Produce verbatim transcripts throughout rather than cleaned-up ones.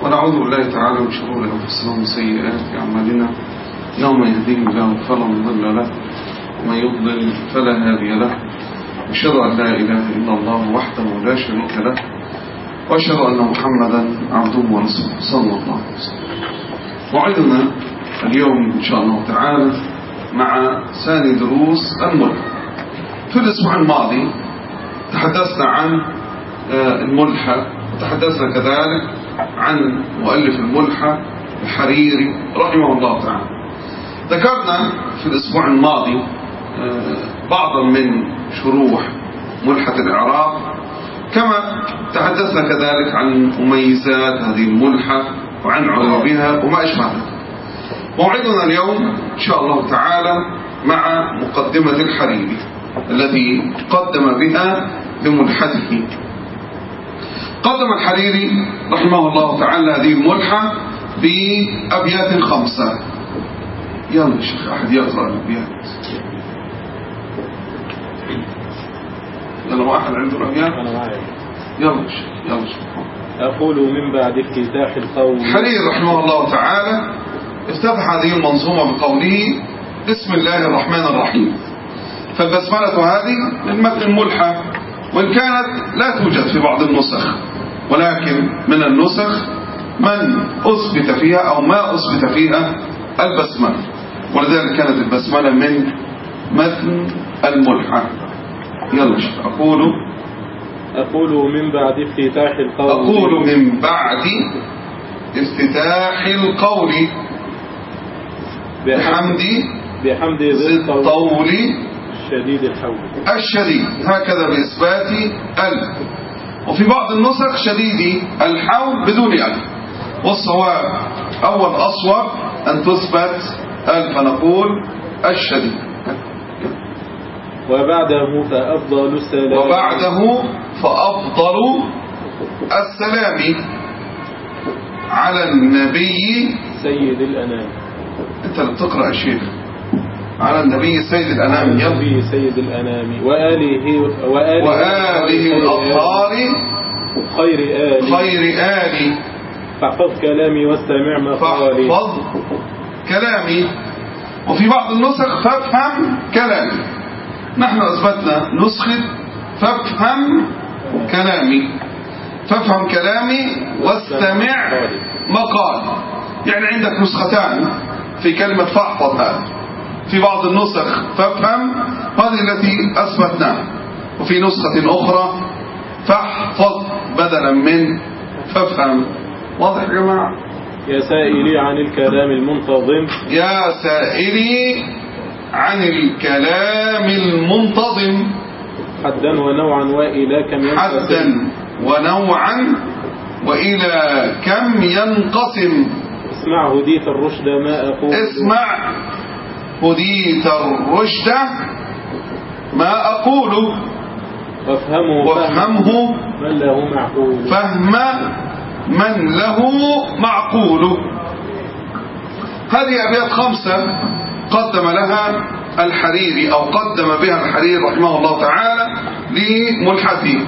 ونعوذ بالله تعالى من شرور أنفسنا ومن سيئات أعمالنا، إنه من يهديه الله فلا مضل له ومن يضلل فلا هادي له. أشهد أن لا إله إلا الله وحده لا شريك له، وأشهد أن محمدا عبده ورسوله صلى الله عليه وسلم. موعدنا اليوم إن شاء الله تعالى مع ثاني دروس الملح. في الأسبوع الماضي تحدثنا عن الملحة، وتحدثنا كذلك عن مؤلف الملحة الحريري رحمه الله تعالى. ذكرنا في الأسبوع الماضي بعضا من شروح ملحة الإعراب، كما تحدثنا كذلك عن مميزات هذه الملحة وعن عيوبها وما أشبه ذلك. موعدنا اليوم إن شاء الله تعالى مع مقدمة الحريري التي قدم بها لملحته. قدم الحريري رحمه الله تعالى هذه الملحة بأبيات خمسة. يلا يا شيخ أحد يقرأ الأبيات. يلا واحد عنده الأبيات. يلا شيخ يلا شيخ. أقول من بعد افتتاح القول. الحريري رحمه الله تعالى افتتح هذه المنظومة بقوله بسم الله الرحمن الرحيم. فالبسملة هذه من متن الملحة، وإن كانت لا توجد في بعض النسخ، ولكن من النسخ من أثبت فيها أو ما أثبت فيها البسملة، ولذلك كانت البسملة من متن الملحة. يلا شيخ. أقول أقول من بعد افتتاح القول. أقول من بعد افتتاح القول بحمد بحمد ذي الطول شديد الحول. الشديد هكذا بإثبات ال، وفي بعض النسخ شديد الحول بدون ال، والصواب أول أصوب أن تثبت ال فنقول الشديد. وبعده فأفضل السلام. وبعده فأفضل السلام على النبي سيد الأنام. أنت اللي بتقرأ يا شيخ. على النبي سيد الأنام. على النبي سيد الأنام وآله وآله, وآله الأطهار خير آل خير آل. فاحفظ كلامي واستمع مقالي. فاحفظ كلامي. وفي بعض النسخ فافهم كلامي. نحن أثبتنا نسخة فافهم كلامي، فافهم كلامي واستمع مقال. يعني عندك نسختان في كلمة فاحفظ هذا، في بعض النسخ فافهم هذه التي أثبتناها، وفي نسخة أخرى فاحفظ بدلا من فافهم. واضح يا جماعة؟ يا سائلي عن الكلام المنتظم. يا سائلي عن الكلام المنتظم. حدا ونوعا وإلى كم ينقسم. حدا ونوعا وإلى كم ينقسم. اسمع هديت الرشد ما أقول. اسمع هديت الرشد ما أقول. وافهمه وافهمه من له معقول. فهم من له معقول. هذه أبيات خمسة قدم لها الحريري أو قدم بها الحريري رحمه الله تعالى لملحته.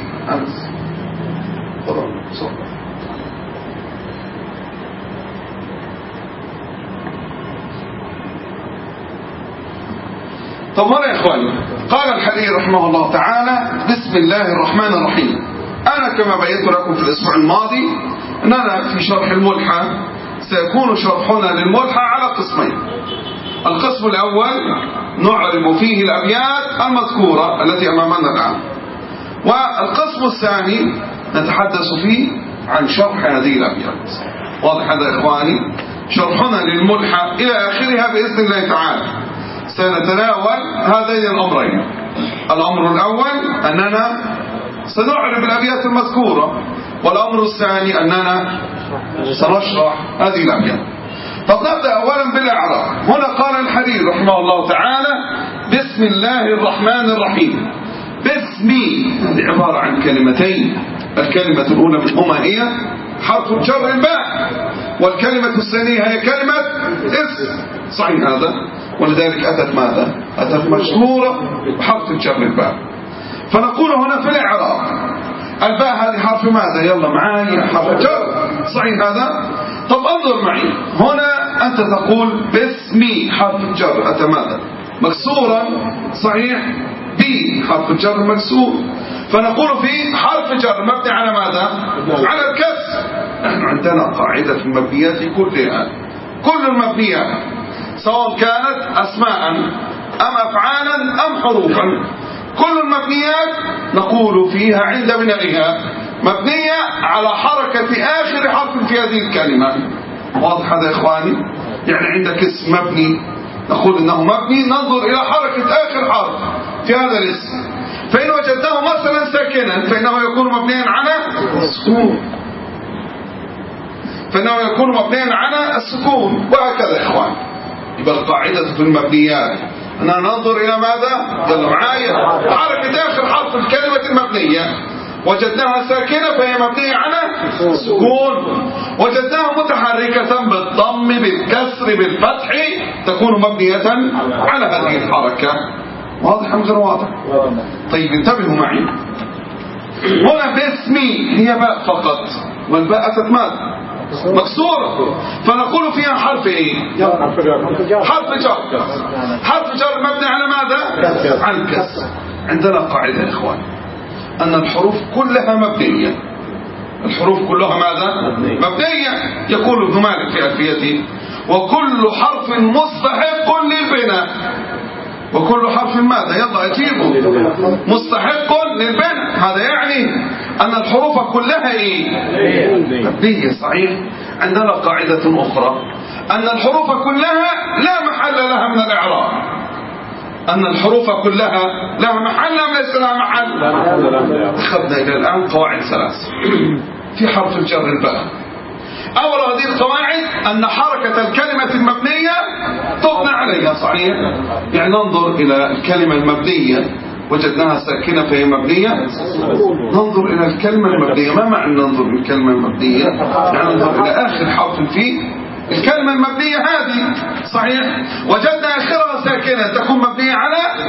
طب مرة يا إخواني، قال الحريري رحمه الله تعالى بسم الله الرحمن الرحيم. أنا كما بينت لكم في الأسبوع الماضي أننا في شرح الملحة سيكون شرحنا للملحة على قسمين. القسم الأول نعرب فيه الأبيات المذكورة التي أمامنا الآن، والقسم الثاني نتحدث فيه عن شرح هذه الأبيات. واضح هذا يا إخواني؟ شرحنا للملحة إلى آخرها بإذن الله تعالى سنتناول هذين الأمرين. الأمر الأول أننا سنعرب الأبيات المذكورة، والأمر الثاني أننا سنشرح هذه الأبيات. فنبدأ أولا بالإعراب. هنا قال الحريري رحمه الله تعالى بسم الله الرحمن الرحيم. باسمي هذه عبارة عن كلمتين. الكلمة الأولى منهما هي حرف الجر الباء، والكلمة الثانية هي كلمة اسم. صحيح هذا؟ ولذلك أتت ماذا؟ أتت مشهورة بحرف الجر الباء. فنقول هنا في الإعراب الباء هذه حرف ماذا؟ يلا معايا حرف جر. صحيح هذا؟ طب انظر معي هنا، أنت تقول باسمي حرف الجر أتى ماذا؟ مكسورا، صحيح؟ بي حرف الجر مكسور، فنقول في حرف جر مبني على ماذا؟ على الكسر. نحن عندنا قاعدة في المبنيات كلها، كل المبنيات سواء كانت أسماء أم أفعالا أم حروفا، كل المبنيات نقول فيها عند بنائها مبنية على حركة آخر حرف في هذه الكلمة. واضح هذا يا إخواني؟ يعني عندك اسم مبني نقول إنه مبني، ننظر إلى حركة آخر حرف في هذا الاسم، فإن وجدناه مثلا ساكنا فإنه يكون مبنيا على السكون، فإنه يكون مبنيا على السكون، وهكذا يا إخوان. يبقى القاعدة في المبنيات أننا ننظر إلى ماذا؟ يلا معايا، حركة آخر حرف الكلمة المبنية وجدناها ساكنة فهي مبنية على السكون، وجدناها متحركة بالضم بالكسر بالفتح تكون مبنية على هذه الحركة. واضح أم غير واضح؟ طيب انتبهوا معي، هنا باسمي هي باء فقط، والباء أتت ماذا؟ مكسورة، فنقول فيها حرف ايه؟ حرف جر. حرف جر مبني على ماذا؟ على الكسر. عندنا قاعدة يا إخوان أن الحروف كلها مبنية، الحروف كلها ماذا؟ مبنية. يقول ابن مالك في ألفيته: وكل حرف مستحق للبناء. وكل حرف ماذا؟ يلا أجيبه، مستحق للبناء. هذا يعني أن الحروف كلها إيه؟ مبنية، صحيح. عندنا قاعدة أخرى أن الحروف كلها لا محل لها من الإعراب، أن الحروف كلها لها محل أم ليس لها محل؟ أخذنا إلى الآن قواعد ثلاث في حرف الجر الباء. أول هذه القواعد أن حركة الكلمة المبنية تبنى عليها، صحيح؟ يعني ننظر إلى الكلمة المبنية وجدناها ساكنة فهي مبنية، ننظر إلى الكلمة المبنية. ما معنى ننظر إلى الكلمة المبنية؟ يعني ننظر إلى آخر حرف في الكلمة المبنية هذه، صحيح؟ وجدنا آخرها ساكنة تكون مبنية على،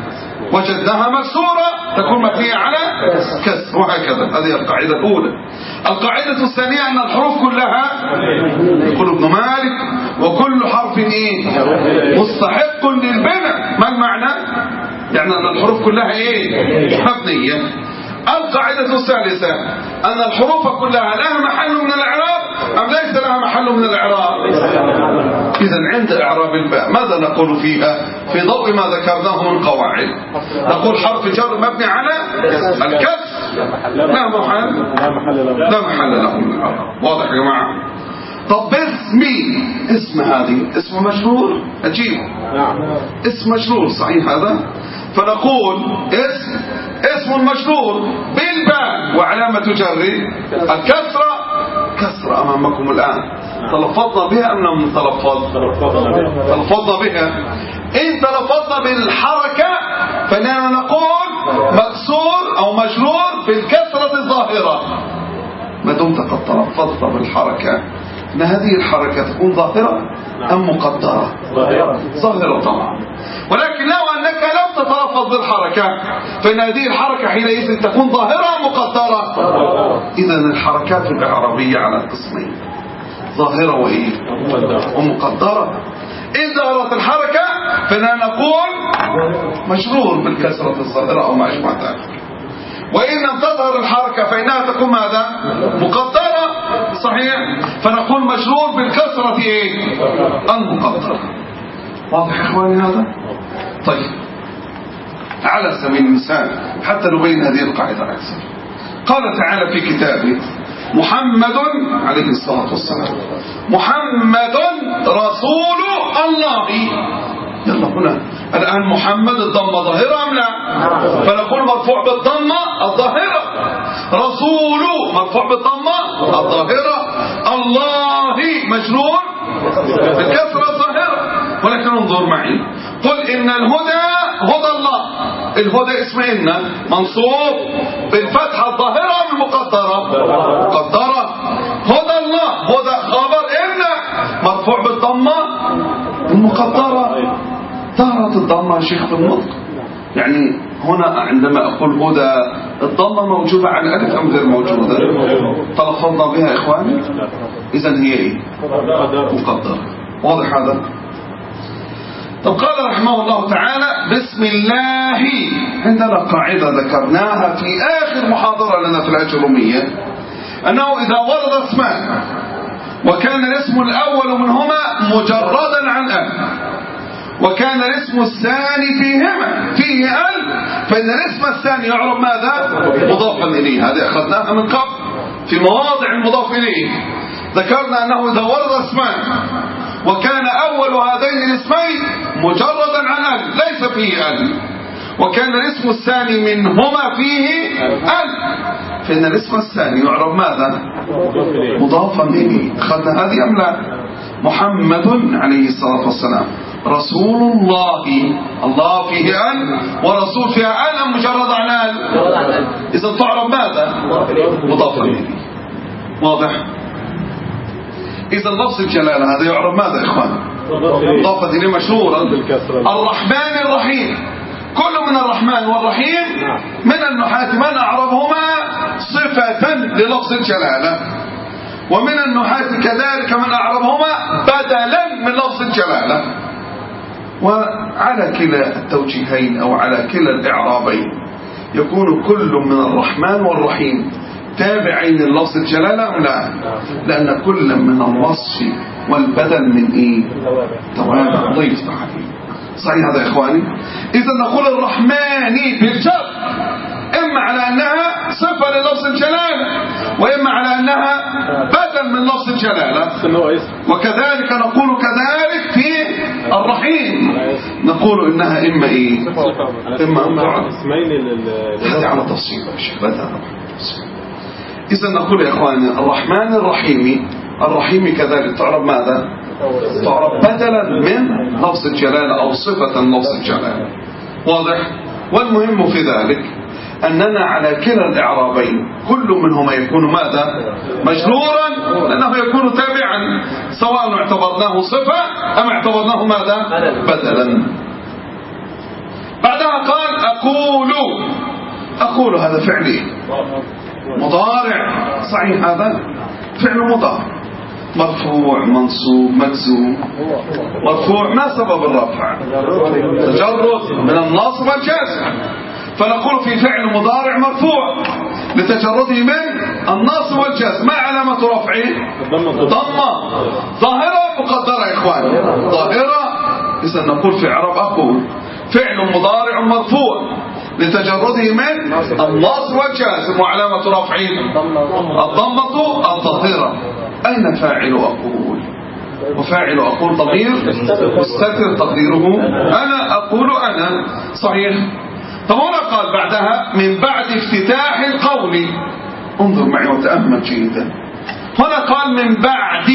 وجدناها مكسورة تكون مبنية على كسر، وهكذا. هذه القاعدة الأولى. القاعدة الثانية أن الحروف كلها، يقول ابن مالك: وكل حرف إيه؟ مستحق للبناء. ما المعنى؟ يعني أن الحروف كلها إيه؟ مبنية. القاعدة الثالثة أن الحروف كلها لها محل من الإعراب أم ليس لها محل من الإعراب؟ إذن عند إعراب الباء ماذا نقول فيها في ضوء ما ذكرناه من قواعد؟ نقول حرف جر مبني على الكسر، لا محل لا محل له من الإعراب. واضح يا جماعة؟ طب اسمي، اسم هذه اسم مجرور، أجيب اسم مجرور، صحيح هذا؟ فنقول اسم اسم مجرور بالباء وعلامة جره الكسرة، كسرة أمامكم الآن. تلفظنا بها أم لم نتلفظ؟ تلفظنا بها. إن تلفظنا بالحركة فإننا نقول مكسور أو مجرور بالكسرة الظاهرة. ما دمت قد تلفظت بالحركة أن هذه الحركة تكون ظاهرة أم مقدرة؟ ظاهرة طبعا. ولكن لو أنك لم تتلفظ بالحركة فإن هذه الحركة حينئذ تكون ظاهرة أم مقدرة؟ إذن الحركات الإعرابية على قسمين: ظاهرة وإيه؟ ومقدرة. إن ظهرت الحركة فإننا نقول مجرور بالكسرة الظاهرة أو ما أشبه ذلك، وإن لم تظهر الحركة فإنها تكون ماذا؟ مقدرة، صحيح؟ فنقول مجرور بالكسرة إيه؟ المقدرة. واضح يا إخواني هذا؟ طيب، على سبيل المثال حتى نبين هذه القاعدة أكثر، قال تعالى في كتابه: محمد عليه الصلاة والسلام محمد رسول الله. يلا هنا الآن محمد الضمة ظاهرة أم لا؟ فنقول مرفوع بالضمة الظاهرة، رسول مرفوع بالضمة الظاهرة، الله مجرور بالكسرة الظاهرة. ولكن انظر معي، قل إن الهدى هدى الله. الهدى اسم إن منصوب بالفتحة الظاهرة بالمقدرة مقدرة. هدى الله هدى خبر إن مرفوع بالضمة المقدرة. ظهرت الضمة يا شيخ في النطق. يعني هنا عندما أقول هدى الضمة موجودة على الألف أم غير موجودة؟ تلفظنا بها إخواني. إذن هي إيه؟ مقدرة. واضح هذا؟ طب قال رحمه الله تعالى بسم الله. عندنا قاعدة ذكرناها في آخر محاضرة لنا في الأجرومية، أنه إذا ورد اسمان وكان الاسم الأول منهما مجردا عن أل، وكان الاسم الثاني فيهما فيه أل، فإن الاسم الثاني يعرب ماذا؟ مضافا إليه. هذه أخذناها من قبل في مواضع المضاف إليه. ذكرنا أنه إذا ورد اسمان وكان أول هذين الاسمين مجردا عن أل ليس فيه أل، وكان الاسم الثاني منهما فيه أل، فإن الاسم الثاني يعرب ماذا؟ مضافا إليه. أخذنا هذه أم لا؟ محمد عليه الصلاة والسلام رسول الله، الله فيه أل ورسول فيها أل أم مجرد عن أل؟ إذا تعرب ماذا؟ مضافا إليه. واضح؟ إذا لفظ الجلالة هذا يعرب ماذا إخوان؟ مضافا إليه مشهورا. الرحمن الرحيم، كل من الرحمن والرحيم من النحاة من أعربهما صفة للفظ الجلالة، ومن النحاة كذلك من أعربهما بدلا من لفظ الجلالة. وعلى كلا التوجيهين أو على كلا الإعرابين يكون كل من الرحمن والرحيم تابعين للفظ الجلالة أم لا؟ لأن كل من الوصف والبدل من إيه؟ توابع ضيف عليه. صحيح هذا يا إخواني؟ إذا نقول الرحمن بالجر إما على أنها صفة للفظ الجلالة، وإما على أنها بدل من لفظ الجلالة. وكذلك نقول كذلك في الرحيم، نقول إنها إما إيه؟ إما أمضع. هذا على تفصيل إذا نقول يا إخواني الرحمن الرحيم، الرحيم كذلك تعرب ماذا؟ تعرب بدلا من لفظ الجلالة أو صفة لفظ الجلالة. واضح؟ والمهم في ذلك أننا على كلا الإعرابين كل منهما يكون ماذا؟ مجرورا، لأنه يكون تابعا سواء اعتبرناه صفة أم اعتبرناه ماذا؟ بدلا. بعدها قال أقول. أقول هذا فعلي مضارع. صحيح هذا فعل مضارع مرفوع منصوب مجزوم. مرفوع ما سبب الرفع؟ تجرد من النصب والجزم، فنقول في فعل مضارع مرفوع لتجرده من النصب والجزم. ما علامة رفعه؟ ضمة ظاهرة مقدرة يا إخوان، ظاهرة. إذا نقول في إعراب أقول فعل مضارع مرفوع لتجرده من النصب والجزم، وعلامة رفعه الضمة الظاهرة. أين فاعل أقول؟ وفاعل أقول ضمير مستتر تقديره أنا أقول أنا. صحيح. طب هنا قال بعدها من بعد افتتاح القول. انظر معي وتأمل جيدا. هنا قال من بعد،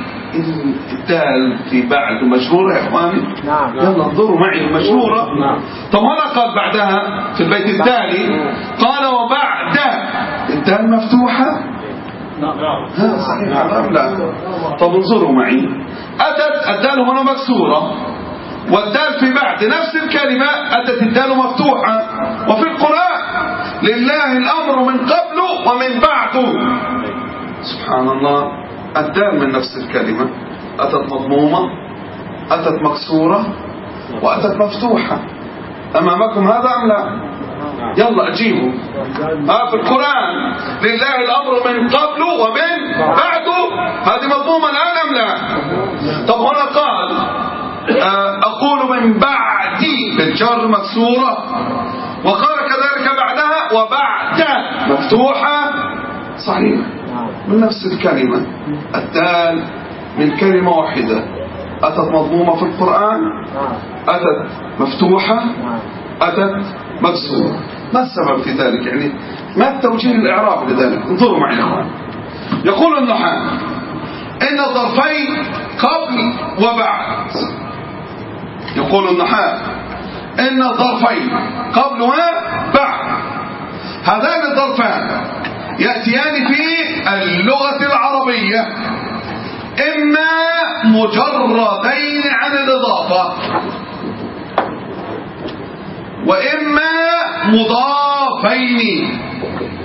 الدال في بعد مجرورة يا إخواني. نعم. يلا انظروا معي المجرورة. نعم. طب هنا قال بعدها في البيت التالي قال وبعد الدال مفتوحة. نعم. ها صحيح أم لا؟ طب انظروا معي، أتت الدال هنا مكسورة، والدال في بعد نفس الكلمة أتت الدال مفتوحة. وفي القرآن لله الأمر من قبل ومن بعد. سبحان الله، الدال من نفس الكلمة أتت مضمومة، أتت مكسورة، وأتت مفتوحة. أمامكم هذا أم لا؟ يلا أجيبوا. آه في القرآن لله الأمر من قبل ومن بعد، هذه مضمومة الآن أم لا؟ طب هنا قال آه أقول من بعد بالجر مكسورة، وقال كذلك بعدها وبعد مفتوحة. صحيح من نفس الكلمة، الدال من كلمة واحدة أتت مضمومة في القرآن، أتت مفتوحة، أتت مكسورة. ما السبب في ذلك؟ يعني ما التوجيه الإعراب لذلك؟ انظروا معي الآن. يقول النحاة إن الظرفين قبل وبعد. يقول النحاة إن الظرفين قبل وبعد، هذان الظرفان يأتيان في اللغة العربية إما مجردين عن الإضافة، وإما مضافين.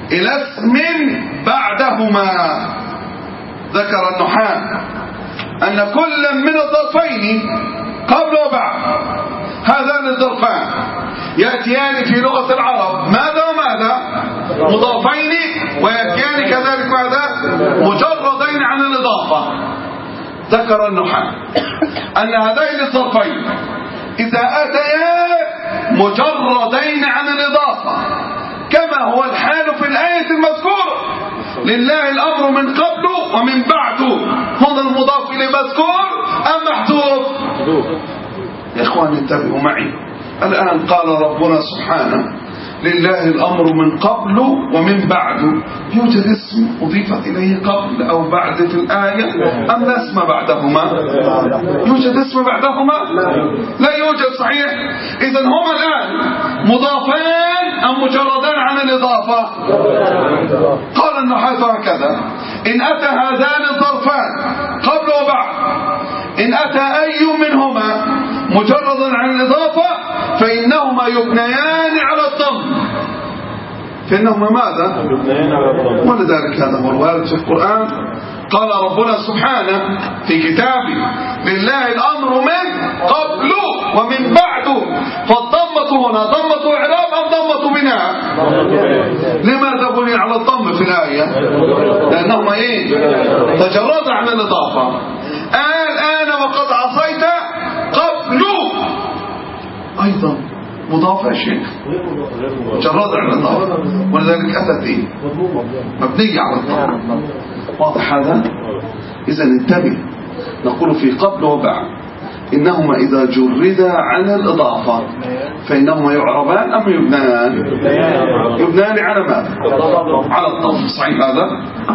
إلى اسم بعدهما. ذكر النحاة أن كل من الظرفين قبل وبعد هذان الظرفان يأتيان في لغة العرب ماذا وماذا؟ مضافين، ويأتيان كذلك ماذا؟ مجردين عن الإضافة. ذكر النحاة أن هذين الظرفين إذا أتيا مجردين عن الإضافة كما هو الحال في الآية المذكورة لله الأمر من قبل ومن بعد، هذا المضاف إليه مذكور أم محذوف؟ يا إخواني انتبهوا معي. الآن قال ربنا سبحانه لله الأمر من قبل ومن بعد، يوجد اسم أضيفت إليه قبل أو بعد في الآية أم لا اسم بعدهما؟ يوجد اسم بعدهما؟ لا يوجد. صحيح. إذن هما الآن مضافان أم مجردان عن الإضافة؟ قال النحاة هكذا: إن أتى هذان الظرفان قبل وبعد، إن أتى أي منهما مجردا عن الإضافة فإنهما يبنيان على الضم. فإنهما ماذا؟ ولذلك هذا هو الوارد في القرآن. قال ربنا سبحانه في كتابه لله الأمر من قبل ومن بعد، فالضمة هنا ضمة إعراب أم ضمة بناء؟ لماذا بني على الضم في الآية؟ لأنهما إيه؟ تجرد عن الإضافة. الآن وقد عصيت قبل أيضا مضاف يا شيخ مجرد عن الإضافة، ولذلك أتت إيه؟ مبنية على الضم. واضح هذا؟ إذا انتبه، نقول في قبل وبعد إنهما إذا جردا عن الإضافة فإنهما يعربان أم يبنان؟ يبنان على ماذا؟ على الضم. صحيح هذا؟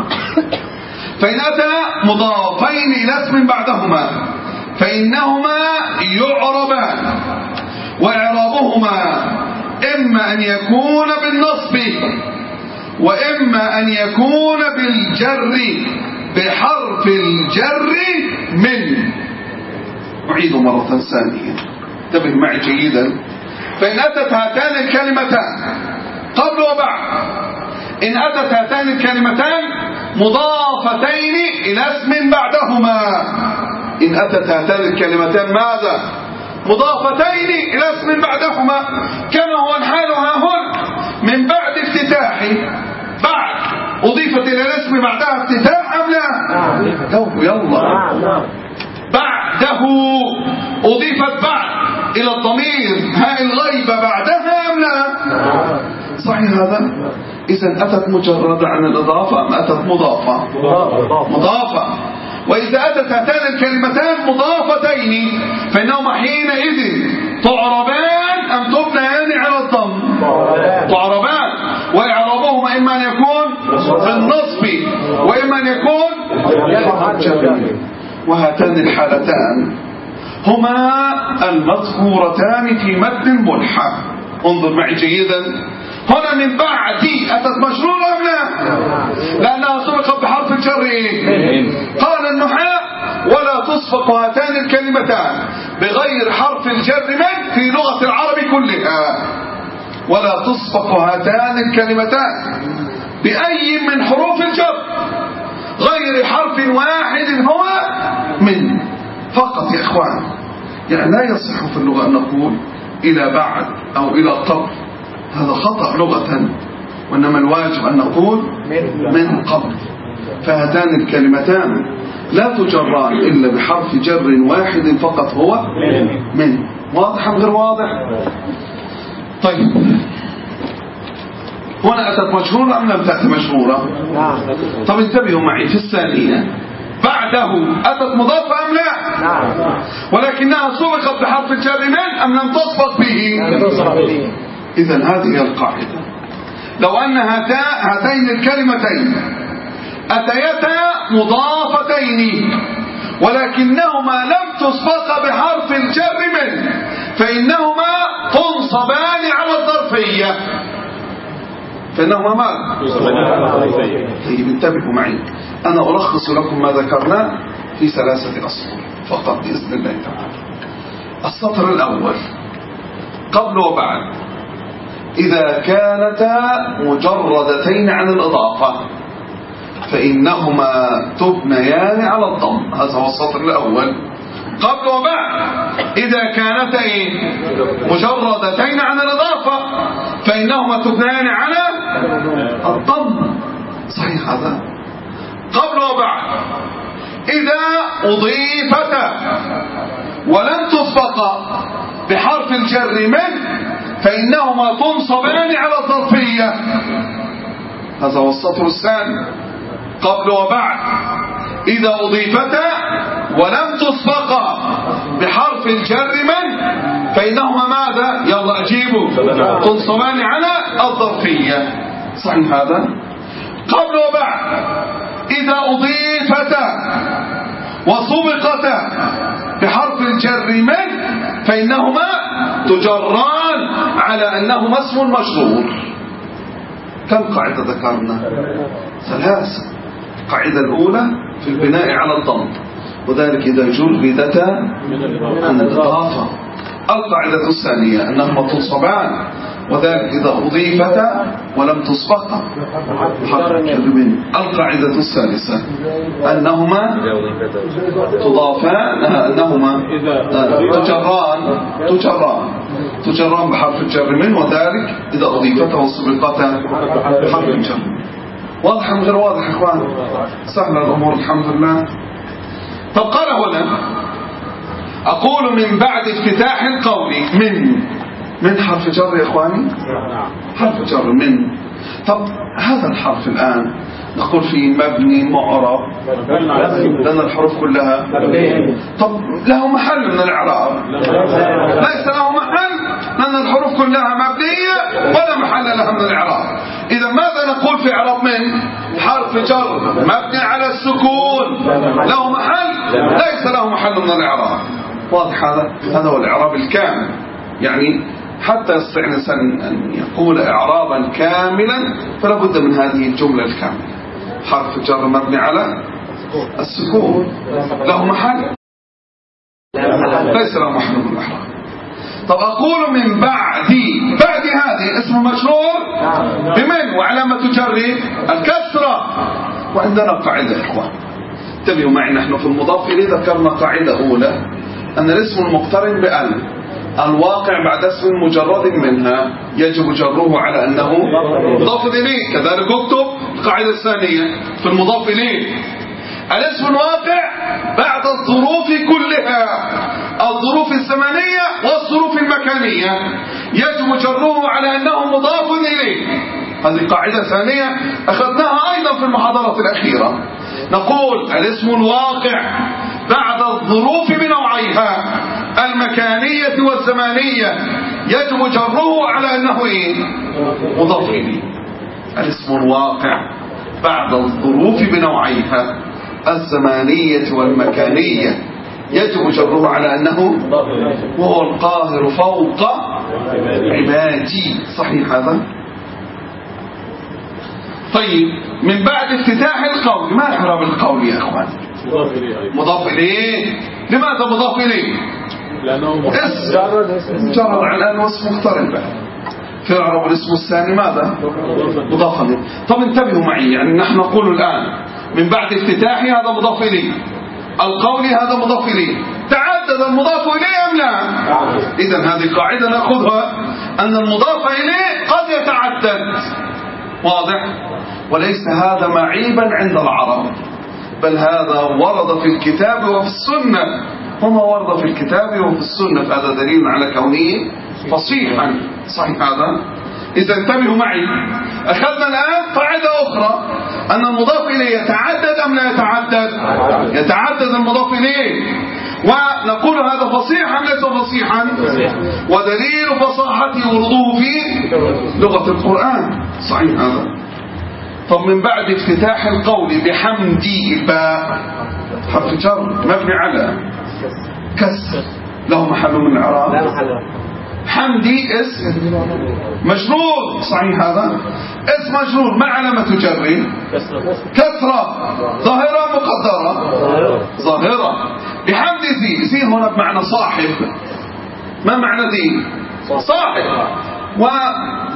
فإن أتى مضافين إلى اسم بعدهما فإنهما يعربان، وإعرابهما إما أن يكون بالنصب وإما أن يكون بالجر بحرف الجر من. أعيد مرة ثانية، انتبه معي جيدا. فإن أتت هاتان الكلمتان قبل وبعد، إن أتت هاتان الكلمتان مضافتين إلى اسم بعدهما، إن أتت هاتان الكلمتان ماذا؟ مضافتين إلى اسم بعدهما كما هو الحال ها هنا من بعد افتتاح. بعد أضيفت إلى الاسم بعدها افتتاح أم لا؟ دوب يلا. بعده أضيفت بعد إلى الضمير هاء الغيبة بعدها أم لا؟ صحيح هذا؟ إذا أتت مجردة عن الإضافة أم أتت مضافة؟ مضافة. وإذا أتت هاتان الكلمتان مضافتين فإنهما حينئذ تعربان أم تبنيان على الضم؟ تعربان، وإعرابهما إما أن يكون بالنصب وإما أن يكون وهاتان الحالتان هما المذكورتان في متن ملحق. انظر معي جيدا. هنا من بعد أتت مجرورة أم لا؟ لأنها سبقت بحرف الجر. قال النحاة ولا تصفق هاتان الكلمتان بغير حرف الجر من في لغة العرب كلها. ولا تصفق هاتان الكلمتان بأي من حروف الجر غير حرف واحد هو من فقط يا إخوان. يعني لا يصح في اللغة أن نقول إلى بعد أو إلى قبل، هذا خطأ لغة، وإنما الواجب أن نقول من قبل. فهاتان الكلمتان لا تجران إلا بحرف جر واحد فقط هو من. واضح أم غير واضح؟ طيب هنا أتت مجرورة أم لم تأتي مجرورة؟ طب انتبهوا معي في الثانية. بعده أتت مضافة أم لا؟ ولكنها سبقت بحرف الجر من أم لم تسبق به؟ إذن هذه هي القاعدة. لو أن هاتين الكلمتين أتيتا مضافتين ولكنهما لم تسبق بحرف الجر من فإنهما تنصبان على الظرفية. فإنهما ما؟ طيب انتبهوا معي، أنا ألخص لكم ما ذكرناه في ثلاثة أسطر فقط بإذن الله تعالى. السطر الأول قبل وبعد إذا كانتا مجردتين عن الإضافة فإنهما تبنيان على الضم. هذا هو السطر الأول. قبل وبعد إذا كانتا إيه؟ مجردتين عن الإضافة فإنهما تبنيان على الضم. صحيح هذا. قبل وبعد إذا أضيفتا ولم تسبقا بحرف الجر من فإنهما تنصبان على الظرفية. هذا هو السطر الثاني. قبل وبعد إذا أضيفتا ولم تسبقا بحرف الجر من فإنهما ماذا؟ يلا أجيبوا. تنصبان على الظرفية. صحيح هذا. قبل وبعد إذا أضيفتا وسبقتا بحرف الجر من فإنهما تجران على أنهما اسم مجرور. كم قاعدة ذكرنا؟ ثلاث. القاعدة الأولى في البناء على الضم وذلك إذا جردتا عن الإضافة. القاعدة الثانية أنهما تنصبان وذلك إذا أضيفتا ولم تسبقا بحرف الجر من. القاعدة الثالثة أنهما تضافان أنهما تجران تجران تجران بحرف الجر من وذلك إذا أضيفتا وسبقتا بحرف الجر. واضح من غير واضح يا إخوان؟ سهلة الأمور الحمد لله. طب قال هنا أقول من بعد افتتاح القول من من حرف جر يا إخواني. حرف جر من. طب هذا الحرف الآن نقول فيه مبني معرب لأن الحروف كلها. طب له محل من الإعراب؟ ليس له محل لأن الحروف كلها مبنية ولا محل لها من الإعراب. إذا ماذا نقول في إعراب من؟ حرف جر مبني على السكون له محل؟ ليس له محل من الإعراب. واضح هذا؟ هذا هو الإعراب الكامل. يعني حتى يستطيع الإنسان أن يقول إعرابا كاملا فلا بد من هذه الجملة الكاملة. حرف جر مبني على السكون له محل؟ ليس له محل من الإعراب. طب أقول من بعد بعد هذه اسم مجرور بمن وعلامة جره الكسرة. وعندنا قاعدة يا إخوان انتبهوا معي. نحن في المضاف إليه ذكرنا قاعدة أولى أن الاسم المقترن بأل الواقع بعد اسم مجرد منها يجب جره على أنه مضاف إليه. كذلك اكتب القاعدة الثانية في المضاف إليه الاسم الواقع بعد الظروف كلها الظروف الزمنية والظروف المكانية يجب جره على أنه مضاف إليه. هذه قاعدة ثانية أخذناها أيضا في المحاضرة الأخيرة. نقول الاسم الواقع بعد الظروف بنوعيها المكانية والزمانية يجب جره على أنه إيه؟ مضاف إليه. الاسم الواقع بعد الظروف بنوعيها الزمانية والمكانية يجب جره على أنه وهو القاهر فوق عبادي. صحيح هذا. طيب من بعد افتتاح القول ما إعراب القول يا أخوان؟ مضاف إليه. لماذا مضاف إليه؟ لأنه اسم مجرد على الآن واسم مقترن به. في إعراب الاسم الثاني ماذا؟ مضاف إليه. طب انتبهوا معي. يعني نحن نقول الآن من بعد افتتاح هذا مضاف إليه القول هذا مضاف إليه. تعدد المضاف إليه أم لا؟ إذن هذه قاعدة نأخذها أن المضاف إليه قد يتعدد. واضح؟ وليس هذا معيبا عند العرب بل هذا ورد في الكتاب وفي السنة. وما ورد في الكتاب وفي السنة فهذا دليل على كونه فصيحا. صحيح هذا. إذا انتبهوا معي. أخذنا الآن قاعدة أخرى أن المضاف إليه يتعدد أم لا يتعدد؟ يتعدد المضاف إليه. ونقول هذا فصيحا ليس فصيحا. ودليل فصاحته ورده في لغة القرآن. صحيح هذا. طب من بعد افتتاح القول بحمدي الباء حرف جر مبني على كسر له محل من الإعراب. حمدي اسم مجرور. صحيح هذا. اسم مجرور ما علامة جره؟ كسرة ظاهرة مقدرة ظاهرة. بحمد ذي ذي هنا بمعنى صاحب. ما معنى ذي؟ صاحب.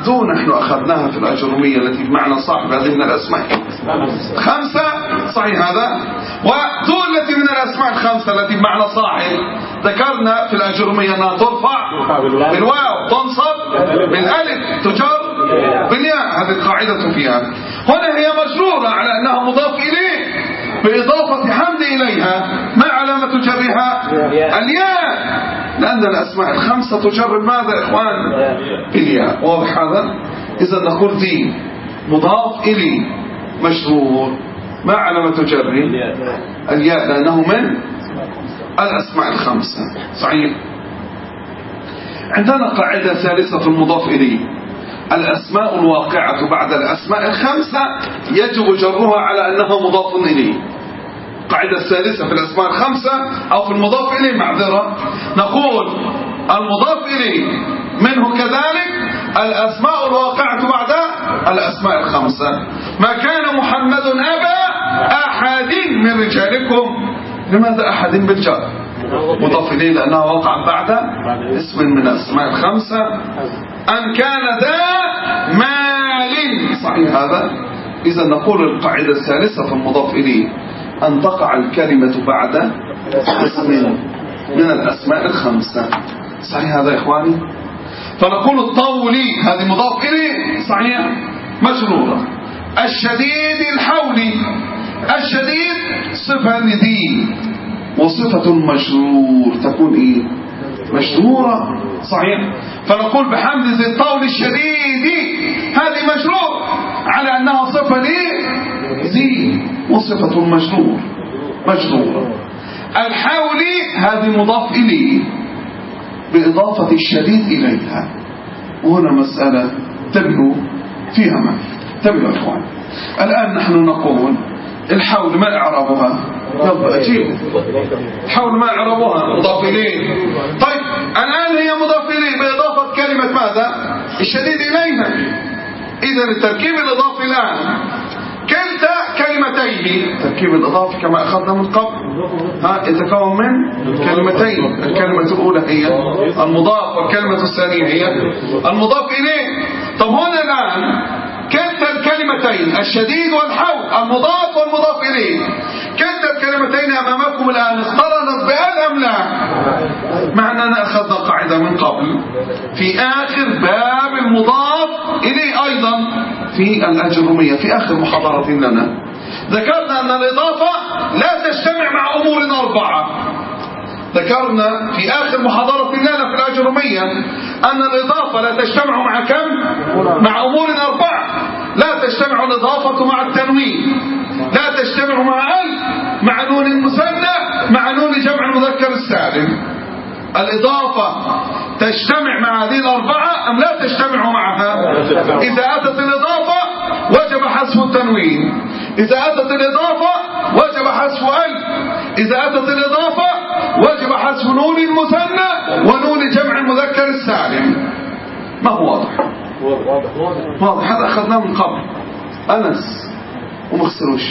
ودو نحن أخذناها في الأجرمية التي بمعنى صاحب هذه من الأسماء خمسة، صحيح هذا. ودو التي من الأسماء الخمسة التي بمعنى صاحب ذكرنا في الأجرمية أنها ترفع بالواو، تنصب بالألف، تجر بالياء. هذه القاعدة فيها. هنا هي مجرورة على أنها مضاف إليه بإضافة حمد إليها. ما علامة جرها؟ الياء، لأن الأسماء الخمسة تجر ماذا يا إخوان؟ بالياء. واضح هذا؟ إذا نقول ذي مضاف إليه مجرور. ما علامة جره؟ الياء، لأنه من الأسماء الخمسة. صحيح. عندنا قاعدة ثالثة في المضاف إليه: الأسماء الواقعة بعد الأسماء الخمسة يجب جرها على أنها مضاف إليه. القاعدة الثالثة في الأسماء الخمسة أو في المضاف إليه معذرة، نقول المضاف إليه منه كذلك الأسماء الواقعة بعد الأسماء الخمسة. ما كان محمد أبا أحد من رجالكم. لماذا أحد بالجر؟ مضاف إليه لأنها وقع بعد اسم من الأسماء الخمسة. أن كان ذا مال، صحيح هذا. إذا نقول القاعدة الثالثة في المضاف إليه أن تقع الكلمة بعد اسم من الأسماء الخمسة. صحيح هذا يا إخواني. فنقول الطولي هذه مضاف إليه، صحيح، مجرورة. الشديد الحولي، الشديد صفة لذي وصفة مجرور تكون إيه؟ مجرورة، صحيح. فنقول بحمد ذي الطول الشديد، هذه مجرور على أنها صفة لذي وصفة مجرور مجرورة. الحولي هذه مضاف إليه بإضافة الشديد إليها. وهنا مسألة تبدو فيها ما تبدو يا إخوان. الآن نحن نقول الحول ما إعرابها؟ يلا أجيب. الحول ما إعرابها؟ مضاف إليه. طيب الآن هي مضاف إليه بإضافة كلمة ماذا؟ الشديد إليها. إذا التركيب الإضافي الآن كلتا كلمتين. تركيب الإضافي كما أخذنا من قبل ها يتكون من كلمتين. الكلمة الأولى هي المضاف والكلمة الثانية هي المضاف إليه. طب هنا الآن كلتا الكلمتين الشديد والحول المضاف والمضاف إليه، كلتا الكلمتين أمامكم الآن اقترنت بأل أم لا؟ مع أننا أخذنا قاعدة من قبل في آخر باب المضاف إليه أيضا في الأجرمية في آخر محاضرة لنا ذكرنا أن الإضافة لا تجتمع مع أمور أربعة. ذكرنا في آخر محاضرة لنا في الأجرمية أن الإضافة لا تجتمع مع كم؟ مع أمور أربعة. لا تجتمع الإضافة مع التنوين، لا تجتمع مع ال، مع نون المثنى، مع نون جمع المذكر السالم. الإضافة تجتمع مع هذه الأربعة أم لا تجتمع معها؟ إذا أتت الإضافة وجب حذف التنوين، إذا أتت الإضافة وجب حذف ال، إذا أتت الإضافة وجب حذف نون المثنى ونون جمع المذكر السالم. ما هو واضح؟ واضح. هذا أخذناه من قبل أنس وما خسروش.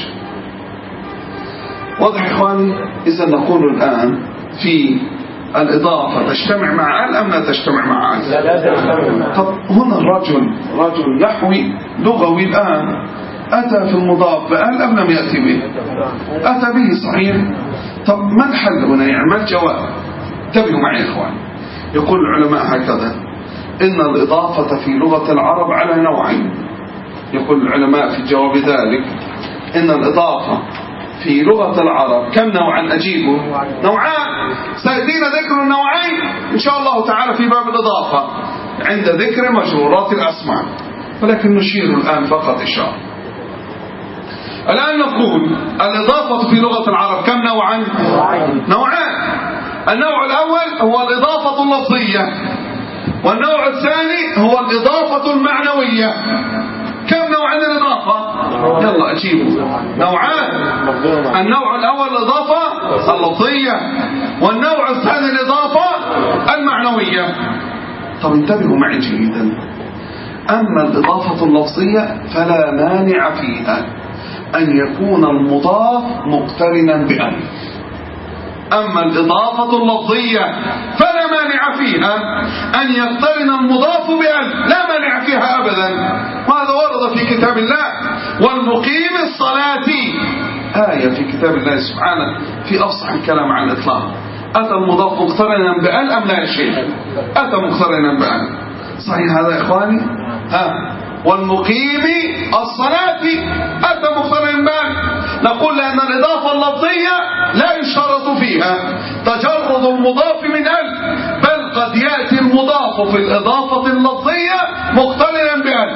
واضح يا إخواني. إذا نقول الآن في الإضافة تجتمع مع ال أم لا تجتمع مع ال؟ طب هنا الرجل رجل نحوي لغوي الآن أتى في المضاف بأل أم لم يأتي به؟ أتى به، صحيح. طب ما الحل هنا؟ يعني ما الجواب؟ انتبهوا معي يا إخوان. يقول العلماء هكذا: إن الإضافة في لغة العرب على نوعين. يقول العلماء في جواب ذلك إن الإضافة في لغة العرب كم نوعا؟ أجيبه نوعان. سيأتينا ذكر النوعين إن شاء الله تعالى في باب الإضافة عند ذكر مجرورات الأسماء، ولكن نشير الآن فقط إشارة. الآن نقول الإضافة في لغة العرب كم نوعا؟ نوعان. النوع الأول هو الإضافة اللفظية، والنوع الثاني هو الإضافة المعنوية. كم نوع من الإضافة؟ يلا أجيبوا. نوعان. النوع الأول الإضافة اللفظية، والنوع الثاني الإضافة المعنوية. طب انتبهوا معي جيدا. أما الإضافة اللفظية فلا مانع فيها أن يكون المضاف مقترنا بألف. أما الإضافة اللفظية فلا مانع فيها أن يقترن المضاف بأل، لا مانع فيها أبدا، وهذا ورد في كتاب الله. والمقيم الصلاة آية في كتاب الله سبحانه في أفصح الكلام عن الإطلاق. أتى المضاف مقترنا بأل أم لا يا شيخ؟ أتى مقترنا بأل، صحيح هذا يا إخواني؟ ها والمقيم الصلاة أتى مقترنا بأل. نقول لأن الإضافة اللفظية لا يشترط فيها تجرد المضاف من أل، بل قد يأتي المضاف في الإضافة اللفظية مقترنا بأل.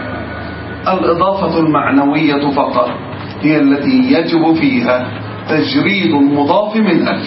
الإضافة المعنوية فقط هي التي يجب فيها تجريد المضاف من أل.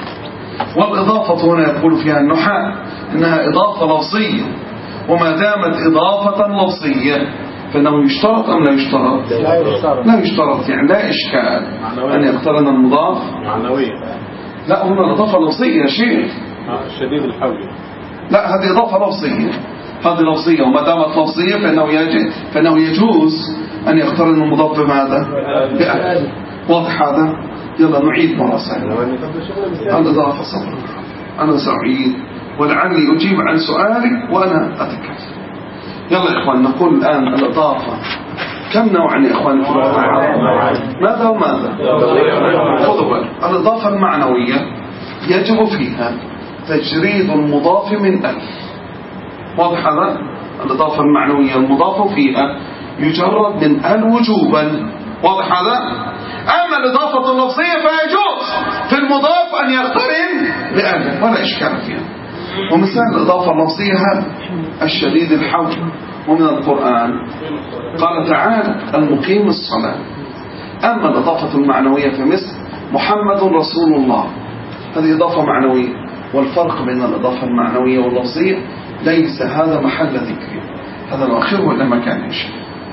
والإضافة هنا يقول فيها النحاة إنها إضافة لفظية، وما دامت إضافة لفظية فإنه يشترط أم لا يشترط؟ لا يشترط. لا يشترط، يعني لا إشكال أن يقترن المضاف معنوية. لا هنا إضافة لفظية يا شيخ. شديد الحول. لا هذه إضافة لفظية، هذه لفظية، وما دامت لفظية فإنه يجوز فإنه يجوز أن يقترن المضاف بماذا؟ بأل. واضح هذا؟ يلا نعيد مرة ثانية الإضافة. صبر أنا سأعيد ولعلي أجيب عن سؤالي وأنا أتكلم. يلا يا إخوان نقول الآن الإضافة كم نوعا يا إخوان في اللغة العربية؟ ماذا وماذا؟ خذوا بالك. الإضافة المعنوية يجب فيها تجريد المضاف من أل. واضح هذا؟ الإضافة المعنوية المضاف فيها يجرد من أل وجوبا. واضح هذا؟ أما الإضافة اللفظية فيجوز في المضاف أن يقترن بأل ولا إشكال فيها. ومثال الإضافة اللفظية هذا الشديد الحول، ومن القرآن قال تعالى المقيم الصلاة. أما الإضافة المعنوية فمثل محمد رسول الله، هذه إضافة معنوية، والفرق بين الإضافة المعنوية واللفظية ليس هذا محل ذكر، هذا الأخير ولا مكان إيش.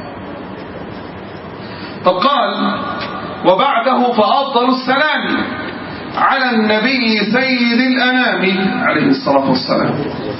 فقال وبعده فأفضل السلام على النبي سيد الأنام عليه الصلاة والسلام.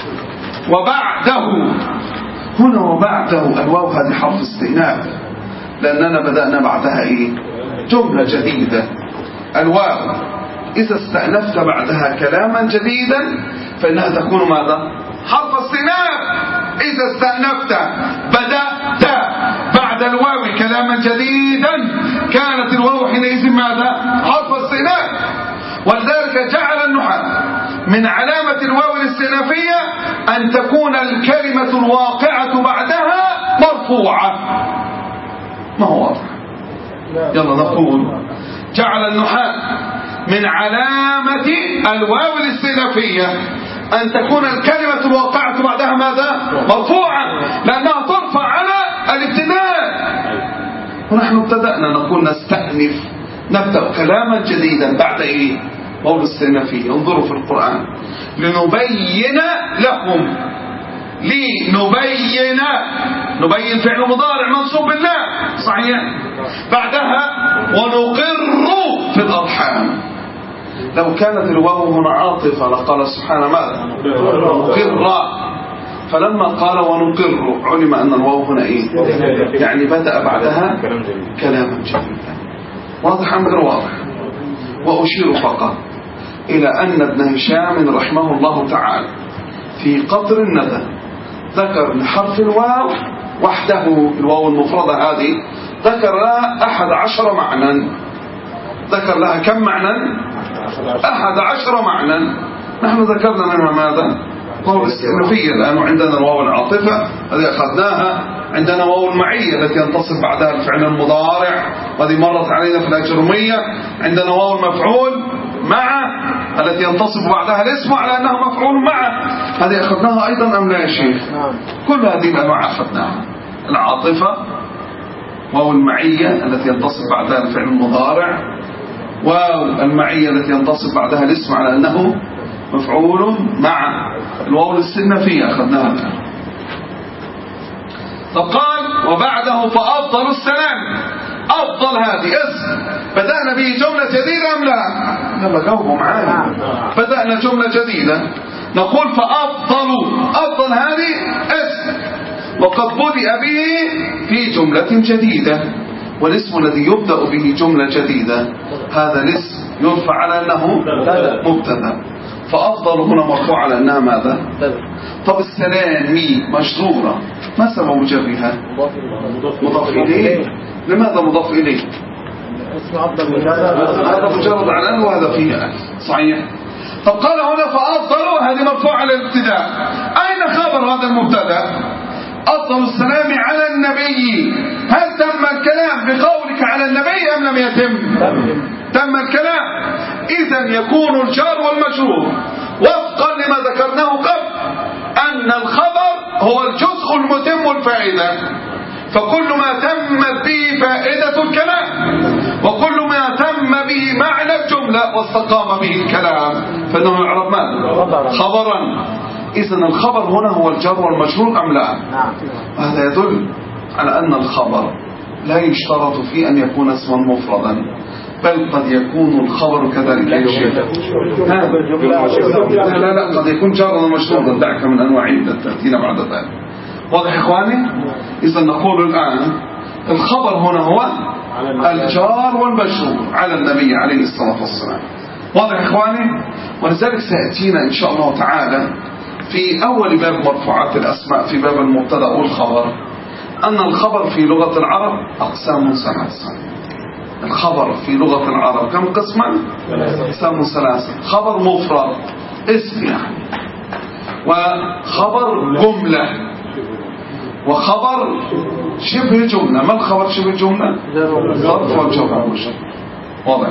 وبعده هنا وبعده الواو هذه حرف استئناف، لأننا بدأنا بعدها إيه؟ جملة جديدة. الواو إذا استأنفت بعدها كلاما جديدا فإنها تكون ماذا؟ حرف استئناف. إذا استأنفت بدأت بعد الواو كلاما جديدا كانت الواو حينئذ ماذا؟ حرف استئناف. ولذلك جعل النحاة من علامة الواو الاستئنافية أن تكون الكلمة الواقعة بعدها مرفوعة. ما هو واضح؟ يلا نقول جعل النحاة من علامة الواو الاستئنافية أن تكون الكلمة الواقعة بعدها ماذا؟ مرفوعة، لأنها ترفع على الابتداء. ونحن ابتدأنا نقول نستأنف، نبدأ كلاما جديدا بعد إيه؟ واو الاستئنافية. انظروا في القرآن لنبين لهم، لنبين، نبين فعل مضارع منصوب بالله صحيح، بعدها ونقر في الأرحام. لو كانت الواو هنا عاطفة لقال سبحانه ماذا؟ نقر. فلما قال ونقر علم أن الواو هنا إيه؟ يعني بدأ بعدها كلاما جديدا. واضح أم غير واضح؟ وأشير فقط إلى أن ابن هشام رحمه الله تعالى في قطر الندى ذكر لحرف الواو وحده، الواو المفردة هذه ذكر لها أحد عشر معنى. ذكر لها كم معنى؟ أحد عشر معنى. نحن ذكرنا منها ماذا؟ واو الاستئنافية، لأنه عندنا الواو العاطفة هذه أخذناها، عندنا واو المعية التي ينتصب بعدها الفعل المضارع وهذه مرت علينا في الأجرمية، عندنا واو المفعول مع التي ينتصب بعدها الاسم على أنها مفعول مع، هذه أخذناها أيضا أم لا يا شيخ؟ كل هذه الأنواع أخذناها. العاطفة، واو المعية التي ينتصب بعدها الفعل المضارع، واو المعية التي ينتصب بعدها الاسم على أنه مفعول مع، الواو الاستئنافية أخذناها. فقال وبعده فأفضل السلام. أفضل هذه اسم بدأنا به جملة جديدة أم لا؟ يلا جاوبوا معانا. بدأنا جملة جديدة نقول فأفضل، أفضل هذه اسم وقد بدأ به في جملة جديدة، والاسم الذي يبدأ به جملة جديدة هذا الاسم يرفع على أنه مبتدا، فأفضل هنا مرفوع على أنها ماذا؟ طب السلام مي مجرورة، ما سبب جرها؟ مضاف إليه. لماذا مضاف إليه؟ هذا مجرد على أنه وهذا فيه ألف. صحيح. طب قال هنا فأفضل، هذه مرفوع على الابتداء. أين خبر هذا المبتدا؟ أفضل السلام على النبي. هل تم الكلام بقولك على النبي أم لم يتم؟ تم الكلام. إذن يكون الجار والمجرور وفقا لما ذكرناه قبل أن الخبر هو الجزء المتم الفائدة، فكل ما تمت به فائدة الكلام وكل ما تم به معنى الجملة واستقام به الكلام فإنه يعرف ماذا؟ خبرا. إذن الخبر هنا هو الجار والمجرور أم لا؟ هذا يدل على أن الخبر لا يشترط فيه أن يكون اسما مفردا، بل قد يكون الخبر كذلك لا لا لا قد يكون جارا ومجرورا. دعك من أنواع عدة تأتينا بعد ذلك. واضح إخواني؟ إذا نقول الآن الخبر هنا هو الجار والمجرور على النبي عليه الصلاة والسلام. واضح إخواني؟ ولذلك سيأتينا إن شاء الله تعالى في أول باب مرفوعات الأسماء في باب المبتدأ والخبر أن الخبر في لغة العرب أقسام ثلاثة. الخبر في لغة العرب كم قسما؟ أقسام ثلاثة. خبر مفرد اسم يعني، وخبر جملة، وخبر شبه جملة. ما الخبر شبه جملة؟ ظرف والجر. واضح.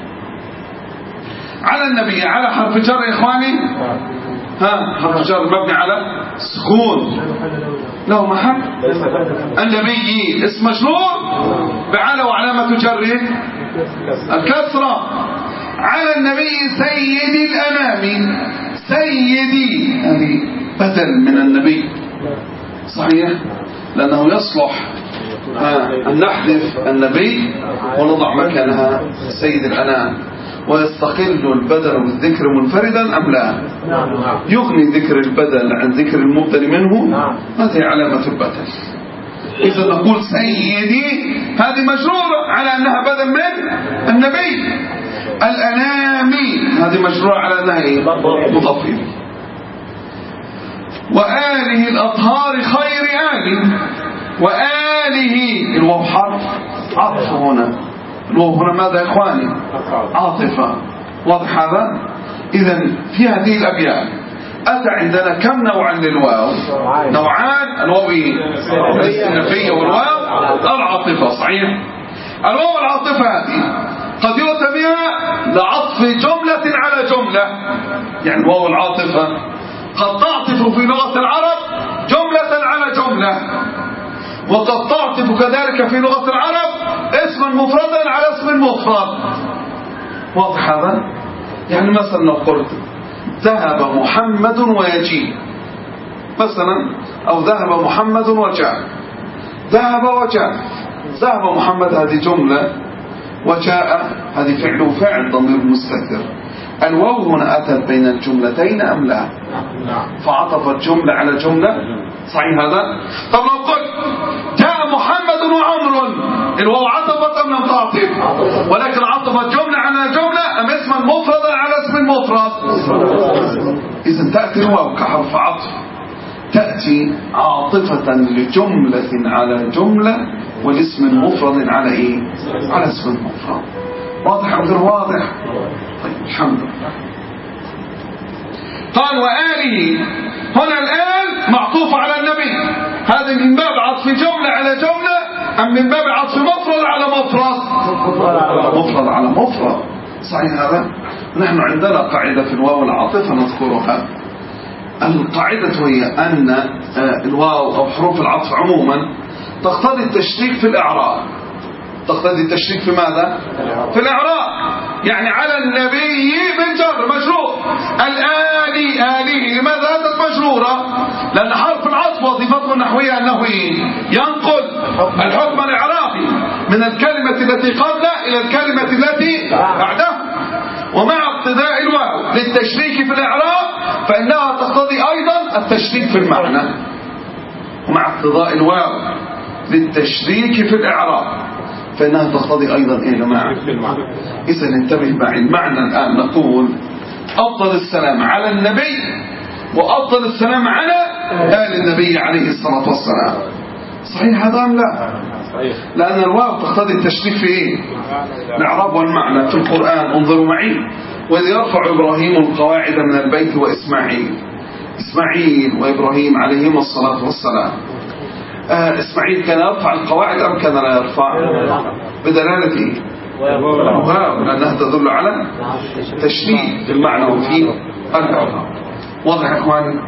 على النبي على حرف جر يا إخواني. ها حرف جر مبني على سكون له محل. النبي اسم مجرور بعلى وعلامة جره الكسرة. على النبي سيد الأنام. سيدي هذه بدل من النبي. صحيح، لأنه يصلح أن نحذف النبي ونضع مكانها سيد الأنام. ويستقل البدل بالذكر منفردا أم لا؟ يغني ذكر البدل عن ذكر المبدل منه. هذه علامة البدل. إذا نقول سيدي هذه مجرورة على أنها بدل من النبي. الأنامي هذه مجرورة على أنها مضاف إليه. وآله الأطهار خير آله. وآله الواو حرف عطف هنا. الواو هنا ماذا يا إخواني؟ عاطفة. واضح هذا؟ إذا في هذه الأبيات أتى عندنا كم نوعا للواو؟ نوعان. الواو الاستئنافية والواو العاطفة. صحيح. الواو العاطفة هذه قد يؤتى بها لعطف جملة على جملة. يعني الواو العاطفة قد تعطف في لغة العرب جملة على جملة، وقد تعطف كذلك في لغة العرب اسما مفردا على اسم مفرد. واضح هذا؟ يعني مثلا لو قلت ذهب محمد ويجيء مثلا، أو ذهب محمد وجاء. ذهب وجاء. ذهب محمد هذه جملة، وجاء هذه فعل وفعل ضمير مستتر. الواو هنا أتت بين الجملتين أم لا؟ فعطفت جملة على جملة. صحيح هذا؟ طب لو قلت جاء محمد وعمر، الواو عطفت أم لم تعطف؟ ولكن عطفت جملة على جملة أم اسما مفردا على اسم مفرد؟ إذن تأتي الواو كحرف عطف، تأتي عاطفة لجملة على جملة والاسم مفرد على إيه؟ على اسم مفرد. واضح أو غير واضح؟ طيب الحمد لله. قال وآله هنا الآل معطوف على النبي. هذا من باب عطف جملة على جملة أم من باب عطف مفرد على مفرد؟ مفرد على مفرد. صحيح هذا؟ نحن عندنا قاعدة في الواو العاطفة نذكرها. القاعدة هي أن الواو أو حروف العطف عموما تقتضي التشريك في الإعراب. تقتضي التشريك في ماذا؟ في الإعراب. يعني على النبي بالجر مجرور. الآلي آليه لماذا أتت مجرورة؟ لأن حرف العطف وظيفته النحوية أنه ينقل الحكم الإعرابي من الكلمة التي قبله إلى الكلمة التي بعده. ومع اقتضاء الواو للتشريك في الإعراب فإنها تقتضي أيضا التشريك في المعنى. ومع اقتضاء الواو للتشريك في الإعراب فإنها تقتضي أيضا إيه يا جماعة؟ إذا انتبه معي المعنى الآن. نقول أفضل السلام على النبي وأفضل السلام على آل النبي عليه الصلاة والسلام. صحيح هذا أم لا؟ لأن الواو تقتضي التشريف في إيه؟ الإعراب والمعنى. في القرآن انظروا معي: وإذ يرفع إبراهيم القواعد من البيت وإسماعيل. إسماعيل وإبراهيم عليهما الصلاة والسلام. آه إسماعيل كان يرفع القواعد أم كان لا يرفع؟ بدلالة إيه؟ واو، لأنها تدل على تشريف المعنى وفي الإعراب. واضح يا إخواني؟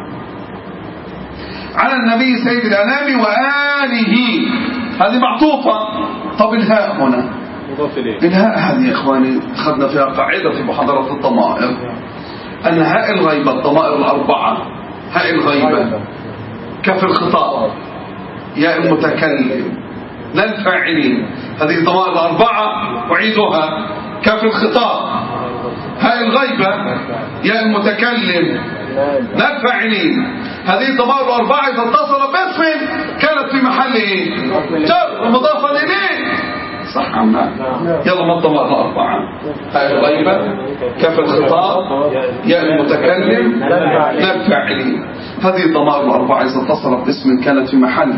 على النبي سيد الأنام وآله، هذه معطوفة. طب الهاء هنا، الهاء هذه يا إخواني أخذنا فيها قاعدة في محاضرة الضمائر، أن هاء الغيبة الضمائر الأربعة، هاء الغيبة كف الخطاب، ياء المتكلم، لا الفاعلين، هذه الضمائر الأربعة أعيدها: كف الخطاب، هاء الغيبة، ياء المتكلم، لا الفاعلين. هذه الضمائر الأربعة إذا اتصل باسم كانت في محل إيه؟ جر مضافا إليه. صح أم لا؟ يلا ما الضمائر الأربعة: هاء الغيبة، كف الخطاب، ياء المتكلم، لا الفاعلين. هذه الضمائر الأربعة إذا اتصلت باسم كانت في محل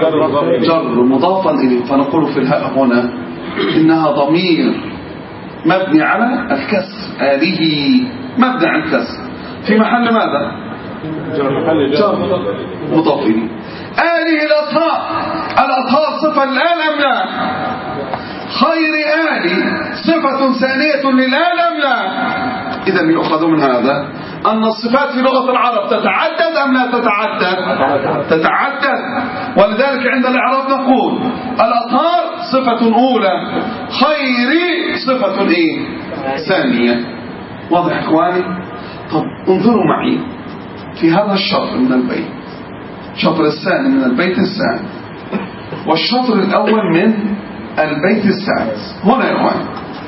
جر مضافا إليه. فنقول في الهاء هنا إنها ضمير مبني على الكسر، آله مبني على الكسر في محل ماذا؟ جر مضاف إليه. آله الأطهار، الأطهار صفة للآل أم لا؟ خير آل صفة ثانية للآل أم لا؟ إذا يؤخذ من هذا أن الصفات في لغة العرب تتعدد أم لا تتعدد؟ تتعدد. ولذلك عند الإعراب نقول الأطهار صفة أولى، خير صفة إيه؟ ثانية. واضح إخواني؟ طب انظروا معي في هذا الشطر من البيت، الشطر الثاني من البيت الثاني والشطر الأول من البيت السادس. هنا يا إخواني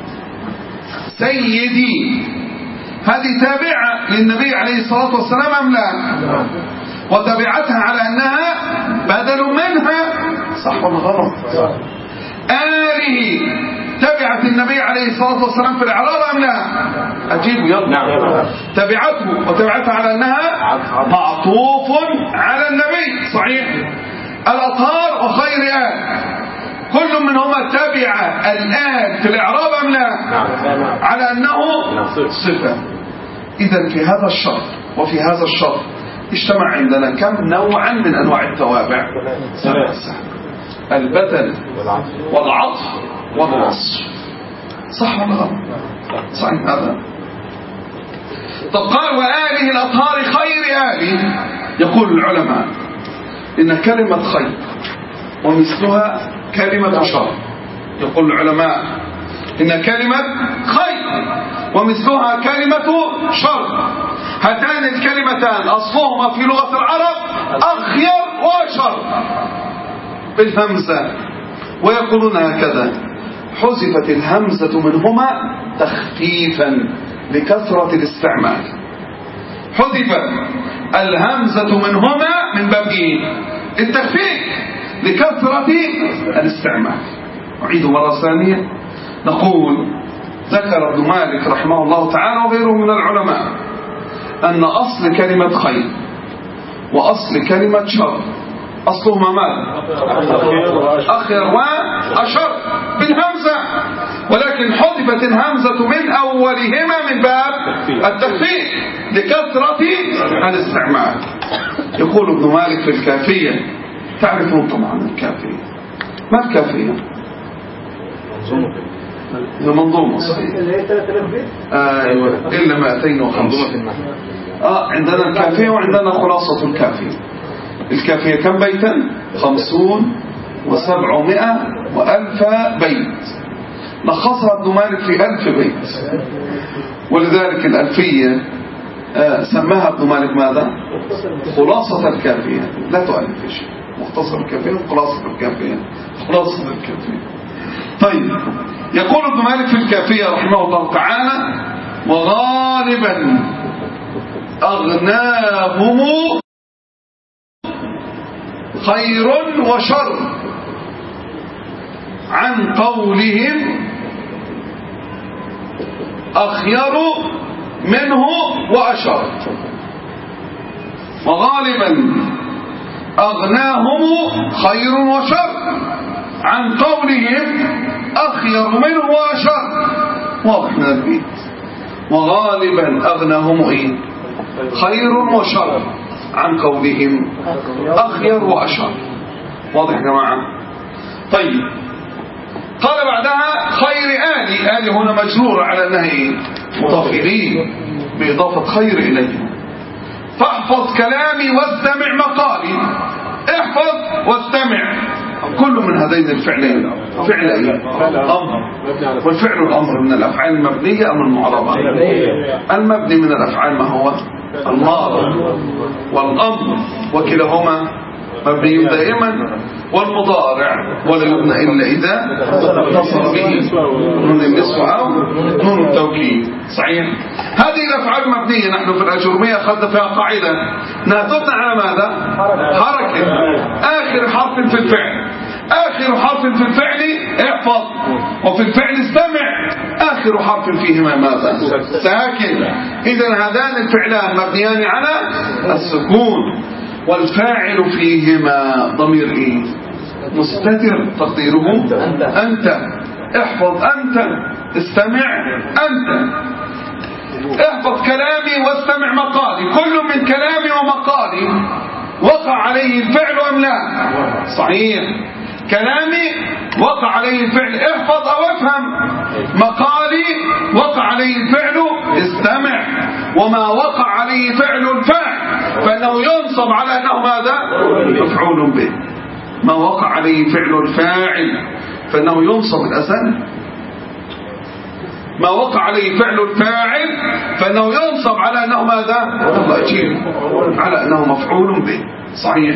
سيدي هذه تابعة للنبي عليه الصلاة والسلام أم لا؟ وتابعتها على أنها بدل منها، صح ولا غلط؟ آله تبعت النبي عليه الصلاة والسلام في الإعراب أم لا؟ أجيبوا يلا. تبعته وتبعتها على أنها معطوف على النبي. صحيح. الأطهار وخير آل كل منهما تبع الآن في الإعراب أم لا؟ على أنه صفة. إذا في هذا الشرط وفي هذا الشرط اجتمع عندنا كم نوعا من أنواع التوابع؟ ثلاثة: البدل والعطف والوصف. صح ولا غلط؟ صحيح هذا. طب قال وآله الأطهار خير آله. يقول العلماء إن كلمة خير ومثلها كلمة شر. يقول العلماء إن كلمة خير ومثلها كلمة شر، هاتان الكلمتان أصلهما في لغة العرب أخير وشر بالهمزة. ويقولون هكذا: حذفت الهمزة منهما تخفيفا لكثرة الاستعمال. حذفت الهمزة منهما من باب التخفيف لكثرة الاستعمال. أعيد مرة ثانية. نقول ذكر ابن مالك رحمه الله تعالى وغيره من العلماء أن أصل كلمة خير وأصل كلمة شر أصلهما ماذا؟ أخير وأشر بالهمزة، ولكن حذفت الهمزة من أولهما من باب التخفيف لكثرة الاستعمال. يقول ابن مالك في الكافية، تعرفون طبعا الكافية. ما الكافية؟ هي منظومة صحيح. أيوة إلا مئتين وخمسين. آه عندنا الكافية وعندنا خلاصة الكافية. الكافية كم بيتا؟ خمسون وسبعمائة وألف بيت. لخصها ابن مالك في ألف بيت. ولذلك الألفية آه سماها ابن مالك ماذا؟ خلاصة الكافية. لا تؤلف شيء. مختصر الكافية وخلاصة الكافية. خلاصة الكافية. طيب يقول ابن مالك في الكافية رحمه الله تعالى: وغالبا أغناهم خير وشر. عن قولهم أخير منه وأشر، وغالبا أغناهم خير وشر عن قولهم أخير منه وأشر. واضح من البيت. وغالبا أغناهم إيه؟ خير وشر عن قولهم أخير وأشر. واضح يا جماعة؟ طيب قال بعدها خير آلي. آلي هنا مجرور على أنها إيه؟ مضاف إليه بإضافة خير إليه. فاحفظ كلامي واستمع مقالي. احفظ واستمع، كل من هذين الفعلين فعل ايه؟ امر. والفعل الامر من الافعال المبنيه ام المعربه؟ المبني من الافعال ما هو؟ الماضي والامر، وكلاهما مبني دائما، والمضارع ولا يبنى الا اذا اتصل به نون النسوة او نون التوكيد. صحيح. هذه الافعال المبنيه نحن في الاجرميه اخذنا فيها قاعده انها تبنى على ماذا؟ حركه. اخر حرف في الفعل، آخر حرف في الفعل احفظ، وفي الفعل استمع، آخر حرف فيهما ماذا؟ ساكن. إذن هذان الفعلان مبنيان على السكون، والفاعل فيهما ضمير إيه؟ مستتر تقديره أنت. احفظ أنت، استمع أنت. احفظ كلامي واستمع مقالي. كل من كلامي ومقالي وقع عليه الفعل أم لا؟ صحيح. كلامي وقع عليه الفعل احفظ أو افهم. مقالي وقع عليه الفعل استمع. وما وقع عليه فعل الفاعل فإنه ينصب على أنه ماذا؟ مفعول به. ما وقع عليه فعل الفاعل فإنه ينصب الأسن. ما وقع عليه فعل الفاعل فإنه ينصب على أنه ماذا؟ الله أجيب، على أنه مفعول به. صحيح.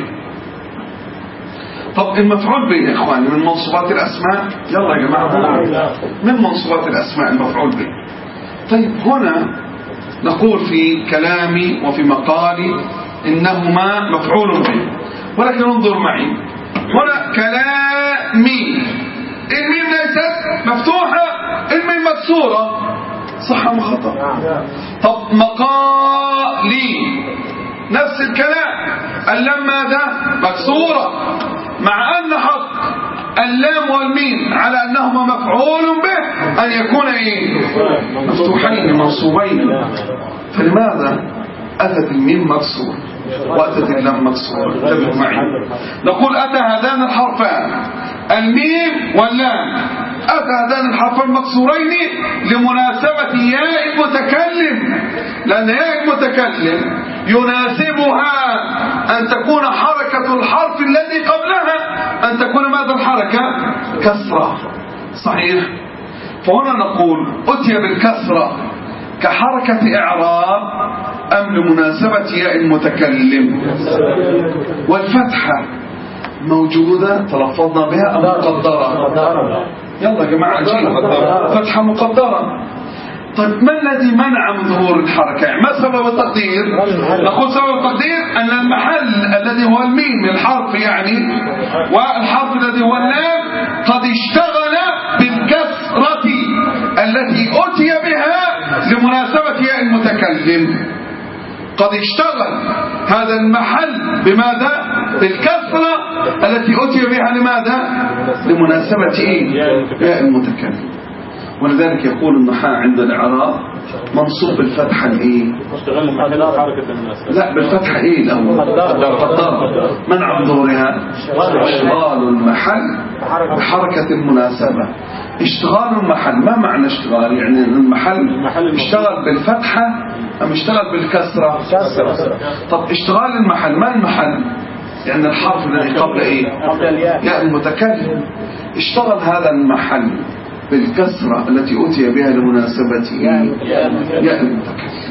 طب المفعول به يا إخواني من منصوبات الأسماء. يلا يا جماعة، من منصوبات الأسماء المفعول به. طيب هنا نقول في كلامي وفي مقالي إنهما مفعول به، ولكن انظر معي هنا كلامي الميم ليست مفتوحة، الميم مكسورة، صح أم خطأ؟ طب مقالي نفس الكلام، اللام ماذا؟ مكسورة، مع أن حق اللام والميم على أنهما مفعول به أن يكون إيه؟ مفتوحين منصوبين. فلماذا أتت الميم مكسور وأتت اللام مكسورة؟ انتبهوا معي. نقول أتى هذان الحرفان الميم واللام، أتى هذان الحرفان مكسورين لمناسبة ياء المتكلم، لأن ياء المتكلم يناسبها أن تكون حركة الحرف الذي قبلها أن تكون ماذا الحركة؟ كسرة. صحيح. فهنا نقول أتي بالكسرة كحركة إعراب أم لمناسبة ياء المتكلم؟ والفتحة موجودة تلفظنا بها أم مقدرة؟ يلا يا جماعة أجيب. فتحة مقدرة. طيب ما الذي منع من ظهور الحركة؟ يعني ما سبب التقدير؟ نقول سبب التقدير أن المحل الذي هو الميم الحرف يعني والحرف الذي هو اللام قد اشتغل بالكسرة التي أتي بها لمناسبة ياء المتكلم. قد اشتغل هذا المحل بماذا؟ بالكسرة التي أتي بها لماذا؟ لمناسبة إيه؟ ياء المتكلم. ولذلك يقول النحاة عند الإعراب منصوب بالفتحة الايه؟ لا بالفتحة ايه الاول؟ مقدرة. منع ظهورها اشتغال المحل بحركة المناسبة. اشتغال المحل ما معنى اشتغال؟ يعني المحل اشتغل بالفتحة ام اشتغل بالكسرة؟ طب اشتغال المحل ما المحل؟ يعني الحرف الذي قبل ايه؟ ياء المتكلم. اشتغل هذا المحل بالكسرة التي أتي بها لمناسبة ياء المتكلم.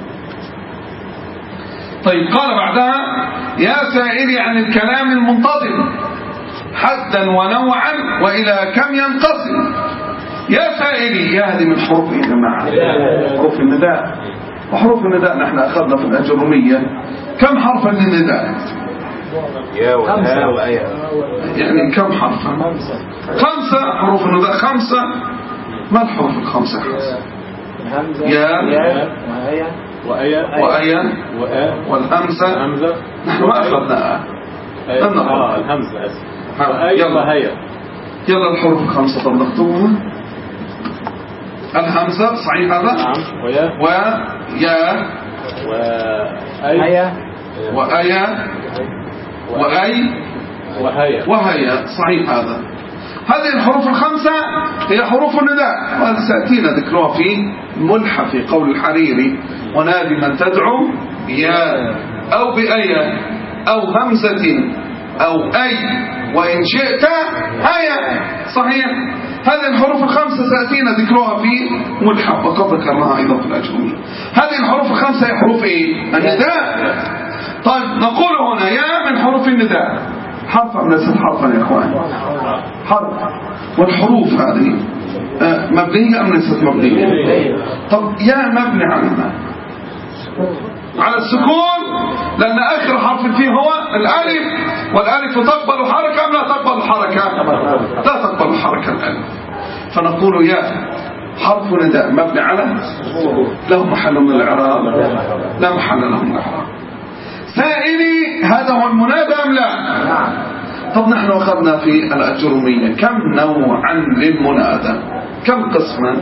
طيب قال بعدها يا سائلي عن الكلام المنتظم حدا ونوعا وإلى كم ينقسم. يا سائلي، يا هذه من حروف يا جماعة؟ حروف النداء. وحروف النداء نحن أخذنا في الأجرمية كم حرفا للنداء؟ يا وها وأيا يعني كم حرفا؟ خمسة حروف النداء خمسة. ما الحروف الخمسة؟ يا وأيا وأيا والهمزة. نحن ما أخذنا آه الهمزة. يلا يلا الحروف الخمسة طبقتوها. الهمزة صحيح هذا؟ نعم. ويا ويا وأيا وأيا وأي وهيا وهيا صحيح هذا. هذه الحروف الخمسة هي حروف النداء، وهذا سأتينا ذكرها في ملحة في قول الحريري: ونادي من تدعو بيا أو بأيا أو همزة أو أي وإن شئت هيا. صحيح. هذه الحروف الخمسة سأتينا ذكرها في ملحة، وقد ذكرناها أيضا في الأجرمية. هذه الحروف الخمسة هي حروف إيه؟ النداء. طيب نقول هنا يا من حروف النداء، حرف أم ليست حرفا يا إخوان؟ حرف. والحروف هذه مبنية أم ليست مبنية؟ طب يا مبني على ما؟ على السكون، لأن آخر حرف فيه هو الألف، والألف تقبل حركة أم لا تقبل حركة؟ لا تقبل حركة الألف. فنقول يا حرف نداء مبني على له محل من الإعراب؟ لا محل له من الإعراب. سائلي هذا هو المنادى أم لا؟ طب نحن أخذنا في الأجرمية كم نوعا للمنادى؟ كم قسما؟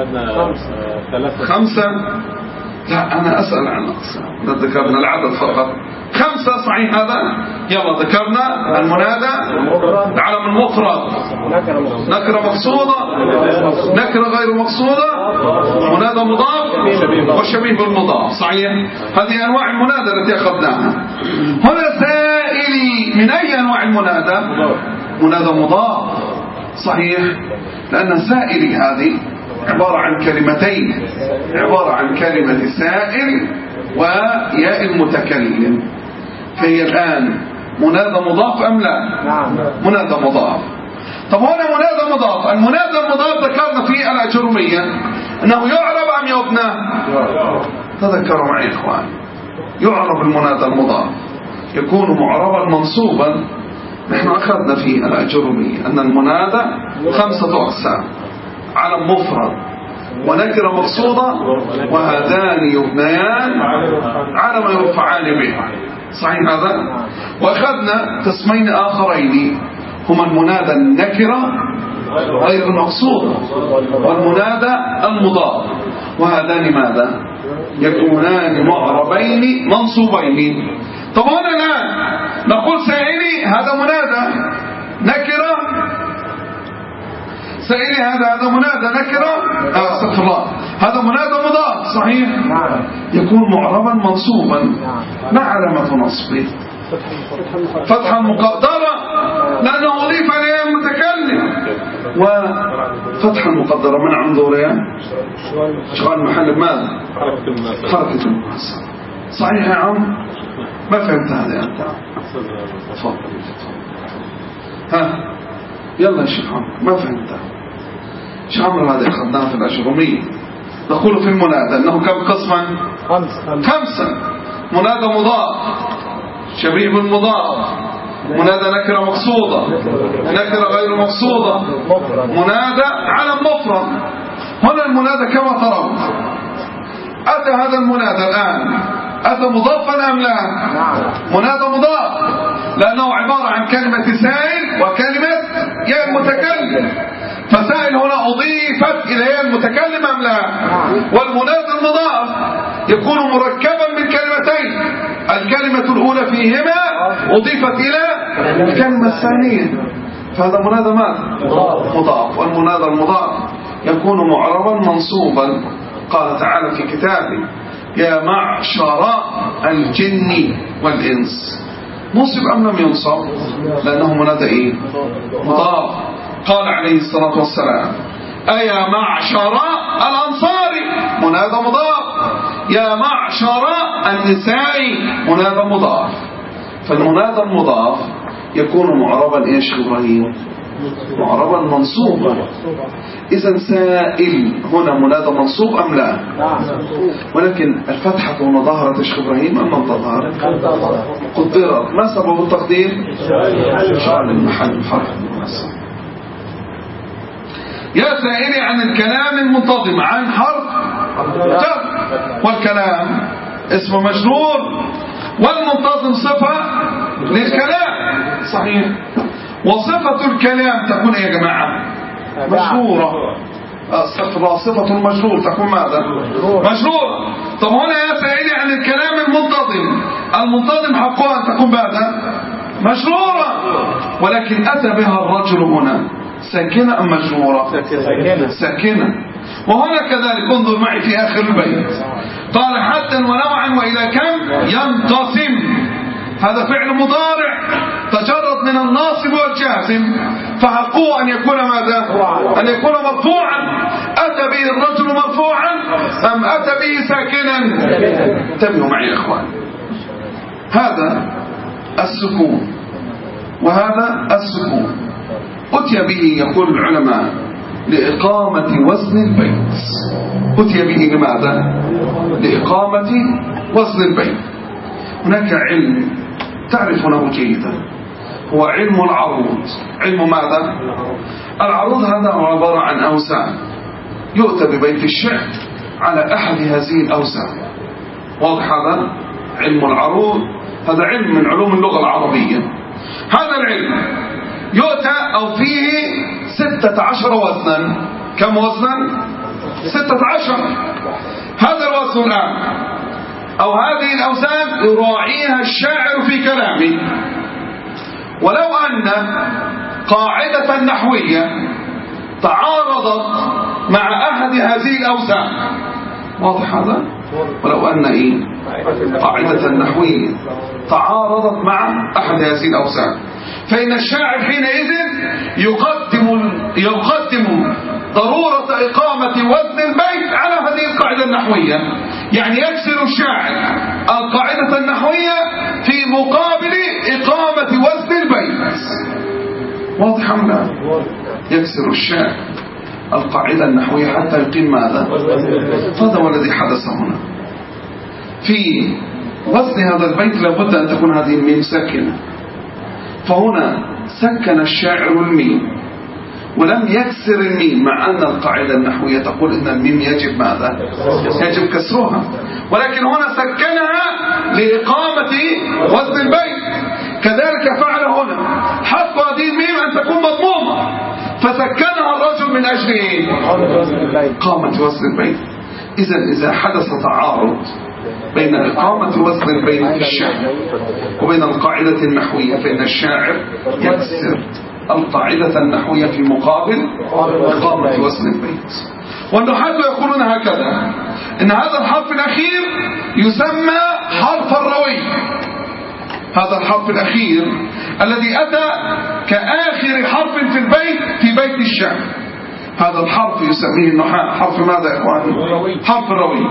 خمسة. لا أنا أسأل عن الأقسام، ذكرنا العدد فقط خمسة. صحيح هذا؟ يلا ذكرنا المنادى العلم المفرد، نكرة مقصودة، نكرة غير مقصودة، منادى مضاف، وشبيه بالمضاف. صحيح. هذه أنواع المنادى التي أخذناها. هنا سائلي من أي أنواع المنادى؟ منادى مضاف. صحيح. لأن سائلي هذه عبارة عن كلمتين، عبارة عن كلمة سائل وياء المتكلم، فهي الآن منادى مضاف أم لا؟ منادى مضاف. طب هنا منادى مضاف، المنادى المضاف ذكرنا في الأجرمية أنه يعرب أم يبنى؟ تذكروا معي إخوان، يعرب المنادى المضاف، يكون معربا منصوبا. نحن أخذنا في الأجرمية أن المنادى خمسة أقسام: علم مفرد ونكرة مقصودة وهذان يبنيان على ما يرفعان به. صحيح هذا؟ وأخذنا قسمين آخرين هما المنادى النكرة غير المقصودة والمنادى المضاف، وهذان ماذا؟ يكونان معربين منصوبين. طب هنا الآن نقول سائلي هذا منادى نكرة، سائلي هذا هذا منادى نكرة، استغفر الله، هذا منادى مضاف. صحيح. يكون معربا منصوبا مع علامة نصبه فتحا مقدرة لأنه أضيف إليه المتكلم، وفتحا مقدرة من عنظورها شغال محل بماذا؟ حركة المناسبة. صحيح يا عم؟ ما فهمت هذا أنت؟ تفضل. ها يلا يا شيخ عمرو، ما فهمت شيخ عمرو؟ هذا أخذناه في الأجرمية. نقول في المنادى أنه كم قسما؟ خمسة. منادى مضاف، شبيه بالمضاف، منادى نكرة مقصودة، نكرة غير مقصودة، منادى علم مفرد. هنا المنادى كما ترون أتى هذا المنادى الآن أتى مضافا أم لا؟ منادى مضاف لأنه عبارة عن كلمة سائل وكلمة يا المتكلم، فسائل هنا أضيفت إلى يا المتكلم أم لا؟ والمنادى المضاف يكون مركبا من كلمتين، الكلمة الأولى فيهما أضيفت إلى الكلمة الثانية، فهذا منادى ماذا؟ مضاف. والمنادى المضاف يكون معربا منصوبا. قال تعالى في كتابه: يا معشر الجن والإنس. نصب أم لم ينصب؟ لأنه منادى إيه؟ مضاف. قال عليه الصلاة والسلام: أيا معشر الأنصار، منادى مضاف. يا معشر النساء، منادى مضاف. فالمنادى المضاف يكون معربا إيش إبراهيم؟ معربا منصوبا. إذا سائل هنا منادى منصوب أم لا؟ ولكن الفتحة هنا ظهرت الشيخ إبراهيم أم لم تظهر؟ قدرت. ما سبب التقدير؟ جعل المحل حرف مناسب. يا سائلي عن الكلام المنتظم، عن حرف جر، والكلام اسم مجرور، والمنتظم صفة للكلام. صحيح. وصفة الكلام تكون يا جماعة مجرورة. صفة المجرور تكون ماذا؟ مجرورة. طب هنا يا سائلي عن الكلام المنتظم، المنتظم حقها أن تكون ماذا؟ مجرورة. ولكن أتى بها الرجل هنا ساكنة أم مجرورة؟ ساكنة. ساكنة. وهنا كذلك انظر معي في آخر البيت، قال حدا ونوعا وإلى كم ينقسم. هذا فعل مضارع تجرد من الناصب والجازم، فحقه أن يكون ماذا؟ أن يكون مرفوعا. أتى به الرجل مرفوعا أم أتى به ساكنا؟ انتبهوا معي يا إخوان، هذا السكون وهذا السكون أتي به يقول العلماء لإقامة وزن البيت. أتي به لماذا؟ لإقامة وزن البيت. هناك علم تعرفونه جيدا، هو علم العروض. علم ماذا؟ العروض هذا هو عبارة عن أوزان، يؤتى ببيت الشعر على أحد هذه الأوزان. واضح هذا؟ علم العروض هذا علم من علوم اللغة العربية. هذا العلم يؤتى أو فيه ستة عشر وزنا. كم وزنا؟ ستة عشر. هذا الوزن الآن أو هذه الأوزان يراعيها الشاعر في كلامه. ولو أن قاعدة نحوية تعارضت مع أحد هذه الأوزان، واضح هذا؟ ولو أن إيه؟ قاعدة نحوية تعارضت مع أحد هذه الأوزان، فإن الشاعر حينئذ يقدم يقدم ضرورة إقامة وزن البيت على هذه القاعدة النحوية. يعني يكسر الشاعر القاعدة النحوية في مقابل إقامة وزن البيت. واضح أم لا؟ يكسر الشاعر القاعدة النحوية حتى يقيم ماذا؟ هذا هو الذي حدث هنا. في وزن هذا البيت لابد أن تكون هذه الميم ساكنة، فهنا سكن الشاعر الميم ولم يكسر الميم، مع أن القاعدة النحوية تقول إن الميم يجب ماذا؟ يجب كسرها، ولكن هنا سكنها لإقامة وزن البيت. كذلك فعل هنا، حق هذه الميم أن تكون مضمومة فسكنها الرجل من أجل إقامة وزن البيت. إذا إذا حدث تعارض بين إقامة وزن البيت في الشعر وبين القاعدة النحوية، فإن الشاعر يكسر القاعدة النحوية في مقابل إقامة وزن البيت. والنحاة يقولون هكذا، إن هذا الحرف الأخير يسمى حرف الروي. هذا الحرف الأخير الذي أتى كآخر حرف في البيت في بيت الشعر، هذا الحرف يسميه النحاة حرف ماذا يا إخوان؟ حرف الروي.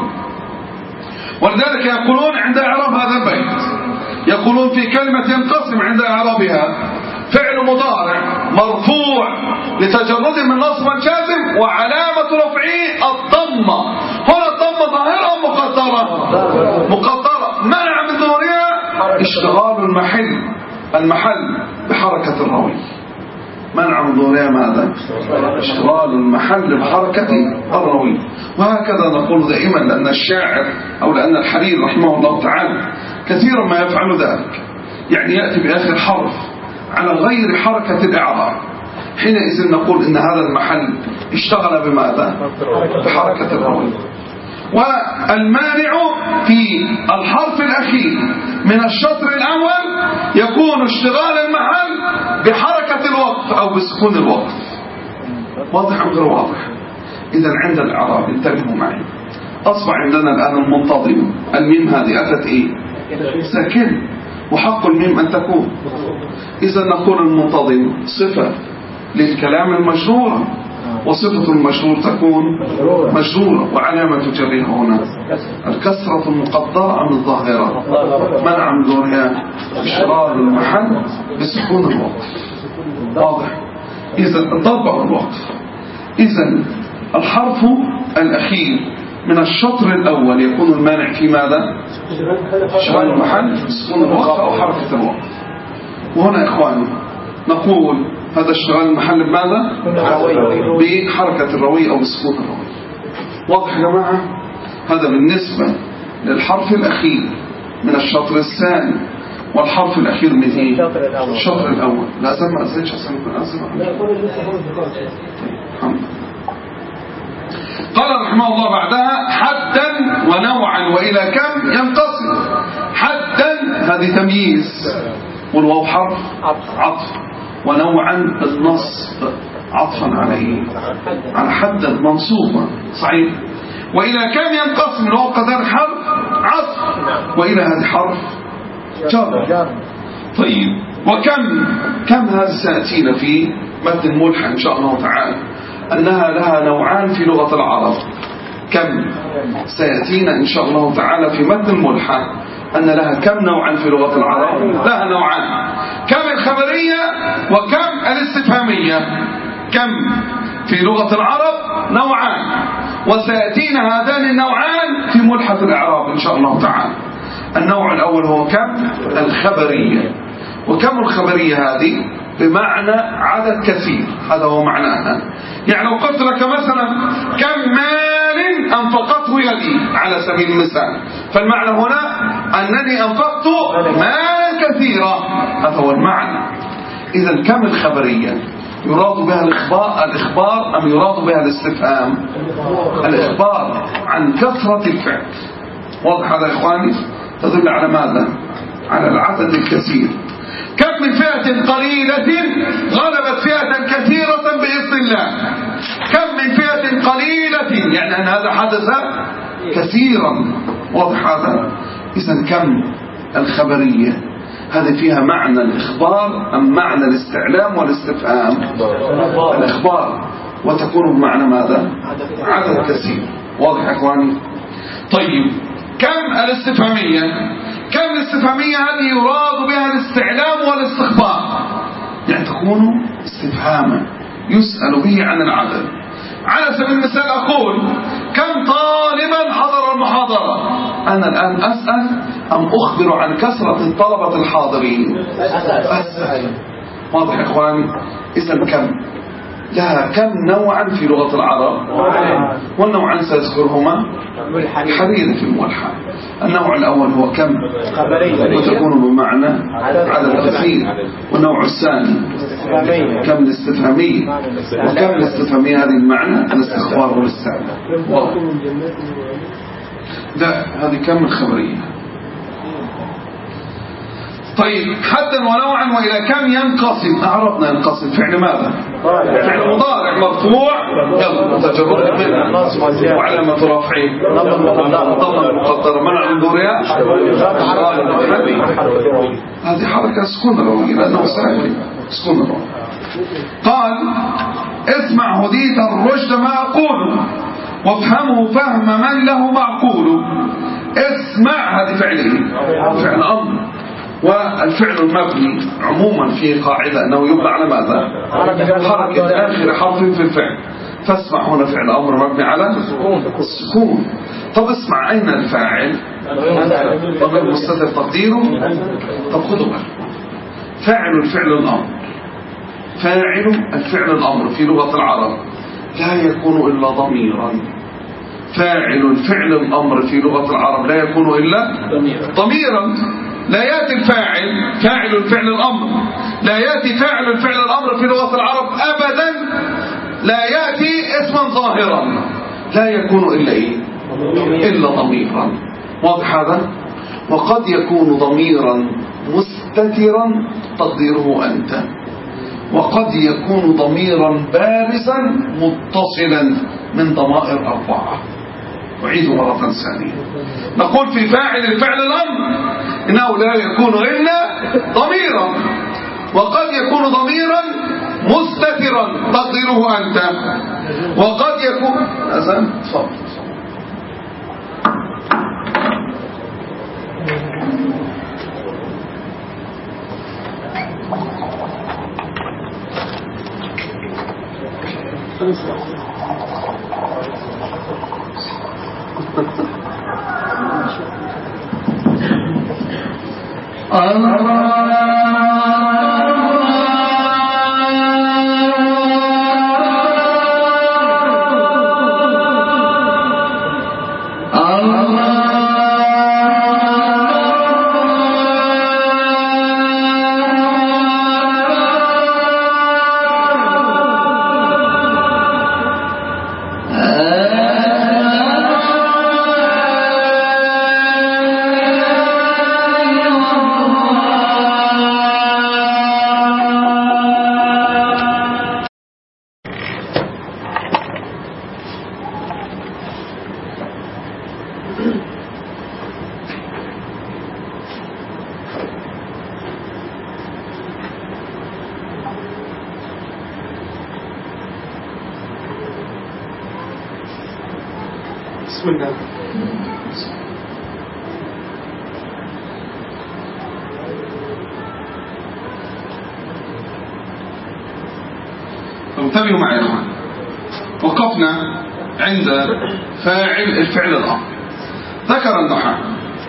ولذلك يقولون عند إعراب هذا البيت، يقولون في كلمة ينقسم عند إعرابها فعل مضارع مرفوع لتجرد من نصب الجازم وعلامة رفعه الضمة. هنا الضمة ظاهرة أم مقدرة؟ مقدرة. منع من ظهورها اشتغال المحل المحل بحركة الروي. منع من ظهورها ماذا؟ اشتغال المحل بحركة الروي. وهكذا نقول دائما، لأن الشاعر أو لأن الحرير رحمه الله تعالى كثيرا ما يفعل ذلك، يعني يأتي بآخر حرف على غير حركة الإعراب، حينئذ نقول إن هذا المحل اشتغل بماذا؟ بحركة الروي. والمانع في الحرف الأخير من الشطر الأول يكون اشتغال المحل بحركة الوقف أو بسكون الوقف. واضح أم غير واضح؟ إذا عند الإعراب انتبهوا معي، أصبح عندنا الآن المنتظم، الميم هذه أتت إيه؟ ساكن، وحق الميم أن تكون. إذا نقول المنتظم صفة للكلام المجرورة، وصفة المجرور تكون مجرورة، وعلامة جرها هنا الكسرة المقدرة أم الظاهرة؟ منع من ظهورها اشتغال المحل بسكون الوقف. واضح؟ إذا الضرب والوقف. إذا الحرف الأخير من الشطر الأول يكون المانع في ماذا؟ اشتغال المحل، سكون الوقف أو حركة الوقف. وهنا يا إخواني نقول هذا اشتغال المحل بماذا؟ بحركة الروي أو بسكون الروي. واضح يا جماعة؟ هذا بالنسبة للحرف الأخير من الشطر الثاني. والحرف الأخير من إيه؟ الشطر الأول. لا أزال ما أزالش عشان يكون أزال. قال رحمه الله بعدها حدا ونوعا وإلى كم ينقسم. حدا هذه تمييز، والواو حرف عطف، ونوعا النصب عطفا على إيه؟ على حدا منصوبا صحيح. وإلى كم ينقسم، الواو قدر حرف عطف، وإلى هذه حرف جر. طيب وكم كم هذا سيأتينا في متن الملحة إن شاء الله تعالى أنها لها نوعان في لغة العرب. كم سيأتينا إن شاء الله تعالى في متن الملحة أن لها كم نوعا في لغة العرب؟ لها نوعان، كم الخبرية وكم الاستفهامية. كم في لغة العرب نوعان، وسيأتينا هذان النوعان في ملحة الإعراب إن شاء الله تعالى. النوع الأول هو كم الخبرية. وكم الخبرية هذه بمعنى عدد كثير، هذا هو معناها. يعني لو قلت لك مثلا كم مال أنفقته يدي على سبيل المثال، فالمعنى هنا أنني أنفقت مال كثيرا، هذا هو المعنى. إذا كم الخبرية يراد بها الإخبار, الإخبار أم يراد بها الاستفهام؟ الإخبار عن كثرة الفعل. واضح هذا يا إخواني؟ تدل على ماذا؟ على العدد الكثير. كم من فئة قليلة غلبت فئة كثيرة بإذن الله. كم من فئة قليلة يعني أن هذا حدث كثيرا. واضح هذا؟ إذن كم الخبرية هذه فيها معنى الإخبار أم معنى الاستعلام والاستفهام؟ الإخبار، وتكون بمعنى ماذا؟ عدد كثير. واضح يا إخواني؟ طيب كم الاستفهامية؟ كم الاستفهامية هذه يراد بها الاستعلام والاستخبار، يعني تكون استفهاما يسأل به عن العدد. على سبيل المثال أقول كم طالبا حضر المحاضرة، أنا الآن أسأل أم أخبر عن كثرة الطلبة الحاضرين؟ أسأل. واضح يا إخواني؟ إذن كم لها كم نوعا في لغة العرب، والنوعان سأذكرهما حرير في الملحة. النوع الأول هو كم وتكون بمعنى عدد كثير، والنوع الثاني كم الاستفهامية، وكم الاستفهامية هذه المعنى الاستخبار والاستعلام. لا هذه كم الخبرية. طيب حدا ونوعا وإلى كم ينقسم. أعرفنا ينقسم فعل ماذا؟ فعل مضارع مرفوع يلا تجرد منه وعلامة رفعه ضمن مقدر منع من ظهورها. هذه حركة سكون روي لأنه ساكن سكون روي. قال اسمع هديت الرشد ما أقول وافهمه فهم من له معقول. اسمع هذه فعله فعل أمر، والفعل المبني عموما فيه قاعدة أنه يبنى على ماذا؟ حركة آخر حرف في الفعل. فاسمع هنا فعل أمر مبني على السكون. طب اسمع أين الفاعل؟ ضمير مستتر تقديره. طب خذوا بالكم، فاعل الفعل الأمر فاعل الفعل الأمر في لغة العرب لا يكون إلا ضميرا. فاعل الفعل الأمر في لغة العرب لا يكون إلا ضميرا. لا يأتي الفاعل فاعل الفعل الأمر لا يأتي فاعل الفعل الأمر في لغة العرب أبدا لا يأتي اسما ظاهرا، لا يكون إلا إيه؟ إلا ضميرا. واضح هذا؟ وقد يكون ضميرا مستترا تقديره أنت، وقد يكون ضميرا بارزا متصلا من ضمائر أربعة. أعيد مرة ثانية. نقول في فاعل الفعل الأمر إنه لا يكون إلا ضميرا، وقد يكون ضميرا مستترا تقديره أنت، وقد يكون أذن تفضل. بسم الله. انتبهوا معي الآن. وقفنا عند فاعل الفعل الأمر. ذكر النحاة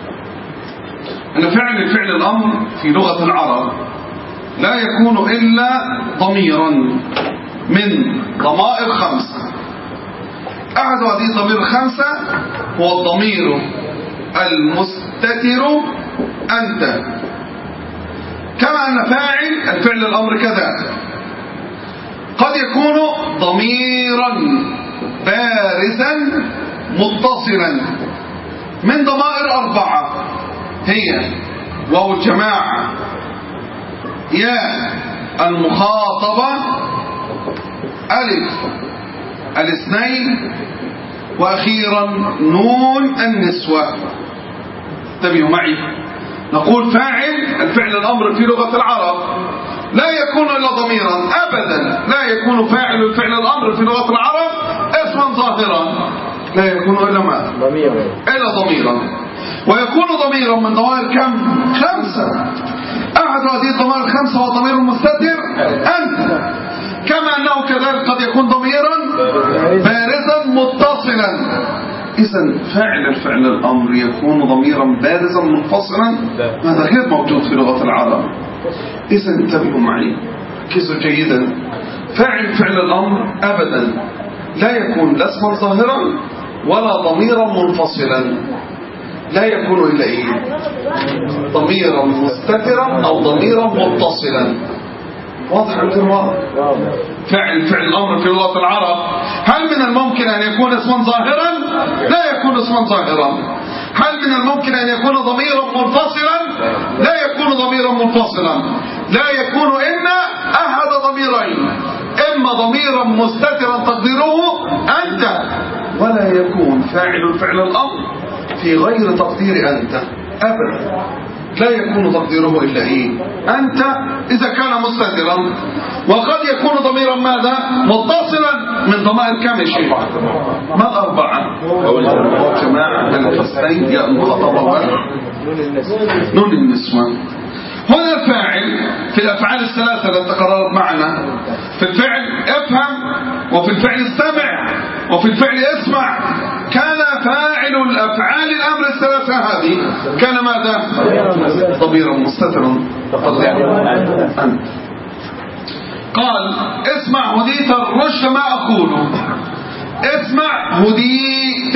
أن فعل الفعل الأمر في لغة العرب لا يكون إلا ضميرا من ضمائر خمسة. أحد هذه الضمير الخمسة هو الضمير المستتر أنت، كما أن فاعل الفعل الأمر كذلك قد يكون ضميرا بارزا متصلا من ضمائر أربعة هي واو الجماعة، ياء المخاطبة، ألف الاثنين، وأخيرا نون النسوة. انتبهوا معي، نقول فاعل الفعل الأمر في لغة العرب لا يكون إلا ضميرا أبدا. لا يكون فاعل الفعل الأمر في لغة العرب اسما ظاهرا، لا يكون إلا ماذا؟ ضميرا. إلا ضميرا. ويكون ضميرا من ضمائر كم؟ خمسة. أحد هذه الضمائر الخمسة هو ضمير المستتر أنت، كما أنه كذلك قد يكون ضميرا بارزا متصلا. إذن فاعل الفعل الأمر يكون ضميرا بارزا منفصلا، هذا غير موجود في لغة العرب. إذن انتبهوا معي، ركزوا جيدا. فاعل فعل الأمر أبدا لا يكون لا اسما ظاهرا ولا ضميرا منفصلا، لا يكون إلا إيه؟ ضميرا مستترا أو ضميرا متصلا. واضح عندكم؟ واضح. فعل فعل الأمر في لغة العرب هل من الممكن أن يكون اسما ظاهرا؟ لا يكون اسما ظاهرا. هل من الممكن أن يكون ضميرا منفصلا؟ لا يكون ضميرا منفصلا. لا يكون إلا أحد ضميرين، إما ضميرا مستترا تقديره أنت، ولا يكون فاعل الفعل الأمر في غير تقدير أنت أبدا. لا يكون تقديره إلا إيه؟ أنت إذا كان مستترا. وقد يكون ضميرا ماذا؟ متصلا من ضمائر كم شيء؟ ما الأربعة؟ جماعة الفصلين يا المخاطبة نون النسوة. هنا الفاعل في الأفعال الثلاثة التي تقررت معنا، في الفعل افهم، وفي الفعل استمع، وفي الفعل اسمع. كان فاعل الأفعال الأمر الثلاثة هذه كان ماذا؟ ضميرا مستترا أنت. قال اسمع هديت الرشد ما أقوله. اسمع هديت،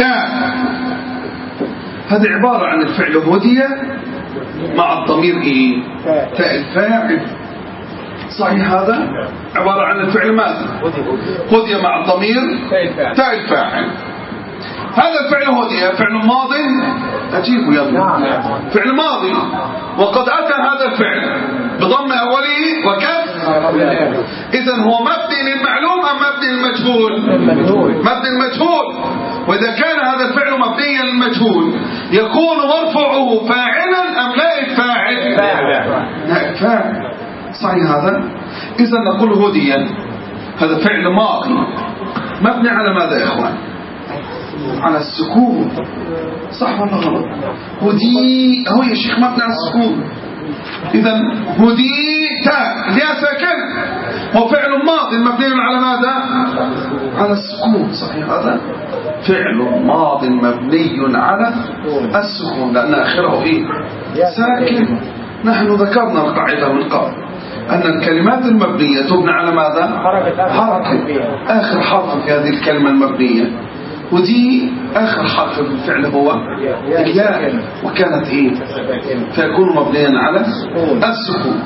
هذه عبارة عن الفعل هدية مع الضمير ايه؟ تاء الفاعل. صحيح؟ هذا عبارة عن الفعل ماذا؟ هدية مع الضمير تاء الفاعل. هذا الفعل هدية فعل ماضي. أجيبوا يا ابني، فعل ماضي وقد أتى هذا الفعل بضم أوله وكسر. إذن هو مبني للمعلوم أم مبني للمجهول؟ مبني للمجهول. وإذا كان هذا الفعل مبنيا للمجهول يكون مرفوعه فاعلا أم نائب فاعل؟ نائب فاعل. صحيح هذا؟ إذن نقول هديا هذا فعل ماضي مبني على ماذا يا إخوان؟ على السكون. صح ولا غلط؟ هدي هو يا شيخ مبني على السكون. إذا هديت ليها ساكن وفعل ماضي مبني على ماذا؟ على السكون. صحيح هذا؟ فعل ماض مبني على السكون لأن آخره إيه؟ ساكن. نحن ذكرنا القاعدة من قبل أن الكلمات المبنية تبنى على ماذا؟ حركة. آخر حرف في هذه الكلمة المبنية، ودي آخر حرف بالفعل هو الياء، وكانت إيه؟ فيكون مبنيا على السكون.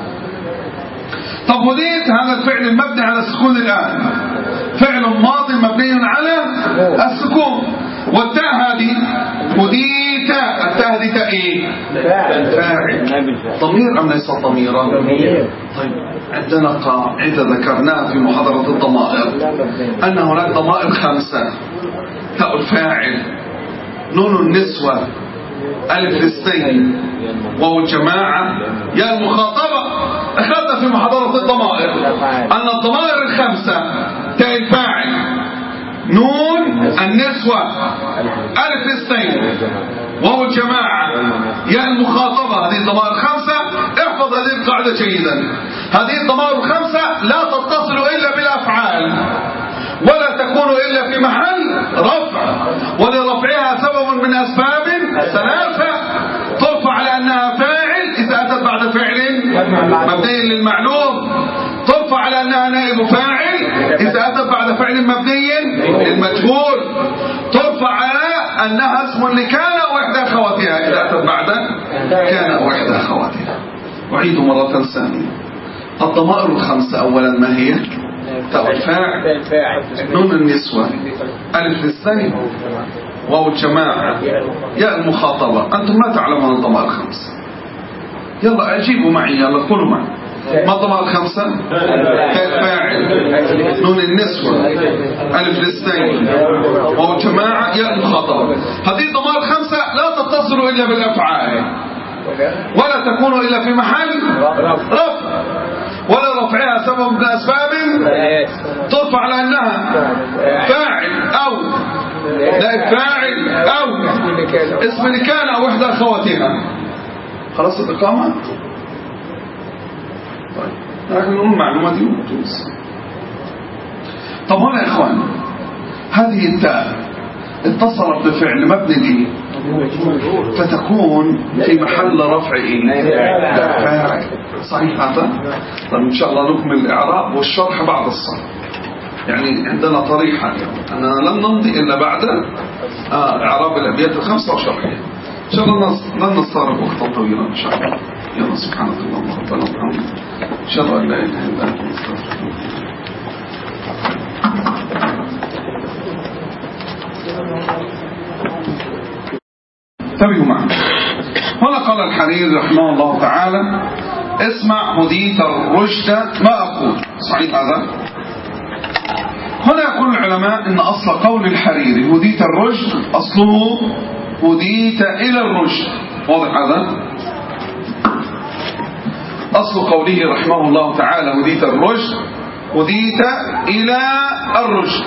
طب وديت هذا الفعل المبني على السكون الآن فعل ماضي مبني على السكون، والتاء هذه وديت، التاء هذه تاء ايه؟ فاعل. ضمير ام ليس ضميرا؟ طيب عندنا قاعدة ذكرناها في محاضرة الضمائر ان هناك ضمائر خمسة: تاء الفاعل، نون النسوة، ألف الاثنين، واو الجماعة، يا المخاطبة. أخذنا في محاضرة الضمائر أن الضمائر الخمسة: تاء الفاعل، نون النسوة، ألف الاثنين، واو الجماعة، يا المخاطبة، هذه الضمائر الخمسة. احفظ هذه القاعدة جيدا. هذه الضمائر الخمسة لا تتصل إلا بالأفعال، ولا تكون إلا في محل رفع، ولرفعها سبب من أسباب ثلاثة: ترفع على أنها فاعل إذا أتت بعد فعل مبني للمعلوم، ترفع على أنها نائب فاعل إذا أتت بعد فعل مبني للمجهول، ترفع على أنها اسم لكان وإحدى أخواتها إذا أتت بعد كان وإحدى أخواتها. أعيد مرة ثانية: الضمائر الخمسة أولا ما هي؟ تاء الفاعل، نون النسوة، ألف الاثنين، واو الجماعة، يا المخاطبة. أنتم ما تعلمون الضمائر الخمسة، يلا أجيبوا معي، يلا قولوا معي. ما الضمائر الخمسة؟ تاء الفاعل، نون النسوة، ألف الاثنين، واو الجماعة، يا المخاطبة. هذه الضمائر الخمسة لا تتصل إلا بالأفعال، ولا تكون إلا في محل رفع، ولا رفعها سبب من أسباب ترفع على أنها فاعل أو نائب فاعل أو اسم لكان أو إحدى أخواتها. خلاص الإقامة؟ طيب نحن نقول المعلومة دي وجوز. طب هنا يا إخوان، هذه التاء اتصلت بفعل مبني ليه؟ فتكون في محل رفع ايه؟ فاعل. صحيح هذا؟ طيب ان شاء الله نكمل الاعراب والشرح بعد الصلاة. يعني عندنا طريقة اليوم أننا لن نمضي إلا بعد آه اعراب الابيات الخمسة وشرحها. ان شاء الله لن نستغرق وقتا طويلا ان شاء الله. يلا سبحانك اللهم ربنا وبحمدك، اشهد ان لا اله الا انت، استغفرك. انتبهوا معي. هنا قال الحريري رحمه الله تعالى: اسمع هديت الرشد ما أقول. صحيح هذا؟ هنا يقول العلماء إن أصل قول الحريري هديت الرشد أصله هديت إلى الرشد. واضح هذا؟ أصل قوله رحمه الله تعالى هديت الرشد هديت إلى الرشد.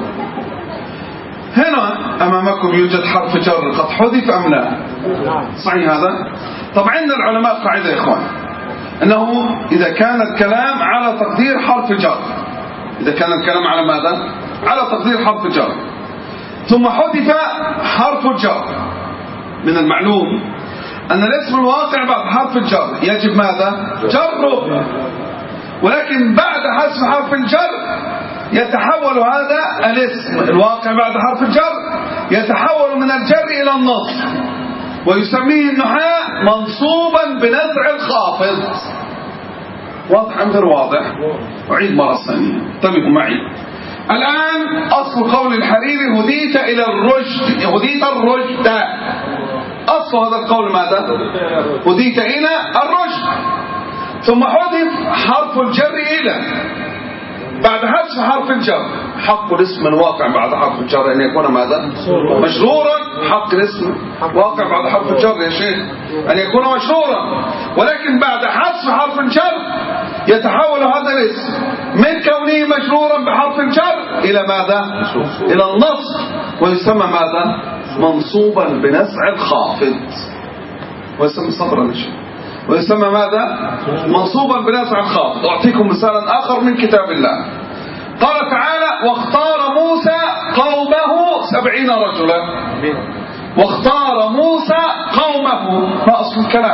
هنا أمامكم يوجد حرف جر قد حذف أم لا؟ صحيح هذا؟ طبعا عند العلماء قاعدة يا إخوان أنه إذا كان الكلام على تقدير حرف جر، إذا كان الكلام على ماذا؟ على تقدير حرف جر ثم حذف حرف الجر، من المعلوم أن الاسم الواقع بعد حرف الجر يجب ماذا؟ جره، ولكن بعد حذف حرف الجر يتحول هذا الاسم الواقع بعد حرف الجر يتحول من الجر إلى النصب، ويسميه النحاة منصوبا بنزع الخافض. واضح أم غير واضح؟ أعيد مرة ثانية، انتبهوا معي. الآن أصل قول الحريري هديت إلى الرشد، هديت الرشد. أصل هذا القول ماذا؟ هديت إلى الرشد، ثم حذف حرف الجر إلى. بعد حذف حرف الجر حق الاسم الواقع بعد حرف الجر أن يكون ماذا؟ مجرورا. حق الاسم واقع بعد حرف الجر يا شيخ أن يكون مجرورا، ولكن بعد حذف حرف الجر يتحول هذا الاسم من كونه مجرورا بحرف الجر إلى ماذا؟ إلى النصب، ويسمى ماذا؟ منصوبا بنزع الخافض، ويسمى صبرا شيء، ويسمى ماذا؟ منصوبا بنزع الخافض. أعطيكم مثالا آخر من كتاب الله. قال تعالى: واختار موسى قومه سبعين رجلا. واختار موسى قومه، ما أصل الكلام؟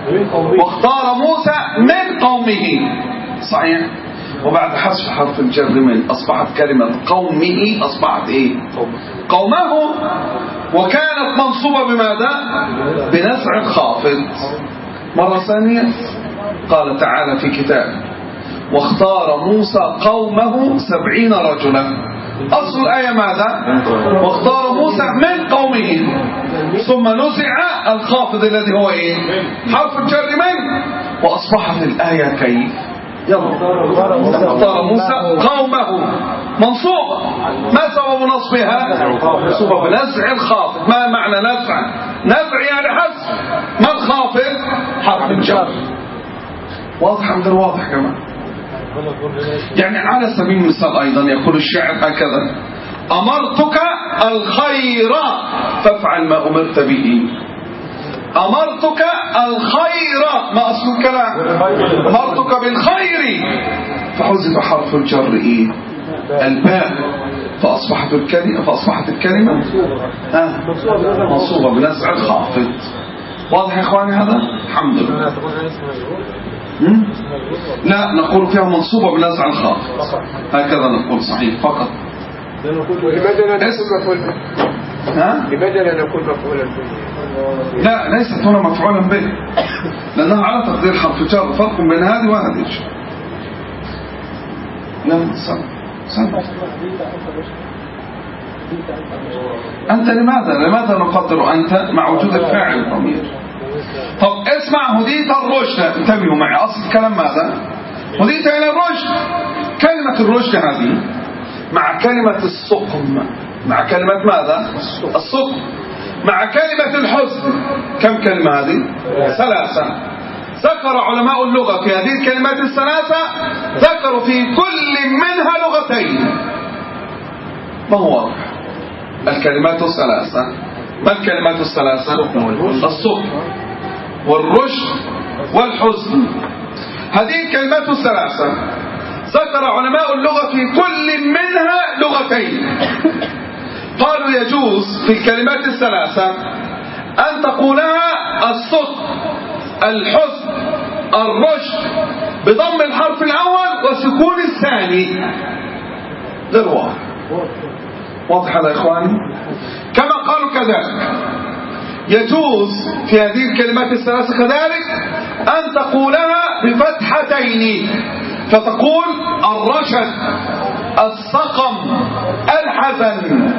واختار موسى من قومه. صحيح. وبعد حذف حرف الجر من أصبحت كلمة قومه أصبحت إيه؟ قومه. وكانت منصوبة بماذا؟ بنزع الخافض. مرة ثانية قال تعالى في كتابه واختار موسى قومه سبعين رجلا. أصل الآية ماذا؟ واختار موسى من قومه، ثم نزع الخافض الذي هو إيه؟ حرف الجر من، وأصبحت الآية كيف؟ يلا اختار موسى قومه منصوبة. ما سبب نصبها؟ منصوبة بنزع الخافض. ما معنى نزع؟ نزع يعني حذف. ما الخافض؟ حرف الجر. واضح عند الواضح كمان. يعني على سبيل المثال أيضا يقول الشاعر هكذا: أمرتك الخير فافعل ما أمرت به. أمرتك الخير، ما أصل الكلام؟ أمرتك بالخير، فحذف حرف الجر إيه؟ الباء، فأصبحت الكلمة فأصبحت الكلمة آه منصوبة بنزع الخافض. واضح يا إخواني هذا؟ الحمد لله. لا نقول فيها منصوبة بنزع الخافض، هكذا نقول. صحيح فقط. لماذا لا نقول مفعول به؟ ها؟ لماذا لا نقول مفعولا به؟ لا ليست هنا مفعولا به، لأنها على تقدير حرف جر. فرق بين هذه وهذه. لا سم سم أنت لماذا لماذا نقدر أنت مع وجود الفاعل الضمير؟ طب اسمع، هديت الرشد. انتبهوا معي، أصل الكلام ماذا؟ هديت إلى الرشد. كلمة الرشد هذه مع كلمة السقم، مع كلمة ماذا؟ السقم، مع كلمة الحزن. كم كلمة هذه؟ ثلاثة. ذكر علماء اللغة في هذه الكلمات الثلاثة، ذكروا في كل منها لغتين. ما هو الكلمات الثلاثة؟ ما الكلمات الثلاثة؟ السقم والرشد والحزن. هذه الكلمات الثلاثة ذكر علماء اللغة في كل منها لغتين. قالوا يجوز في الكلمات الثلاثة أن تقولها السقم، الحزن، الرشد بضم الحرف الأول وسكون الثاني. غير واضح. واضح هذا يا إخواني؟ كما قالوا كذلك يجوز في هذه الكلمات الثلاثة كذلك أن تقولها بفتحتين، فتقول الرشد، السقم، الحزن.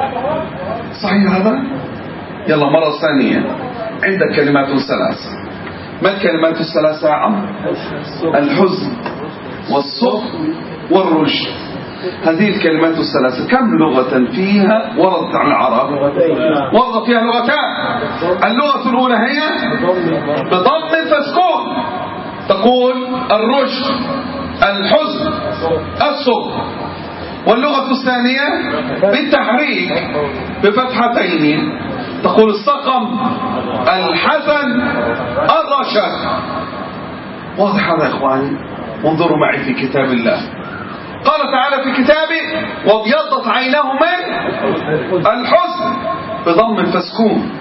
صحيح هذا؟ يلا مرة ثانية. عندك كلمات ثلاثة. ما الكلمات الثلاثة يا عم؟ الحزن والسقم والرشد. هذه الكلمات الثلاثة كم لغة فيها وردت عن العرب؟ ورد فيها لغتان. اللغة الأولى هي بضم فسكون، تقول الرشد، الحزن، السقم. واللغة الثانية بالتحريك بفتحتين، تقول السقم، الحزن، الرشد. واضح هذا يا إخواني؟ انظروا معي في كتاب الله. قال تعالى في كتابه وابيضت عيناه من الحزن بضم فسكون.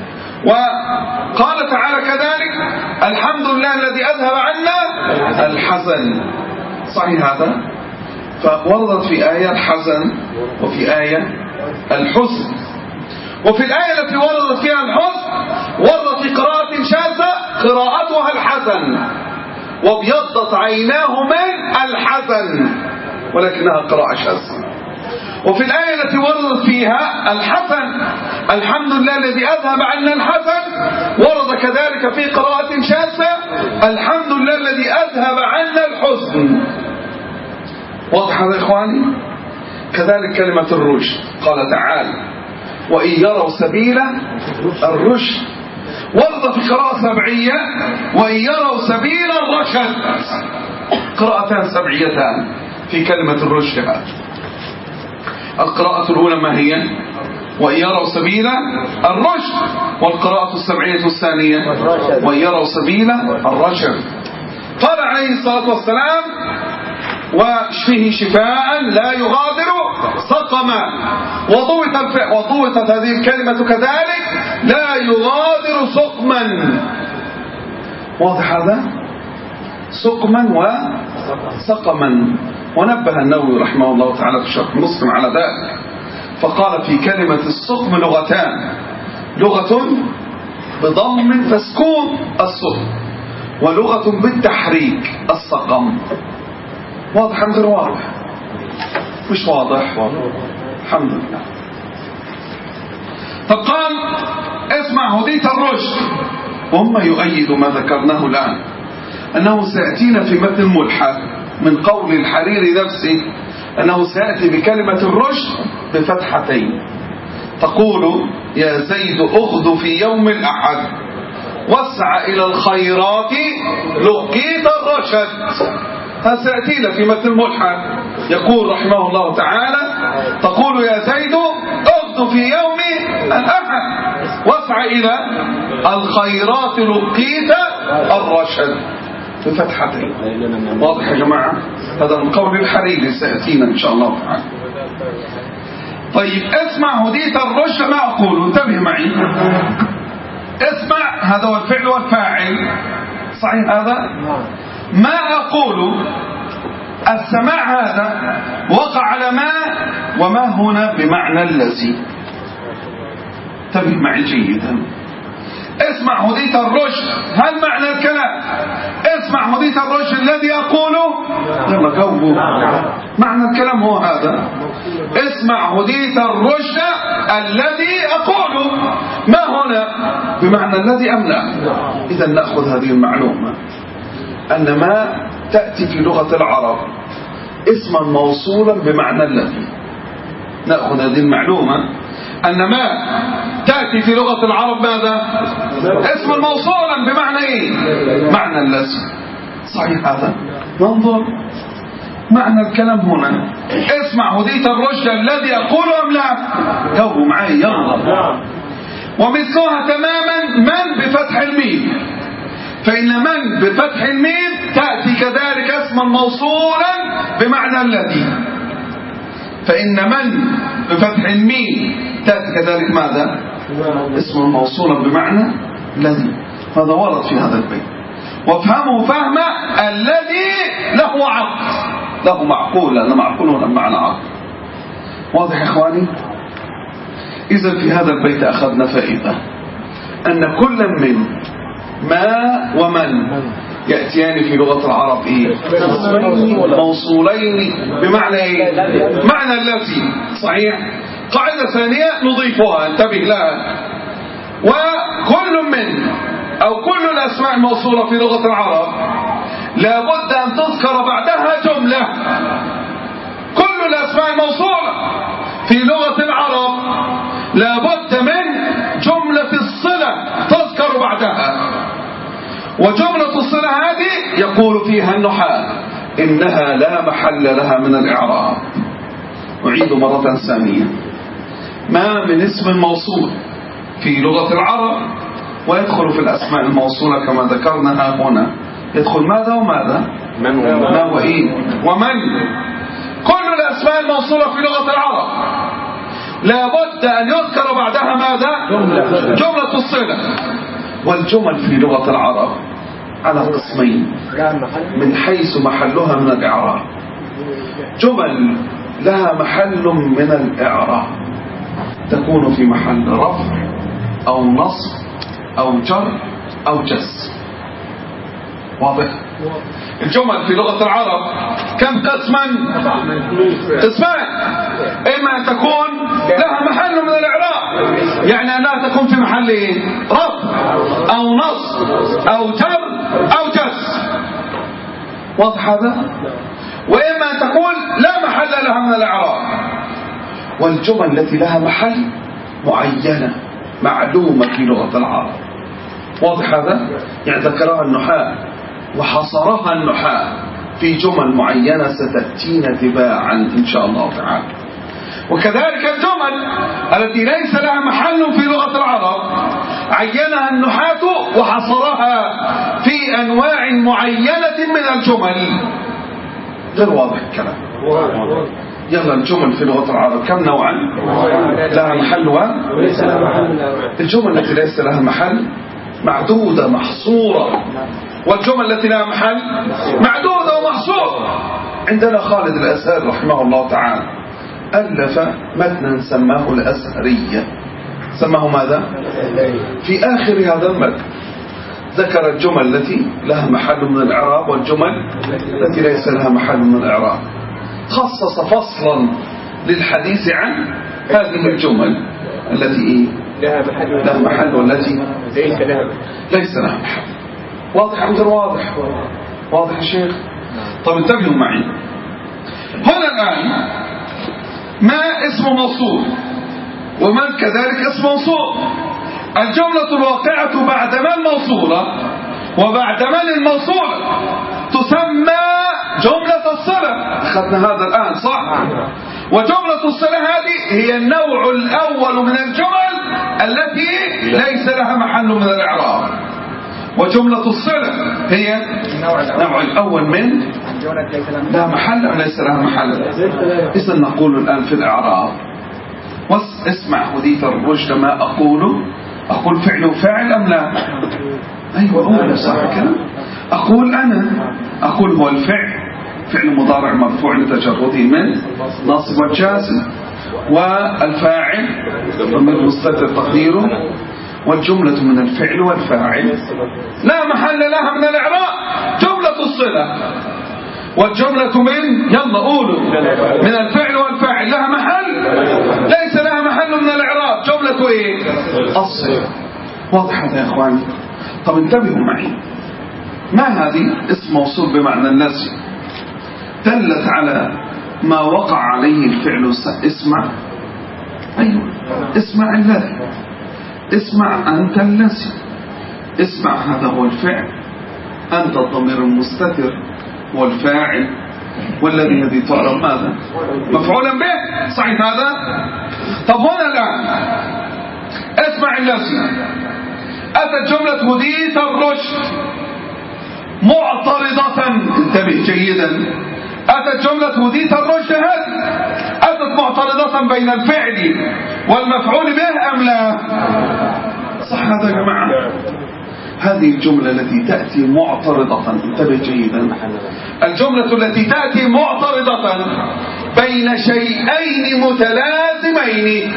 وقال تعالى كذلك الحمد لله الذي أذهب عنا الحزن. صحيح هذا؟ فوردت في آية الحزن وفي آية الحزن. وفي الآية التي وردت فيها الحزن وردت في قراءة شاذة قراءتها الحزن، وابيضت عيناه من الحزن، ولكنها قراءة شاذة. وفي الآية التي وردت فيها الحزن الحمد لله الذي أذهب عنا الحزن، ورد كذلك في قراءة شاذة الحمد لله الذي أذهب عنا الحزن. واضح هذا يا إخواني؟ كذلك كلمة الرشد قال تعالى وإن يروا سبيل الرشد، ورد في قراءة سبعية وإن يروا سبيل الرشد. قراءتان سبعيتان في كلمة الرشد هذه. القراءة الأولى ما هي؟ وإن يروا سبيل الرشد. والقراءة السبعية الثانية وإن يروا سبيل الرشد. قال عليه الصلاة والسلام واشفه شفاء لا يغادر سقما. وضوطت وضوطت هذه الكلمة كذلك لا يغادر سقما. واضح هذا؟ سقما وسقما. ونبه النووي رحمه الله تعالى في شرح مسلم على ذلك، فقال في كلمة السقم لغتان: لغة بضم فسكون السقم، ولغة بالتحريك السقم. واضح غير واضح؟ مش واضح؟ الحمد لله. فقال: اسمع هديت الرشد. وهم يؤيد ما ذكرناه الآن، أنه سيأتينا في متن الملحة من قول الحريري نفسه أنه سيأتي بكلمة الرشد بفتحتين، تقول: يا زيد أغد في يوم الأحد واسع إلى الخيرات لقيت الرشد. هذا سيأتينا في متن الملحة. يقول رحمه الله تعالى: تقول يا زيد أغد في يوم الأحد واسع إلى الخيرات لقيت الرشد بفتحتين. واضح يا جماعة؟ هذا من قول الحريري سيأتينا إن شاء الله تعالى. طيب، اسمع هديت الرشد. ما أقول؟ انتبه معي. اسمع هذا هو الفعل والفاعل، صحيح هذا؟ ما أقول السماع هذا وقع على ما، وما هنا بمعنى الذي. انتبه معي جيدا. اسمع هديت الرشد، هل معنى الكلام اسمع هديت الرشد الذي أقوله؟ يلا جاوبوا. معنى الكلام هو هذا: اسمع هديت الرشد الذي أقوله. ما هنا بمعنى الذي أم لا؟ إذا نأخذ هذه المعلومة أن ما تأتي في لغة العرب اسما موصولا بمعنى الذي. نأخذ هذه المعلومة أن ما تأتي في لغة العرب ماذا؟ اسما موصولا بمعنى إيه؟ معنى الذي. صحيح هذا؟ ننظر معنى الكلام هنا. اسمع هديت الرشد الذي أقوله أم لا؟ جاوبوا معي يلا. ومثلها تماما من بفتح الميم، فإن من بفتح الميم تأتي كذلك اسما موصولا بمعنى الذي. فإن من بفتح الميم تأتي كذلك ماذا؟ اسما موصولا بمعنى الذي. هذا ورد في هذا البيت. وافهموا فهم الذي له عقل، له معقول، لأن معقول هنا بمعنى عقل. واضح يا إخواني؟ إذا في هذا البيت أخذنا فائدة أن كل من ما ومن يأتيان في لغة العرب إيه؟ موصولين بمعنى إيه؟ معنى الذي. صحيح؟ قاعدة ثانية نضيفها، انتبه لها. وكل من أو كل الأسماء الموصولة في لغة العرب لابد أن تذكر بعدها جملة. كل الأسماء الموصولة في لغة العرب لابد من جملة الصلة تذكر بعدها. وجملة الصلة هذه يقول فيها النحاة إنها لا محل لها من الإعراب. أعيد مرة ثانية: ما من اسم موصول في لغة العرب ويدخل في الأسماء الموصولة كما ذكرناها هنا، يدخل ماذا وماذا؟ ما وإيه ومن. كل الأسماء الموصولة في لغة العرب لابد أن يذكر بعدها ماذا؟ جملة الصلة. والجمل في لغة العرب على قسمين من حيث محلها من الإعراب. جمل لها محل من الإعراب، تكون في محل رفع أو نصب أو جر أو جزم. واضح؟ الجمل في لغة العرب كم قسما؟ قسمان. إما أن تكون لها محل من الإعراب، يعني أنها تكون في محل رفع أو نصب أو جر أو جزم. واضح هذا؟ وإما أن تكون لا محل لها من الإعراب. والجمل التي لها محل معينة معلومة في لغة العرب. واضح هذا؟ يعني ذكرها النحاة وحصرها النحاة في جمل معينة ستأتينا تباعا إن شاء الله تعالى. وكذلك الجمل التي ليس لها محل في لغة العرب عينها النحاة وحصرها في أنواع معينة من الجمل. غير واضح الكلام. يلا الجمل في لغة العرب كم نوعا؟ لها محل وليس لها محل. الجمل التي ليس لها محل معدودة محصورة، والجمل التي لها محل معدودة ومحصورة. عندنا خالد الأزهري رحمه الله تعالى ألف متنا سماه الأزهرية، سماه ماذا؟ في آخر هذا المتن ذكر الجمل التي لها محل من الإعراب والجمل التي ليس لها محل من الإعراب، خصص فصلا للحديث عن هذه الجمل التي لها محل لها محل والتي ليس لها ليس لها محل. واضح أم غير واضح؟ واضح يا شيخ؟ طب انتبهوا معي هنا الآن، ما اسم موصول ومن كذلك اسم موصول. الجملة الواقعة بعد من الموصولة وبعد من الموصولة تسمى جملة الصلة. أخذنا هذا الآن صح؟ وجملة الصلة هذه هي النوع الأول من الجمل التي ليس لها محل من الإعراب، وجملة الصلة هي النوع الأول من لا محل أو ليس لها محل. إذن نقول الآن في الإعراب، واسمع هديت الرشد ما أقوله، أقول فعل وفاعل أم لا؟ أيوة أقول صح كده. أقول أنا أقول هو الفعل فعل مضارع مرفوع لتجرده من ناصب والجازم، والفاعل ضمير مستتر تقديره، والجملة من الفعل والفاعل لا محل لها من الإعراب جملة الصلة. والجملة من يلا قولوا من الفعل والفاعل لها محل ليس لها محل من الإعراب جملة ايه؟ الصلة. واضح هذا يا اخواني؟ طب انتبهوا معي، ما هذه اسم موصول بمعنى النسي دلت على ما وقع عليه الفعل. اسمع، ايوه اسمع الذي، اسمع أنت الذي، اسمع هذا هو الفعل، أنت الضمير المستتر هو الفاعل، والذي الذي تعرف ماذا؟ مفعولا به، صحيح هذا؟ طب هنا الآن اسمع الذي، أتت جملة هديت الرشد معترضة، انتبه جيدا، أتت جملة هديت الرشد هذه أتت معترضة بين الفعل والمفعول به أم لا؟ صح هذا يا جماعة؟ هذه الجملة التي تأتي معترضة، انتبه جيدا، الجملة التي تأتي معترضة بين شيئين متلازمين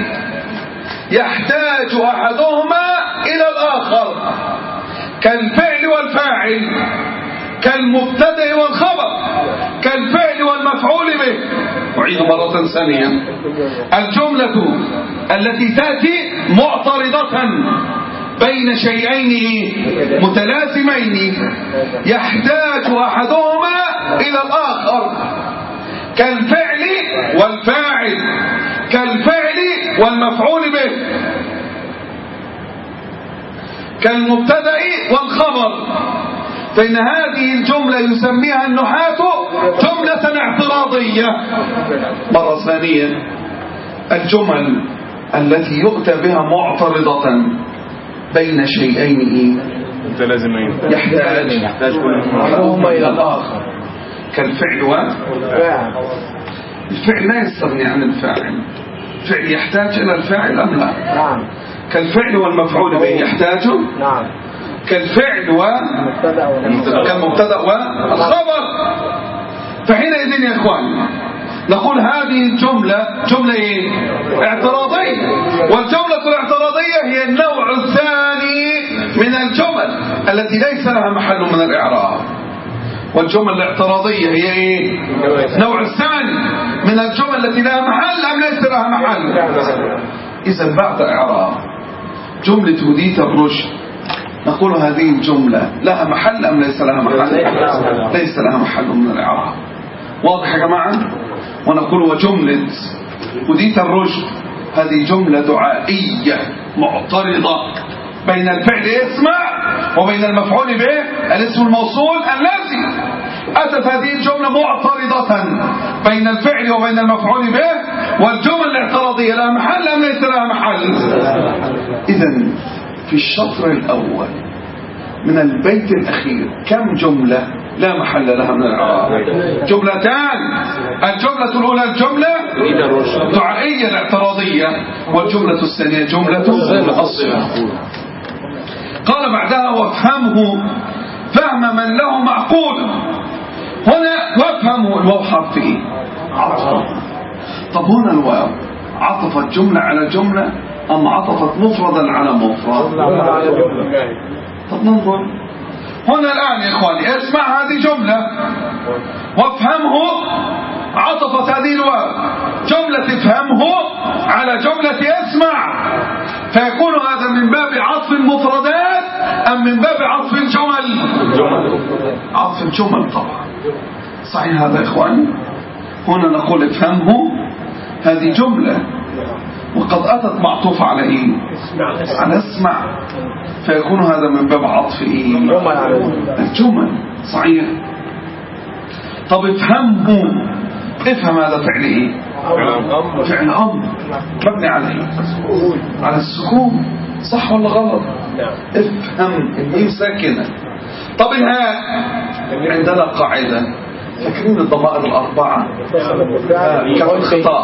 يحتاج أحدهما إلى الآخر كالفعل والفاعل، كالمبتدأ والخبر، كالفعل والمفعول به. أعيد مرة ثانية، الجملة التي تأتي معترضة بين شيئين متلازمين يحتاج أحدهما إلى الآخر كالفعل والفاعل، كالفعل والمفعول به، كالمبتدأ والخبر. فإن هذه الجملة يسميها النحاة جملة اعتراضية. مرة ثانية، الجمل التي يؤتى بها معترضة بين شيئين متلازمين يحتاج أحدهما إلى الآخر كالفعل والفاعل. الفعل لا يستغني عن الفاعل، الفعل يحتاج إلى الفاعل أم لا؟ نعم. كالفعل والمفعول به يحتاج، نعم. كالفعل والمبتدأ والخبر. فحينئذ يا إخوان نقول هذه الجملة جملة إيه؟ اعتراضية، والجملة الاعتراضية هي النوع الثاني من الجمل التي ليس لها محل من الإعراب. والجمل الاعتراضية هي إيه؟ النوع الثاني من الجمل التي لها محل أم ليس لها محل؟ إذن بعد إعراب جملة هديت الرشد نقول هذه الجملة لها محل أم ليس لها محل؟ ليس لها محل من الإعراب. واضح يا جماعة؟ ونقول وجملة هديت الرشد هذه جملة دعائية معترضة بين الفعل اسمع وبين المفعول به الاسم الموصول الذي. أتت هذه الجملة معترضة بين الفعل وبين المفعول به، والجمل الاعتراضية لها محل أم ليس لها محل؟ إذن في الشطر الأول من البيت الأخير كم جملة لا محل لها من الإعراب؟ جملتان. الجملة الأولى الجملة دعائية الاعتراضية، والجملة الثانية جملة الصلة. قال بعدها وافهمه فهم من له معقول. هنا وافهمه الواو حرف ايه؟ عطف. طب هنا الواو عطفت جملة على جملة أم عطفت مفردا على مفرد؟ طب ننظر هنا الآن يا إخواني، اسمع هذه جملة وافهمه عطفت هذه الواو جملة افهمه على جملة اسمع، فيكون هذا من باب عطف المفردات أم من باب عطف الجمل؟ عطف الجمل طبعا. صحيح هذا يا إخواني. هنا نقول افهمه هذه جملة وقد أتت معطوف على إيه؟ على اسمع، فيكون هذا من باب عطف إيه؟ الجمل. صحيح. طب افهمه، افهم هذا فعل إيه؟ فعل أمر مبني على إيه؟ على السكون. صح ولا غلط؟ افهم الميم ساكنة. طب الهاء عندنا قاعدة، فاكرين الضمائر الأربعة كف الخطاب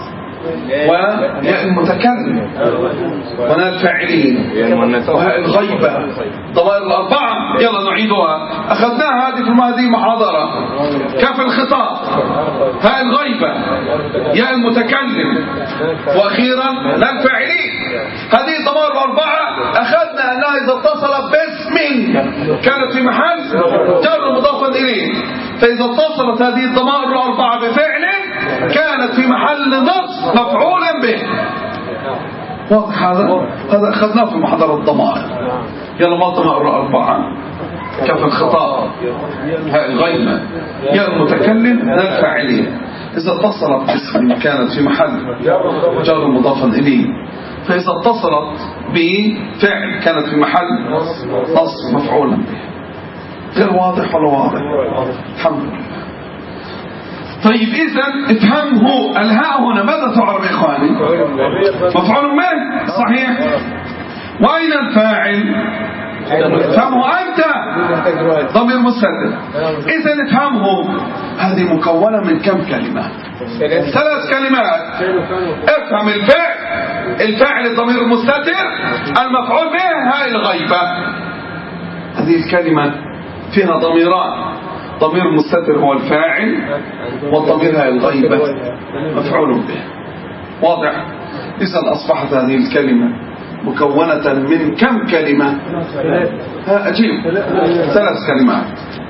وياء المتكلم وناء الفاعلين وهاء الغيبة، ضمائر الأربعة. يلا نعيدها، أخذناها هذه في هذه محاضرة. كف الخطاب، هاء الغيبة، ياء المتكلم، وأخيرا لا الفاعلين. هذه الضمائر الأربعة أخذنا أنها إذا اتصلت باسم كانت في محل جر مضافا إليه، فإذا اتصلت هذه الضمائر الأربعة بفعل كانت في محل نصب مفعولا به. واضح هذا؟ هذا أخذناه في محاضرة الضمائر. يلا ما الضمائر الأربعة؟ كف الخطاب، هاء الغيبة، ياء المتكلم، لا الفاعلين. إذا اتصلت باسم كانت في محل جر مضافا إليه، فإذا اتصلت بفعل كانت في محل نصب مفعولا به. غير واضح ولا واضح؟ الحمد لله. طيب إذن افهمه، الهاء هنا ماذا تعرف يا إخواني؟ مفعول به. صحيح. وأين الفاعل؟ افهمه أنت، ضمير مستتر. إذن افهمه هذه مكونة من كم كلمة؟ ثلاث كلمات. افهم الفعل، الفاعل الضمير المستتر، المفعول به هاء الغيبة. هذه الكلمة فيها ضميران، ضمير مستتر هو الفاعل والضمير هاء الغيبة مفعول به. واضح؟ إذا أصبحت هذه الكلمة مكونة من كم كلمة؟ ها أجيب، ثلاث كلمات.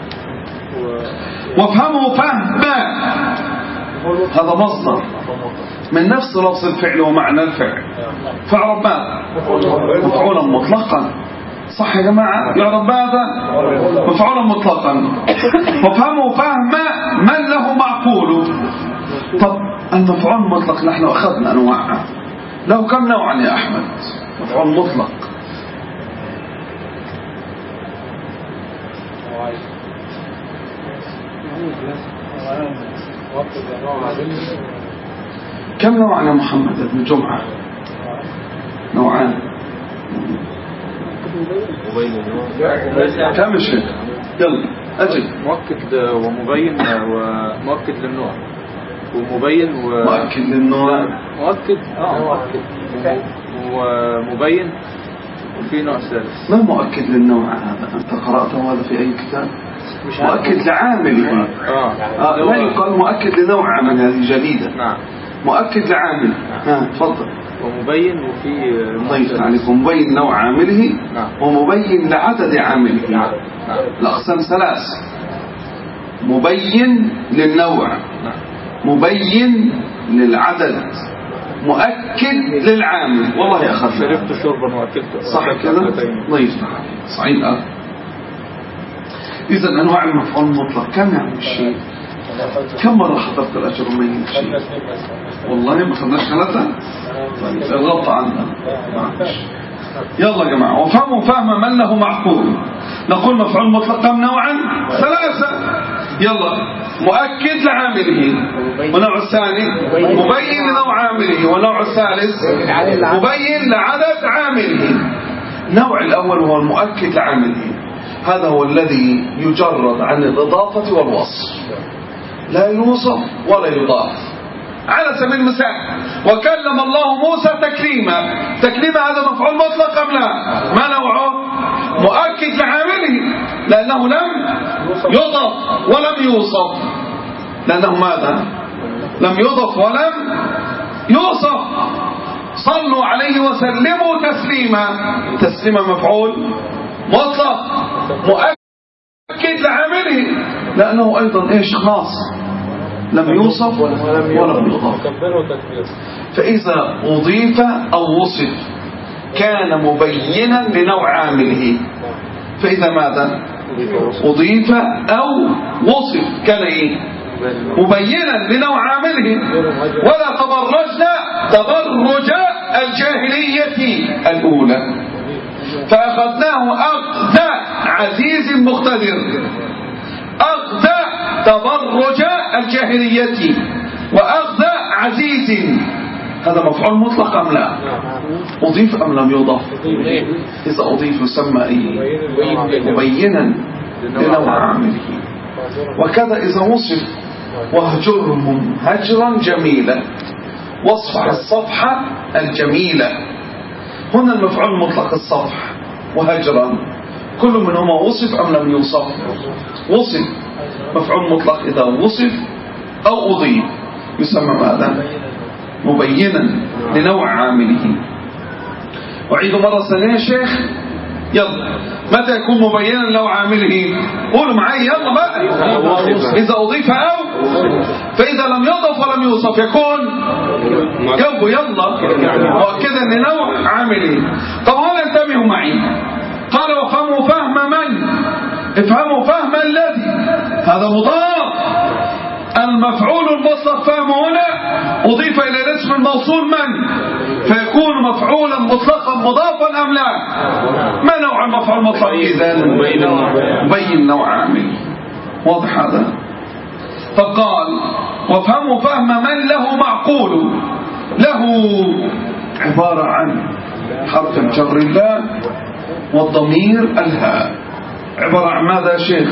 وافهموا فهما، هذا مصدر من نفس لفظ الفعل ومعنى الفعل، فاعرب ماذا؟ مفعولا مطلقا. صح يا جماعة؟ يعرب ماذا؟ مفعولا مطلقا. وافهموا فهما من له معقول. طب المفعول المطلق نحن أخذنا أنواعه، له كم نوعا يا أحمد؟ مفعول مطلق كم نوعا يا محمد بن جمعة؟ نوعان. كم الشيء؟ يلا أجل. مؤكد ومبين، ومؤكد للنوع ومبين و... مؤكد للنوع، مؤكد اه مؤكد ومبين، وفي نوع ثالث. ما مؤكد للنوع هذا؟ أنت قرأته هذا في أي كتاب؟ مش مؤكد لعامل. آه. آه. لا يقال مؤكد لنوع عمل، هذه جديدة. نعم. مؤكد لعامل. ها تفضل. ومبين وفي ضيف عليكم مبين نوع عامله. نعم. ومبين لعدد عامله. نعم. نعم. الأقسام ثلاث: مبين للنوع، نعم. مبين للعدد، مؤكد للعامل. والله يا أخي شربت شربا وأكلت. صح كده؟ ضيف. صحيح الآن. إذا أنواع المفعول المطلق كم يعني الشيء؟ كم مرة حضرت الأجرمين الشيء؟ والله ما خدناش ثلاثة؟ الغلط عندنا. يلا يا جماعة، وفهموا فهم من له معقول. نقول مفعول مطلق كم نوعا؟ ثلاثة. يلا، مؤكد لعامله، والنوع الثاني مبين لنوع عامله، والنوع الثالث مبين لعدد عامله. النوع الأول هو المؤكد لعامله، هذا هو الذي يجرد عن الإضافة والوصف، لا يوصف ولا يضاف. على سبيل المثال، وكلم الله موسى تكليما. تكليما هذا مفعول مطلق أم لا؟ ما نوعه؟ مؤكد لعامله لأنه لم يضف ولم يوصف، لأنه ماذا؟ لم يضف ولم يوصف. صلوا عليه وسلموا تسليما، تسليما مفعول مطلق مؤكد لعامله لأنه أيضا إيش خاص لم يوصف ولم يضف. فإذا أضيف أو وصف كان مبينا لنوع عامله. فإذا ماذا أضيف أو وصف كان إيه مبينا لنوع عامله. ولا تبرجنا تبرج الجاهلية الأولى فأخذناه أخذ عزيز مقتدر. أخذ تبرج الجاهلية وأخذ عزيز، هذا مفعول مطلق أم لا؟ أضيف أم لم يضاف؟ إذا أضيف يسمى إيه؟ مبينا لنوع عامله. وكذا إذا وصف وهجرهم هجرا جميلا، واصفح الصفحة الجميلة. هنا المفعول مطلق الصفح وهجرا كل منهما وصف أم لم يوصف؟ وصف، مفعول مطلق إذا وصف أو أضيف يسمى ماذا؟ مبينا لنوع عامله. أعيد مرة ثانية يا شيخ، يلا. متى يكون مبينا لنوع عامله؟ قولوا معي يلا بقى. إذا أضيف أو، فإذا لم يضف ولم يوصف يكون يبو يلا مؤكدا لنوع عامله. طب هل انتبهوا معي؟ قال وفهموا فهم من؟ افهموا فهم الذي، هذا مضاف. المفعول المطلق فهم هنا أضيف إلى الاسم الموصول من، فيكون مفعولا مطلقا مضافا أم لا؟ ما نوع المفعول المطلق إذن؟ بين نوع عامل. واضح هذا؟ فقال وفهموا فهم من له معقول. له عبارة عن حرف الجر الله والضمير الهاء. عبارة عن ماذا يا شيخ؟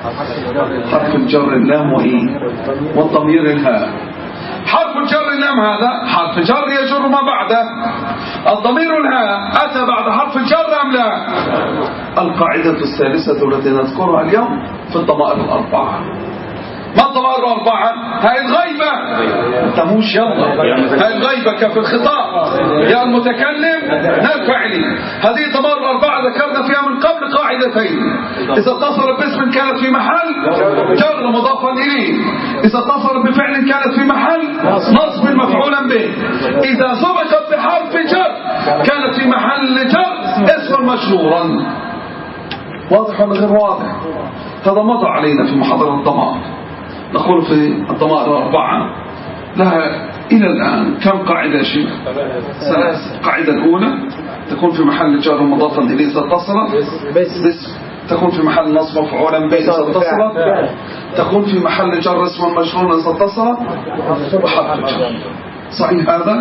حرف الجر اللام وإيه والضمير الهاء. حرف الجر اللام هذا حرف جر يجر ما بعده. الضمير الهاء أتى بعد حرف الجر أم لا؟ القاعدة الثالثة التي نذكرها اليوم في الضمائر الأربعة. ما الضمائر الأربعة؟ هاي الغيبة تموش يلا. هاي الغيبة كيف الخطاب يا المتكلم نالفعلي. هذه الضمائر الأربعة ذكرنا فيها من قبل قاعدتين. إذا اتصل باسم كانت في محل جر مضافا إليه، إذا اتصل بفعل كانت في محل نصب مفعولا به، إذا سبقت بحرف جر كانت في محل جر اسم مشهورا. واضح ولا غير واضح؟ هذا مضى علينا في محاضرة الضمائر. نقول في الضمائر الأربعة لها إلى الآن كم قاعدة شيء؟ ثلاث. القاعدة الأولى تكون في محل جر مضافا إليه إذا اتصلت باسم، تكون في محل نصب مفعولا به إذا اتصلت، تكون في محل جر اسم مشهور إذا اتصلت وحرف جر. صحيح هذا؟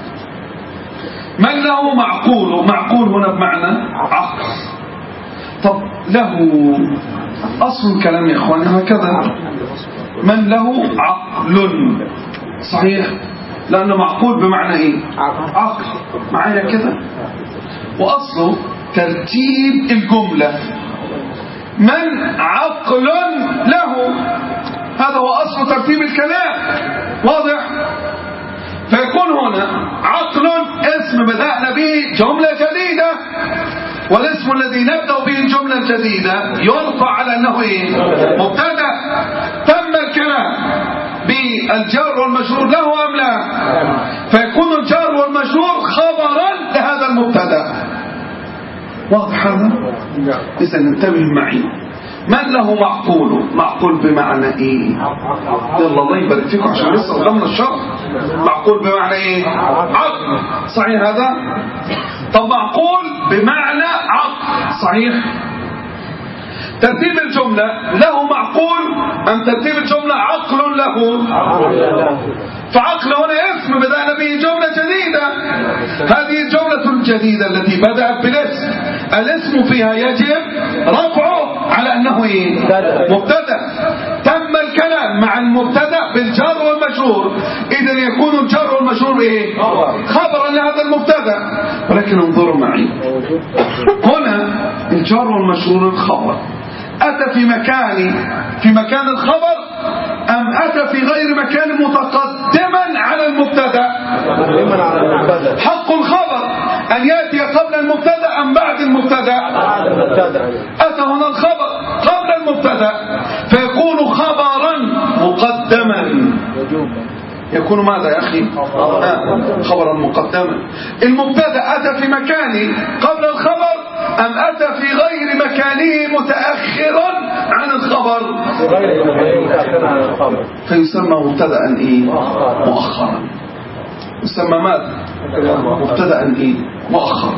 من له معقول؟ معقول هنا بمعنى عقل. طب له أصل الكلام يا إخواني هكذا، من له عقل. صحيح، لأنه معقول بمعنى إيه؟ عقل. معايا كده؟ وأصله ترتيب الجملة من عقل له، هذا هو أصل ترتيب الكلام. واضح؟ فيكون هنا عقل اسم بدأنا به جملة جديدة، والاسم الذي نبدأ به الجملة الجديدة يرفع على أنه إيه؟ مبتدأ. تم الكلام بالجار والمجرور له أم لا؟ فيكون الجار والمجرور خبرا لهذا المبتدأ. واضح هذا؟ إذا انتبه معي. من له معقول؟ معقول بمعنى إيه؟ يلا الله يبارك فيكم عشان لسه قدامنا الشرح. معقول بمعنى إيه؟ عقل. صحيح هذا؟ طب معقول بمعنى عقل. صحيح. ترتيب الجملة له معقول أم ترتيب الجملة عقل له؟ فعقل هنا اسم بدأنا به جملة جديدة. هذه الجملة الجديدة التي بدأت بالاسم، الاسم فيها يجب رفعه على أنه إيه؟ مبتدأ. تم الكلام مع المبتدأ بالجر والمجرور، إذن يكون الجر والمجرور إيه؟ خبرا لهذا المبتدا. ولكن انظروا معي هنا الجر والمجرور الخبر أتى في مكان في مكان الخبر أم أتى في غير مكان متقدما على المبتدا؟ حق الخبر أن يأتي قبل المبتدا أم بعد المبتدا؟ أتى هنا الخبر قبل المبتدا فيكون خبرا مقدما. يكون ماذا يا أخي؟ آه. خبرا مقدما. المبتدا أتى في مكانه قبل الخبر أم أتى في غير مكانه متأخرا عن الخبر؟ فيسمى مبتدا إيه؟ مؤخرا. يسمى ماذا؟ مبتدا إيه؟ مؤخرا.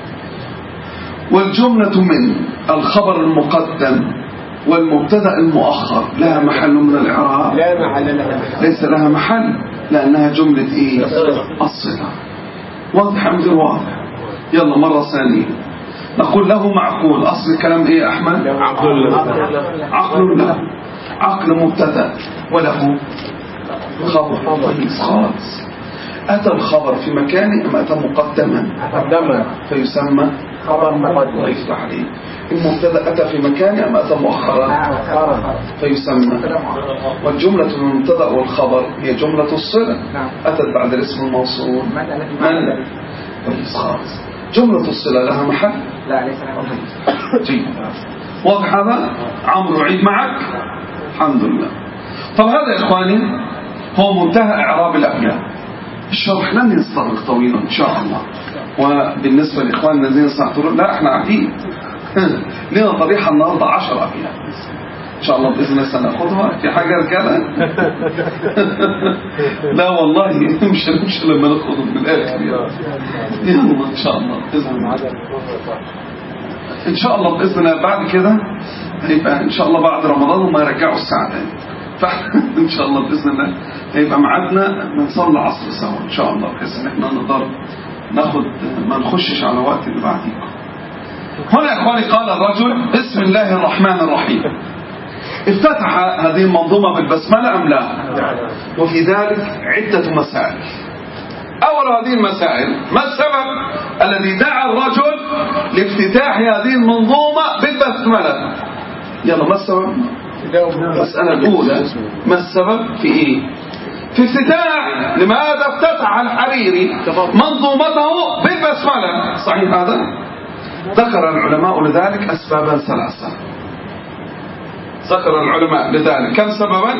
والجملة من الخبر المقدم والمبتدا المؤخر لها محل من الإعراب؟ لا محل لها، ليس لها محل لأنها جملة إيه؟ الصلة. واضح أم غير واضح؟ يلا مرة ثانية نقول له معقول. أصل الكلام إيه يا أحمد؟ عقل عقل له، عقل مبتدا وله خبر. خالص أتى الخبر في مكانه أم أتى مقدما؟ مقدما فيسمى خبر مقدم. يفتح عليه. المبتدا أتى في مكانه أم أتى مؤخرا؟ فيسمى. والجملة من المبتدا والخبر هي جملة الصلة أتت بعد الاسم الموصول من؟ خالص. جملة الصلة لها محل؟ لا ليس لها. جيد. واضح هذا؟ عمرو عيد معك؟ الحمد لله. طب هذا يا إخواني هو منتهى إعراب الأبيات. الشرح لن يستغرق طويلا إن شاء الله. وبالنسبة لإخواننا الذين سنحضرون لا احنا عارفين لنا طريحة النهاردة عشر أبيات إن شاء الله بإذن الله سنأخذها. في حاجة رجالة؟ لا والله مش مش لما نأخذهم من الآخر يلا إن شاء الله بإذن الله. إن شاء الله بإذن الله بعد كده هيبقى إن شاء الله بعد رمضان وما يرجعوا الساعة فإن شاء الله بإذن الله هيبقى معادنا نصلي العصر سوا إن شاء الله بحيث إن إحنا نقدر ناخد ما نخشش على وقت اللي بعديكم. هنا يا إخواني قال الرجل بسم الله الرحمن الرحيم. افتتح هذه المنظومة بالبسملة أم لا؟ وفي ذلك عدة مسائل. أول هذه المسائل ما السبب الذي دعا الرجل لافتتاح هذه المنظومة بالبسملة؟ يلا ما السبب؟ المسألة الأولى ما السبب في إيه؟ في افتتاح. لماذا افتتح الحريري منظومته بالبسملة؟ صحيح هذا؟ ذكر العلماء لذلك أسبابا ثلاثة. ذكر العلماء لذلك كم سببا؟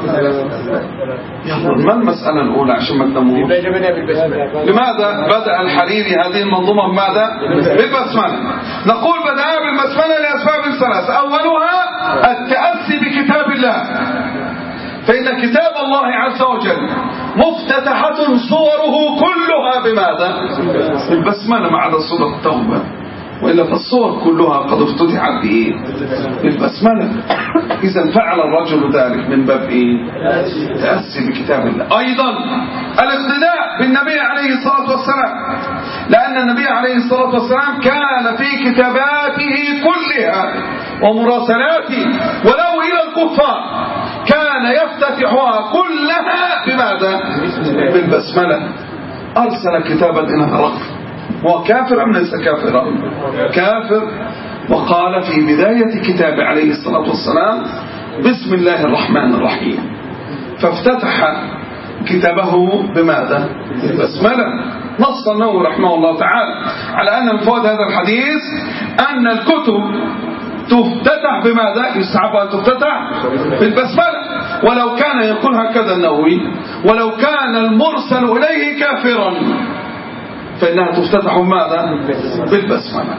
يلا ما المسألة الأولى عشان ما تنموش؟ لماذا بدأ الحريري هذه المنظومة بماذا؟ بالبسملة. نقول بدأ بالبسملة لأسباب ثلاثة. أولها التأسي بكتاب الله، فإن كتاب الله عز وجل مفتتحة صوره كلها بماذا؟ بالبسملة ما عدا سورة التوبة، وإلا فالصور كلها قد افتتحت بإيه؟ بالبسملة. إذا فعل الرجل ذلك من باب إيه؟ تأسي بكتاب الله. أيضا الاقتداء بالنبي عليه الصلاة والسلام، لأن النبي عليه الصلاة والسلام كان في كتاباته كلها ومراسلاته ولو إلى الكفار كان يفتتحها كلها بماذا؟ بالبسملة. أرسل كتابا إلى هرقل، هو كافر أم ليس كافرا؟ كافر. وقال في بداية كتابه عليه الصلاة والسلام بسم الله الرحمن الرحيم، فافتتح كتابه بماذا؟ بالبسملة. نص النووي رحمه الله تعالى على أن من فوائد هذا الحديث أن الكتب تفتتح بماذا؟ يستحب أن تفتتح بالبسملة. ولو كان يقول هكذا النووي ولو كان المرسل إليه كافرا فإنها تفتتح ماذا؟ بالبسملة.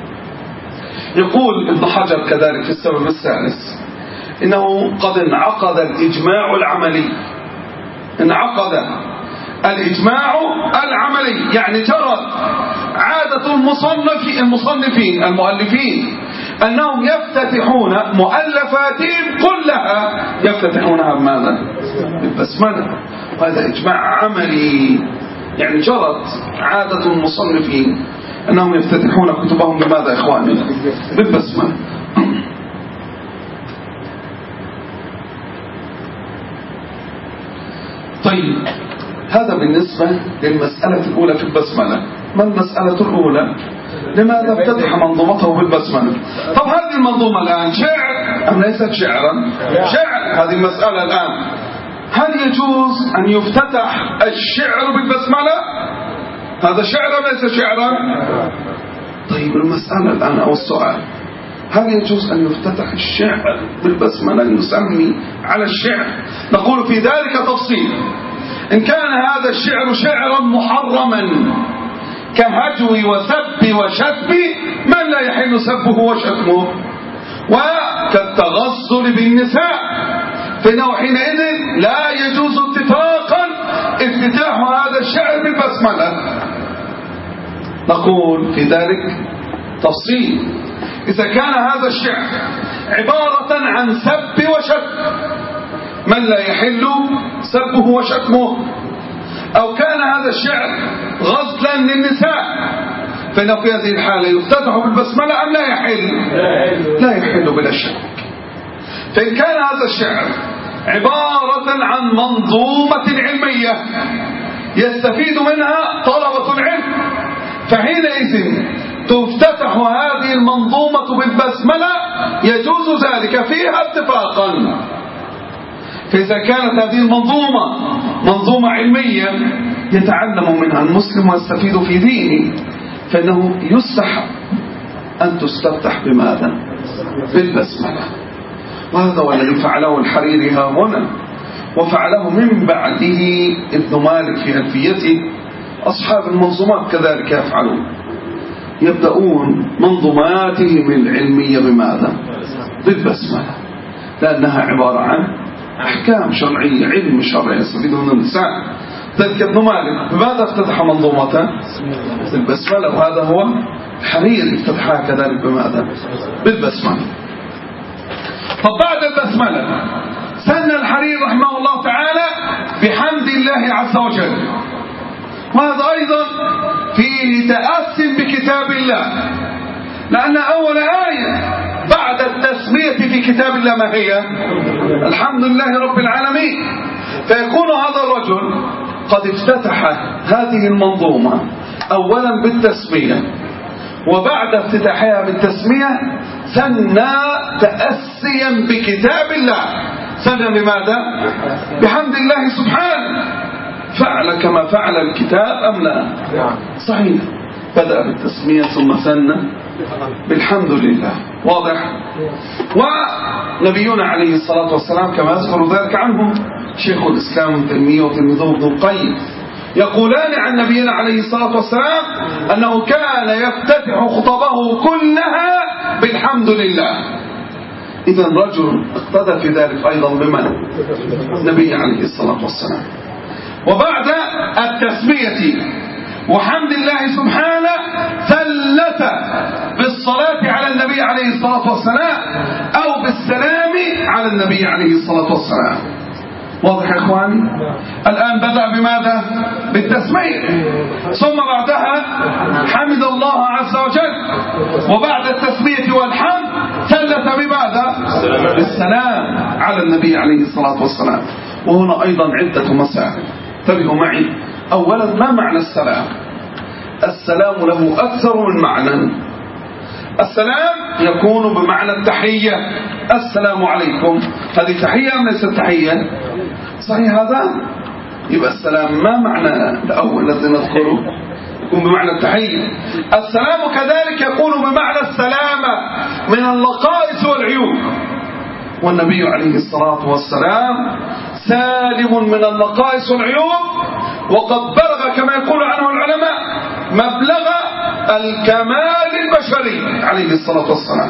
يقول ابن حجر كذلك في السبب الثالث إنه قد انعقد الإجماع العملي. انعقد الإجماع العملي يعني جرت عادة المصنف المصنفين المؤلفين أنهم يفتتحون مؤلفاتهم كلها يفتتحونها بماذا؟ بالبسملة. وهذا إجماع عملي، يعني جرت عادة المصنفين أنهم يفتتحون كتبهم بماذا يا إخواني؟ بالبسملة. طيب هذا بالنسبة للمسألة الأولى في البسملة. ما المسألة الأولى؟ لماذا افتتح منظومته بالبسملة؟ طب هذه المنظومة الآن شعر أم ليست شعرا؟ شعر. هذه المسألة الآن، هل يجوز أن يفتتح الشعر بالبسملة؟ هذا شعر أم ليس شعرا؟ طيب المسألة الآن أو السؤال، هل يجوز أن يفتتح الشعر بالبسملة يسمي على الشعر؟ نقول في ذلك تفصيل. إن كان هذا الشعر شعرا محرما كهجو وسب وشتم من لا يحل سبه وشتمه، وكالتغزل بالنساء، فإنه حينئذ لا يجوز اتفاقا افتتاح هذا الشعر بالبسملة. نقول في ذلك تفصيل. إذا كان هذا الشعر عبارة عن سب وشتم من لا يحل سبه وشتمه، أو كان هذا الشعر غزلا للنساء، فإنه في هذه الحالة يفتتح بالبسملة أم لا يحل؟ لا يحل بلا شك. فإن كان هذا الشعر عبارة عن منظومة علمية يستفيد منها طلبة العلم، فحينئذ تفتتح هذه المنظومة بالبسملة، يجوز ذلك فيها اتفاقا. فإذا كانت هذه المنظومة منظومة علمية يتعلم منها المسلم ويستفيد في دينه، فإنه يستحب أن تستفتح بماذا؟ بالبسملة. وهذا والذي فعله الحريري ها هنا، وفعله من بعده ابن مالك في ألفيته. أصحاب المنظومات كذلك يفعلون، يبدأون منظوماتهم العلمية بماذا؟ بالبسملة، لأنها عبارة عن أحكام شرعية، علم شرعي يستفيد منه النساء. ذلك ابن مالك بماذا افتتح منظومته؟ بالبسملة، وهذا هو الحريري افتتحها كذلك بماذا؟ بالبسملة. طب بعد البسملة سن الحريري رحمه الله تعالى بحمد الله عز وجل، وهذا أيضا فيه تأس بكتاب الله، لأن أول آية بعد التسمية في كتاب الله ما هي؟ الحمد لله رب العالمين. فيكون هذا الرجل قد افتتح هذه المنظومة أولا بالتسمية، وبعد افتتاحها بالتسمية سنى تأسيا بكتاب الله. سنى بماذا؟ بحمد الله سبحانه. فعل كما فعل الكتاب أم لا؟ صحيح، بدأ بالتسمية ثم سنى بالحمد لله. واضح؟ ونبينا عليه الصلاة والسلام كما يذكر ذلك عنهم شيخ الإسلام ابن تيمية وتلميذه ابن القيم، يقولان عن نبينا عليه الصلاة والسلام أنه كان يفتتح خطبه كلها بالحمد لله. إذا رجل اقتدى في ذلك أيضا بمن؟ النبي عليه الصلاة والسلام. وبعد التسمية وحمد الله سبحانه ثلث بالصلاة على النبي عليه الصلاة والسلام أو بالسلام على النبي عليه الصلاة والسلام. واضح يا إخواني؟ الآن بدأ بماذا؟ بالتسمية، ثم بعدها حمد الله عز وجل، وبعد التسمية والحمد ثلث بماذا؟ بالسلام على النبي عليه الصلاة والسلام. وهنا أيضا عدة مسائل، انتبهوا معي. أولا، ما معنى السلام؟ السلام له أكثر من معنى. السلام يكون بمعنى التحية، السلام عليكم، هذه تحية أم ليست تحية؟ صحيح هذا؟ يبقى السلام ما معنى الأول الذي نذكره؟ يكون بمعنى التحية. السلام كذلك يكون بمعنى السلامة من اللقائص والعيوب، والنبي عليه الصلاة والسلام سالم من اللقائص والعيوب، وقد بلغ كما يقول عنه العلماء مبلغ الكمال البشري عليه الصلاة والسلام.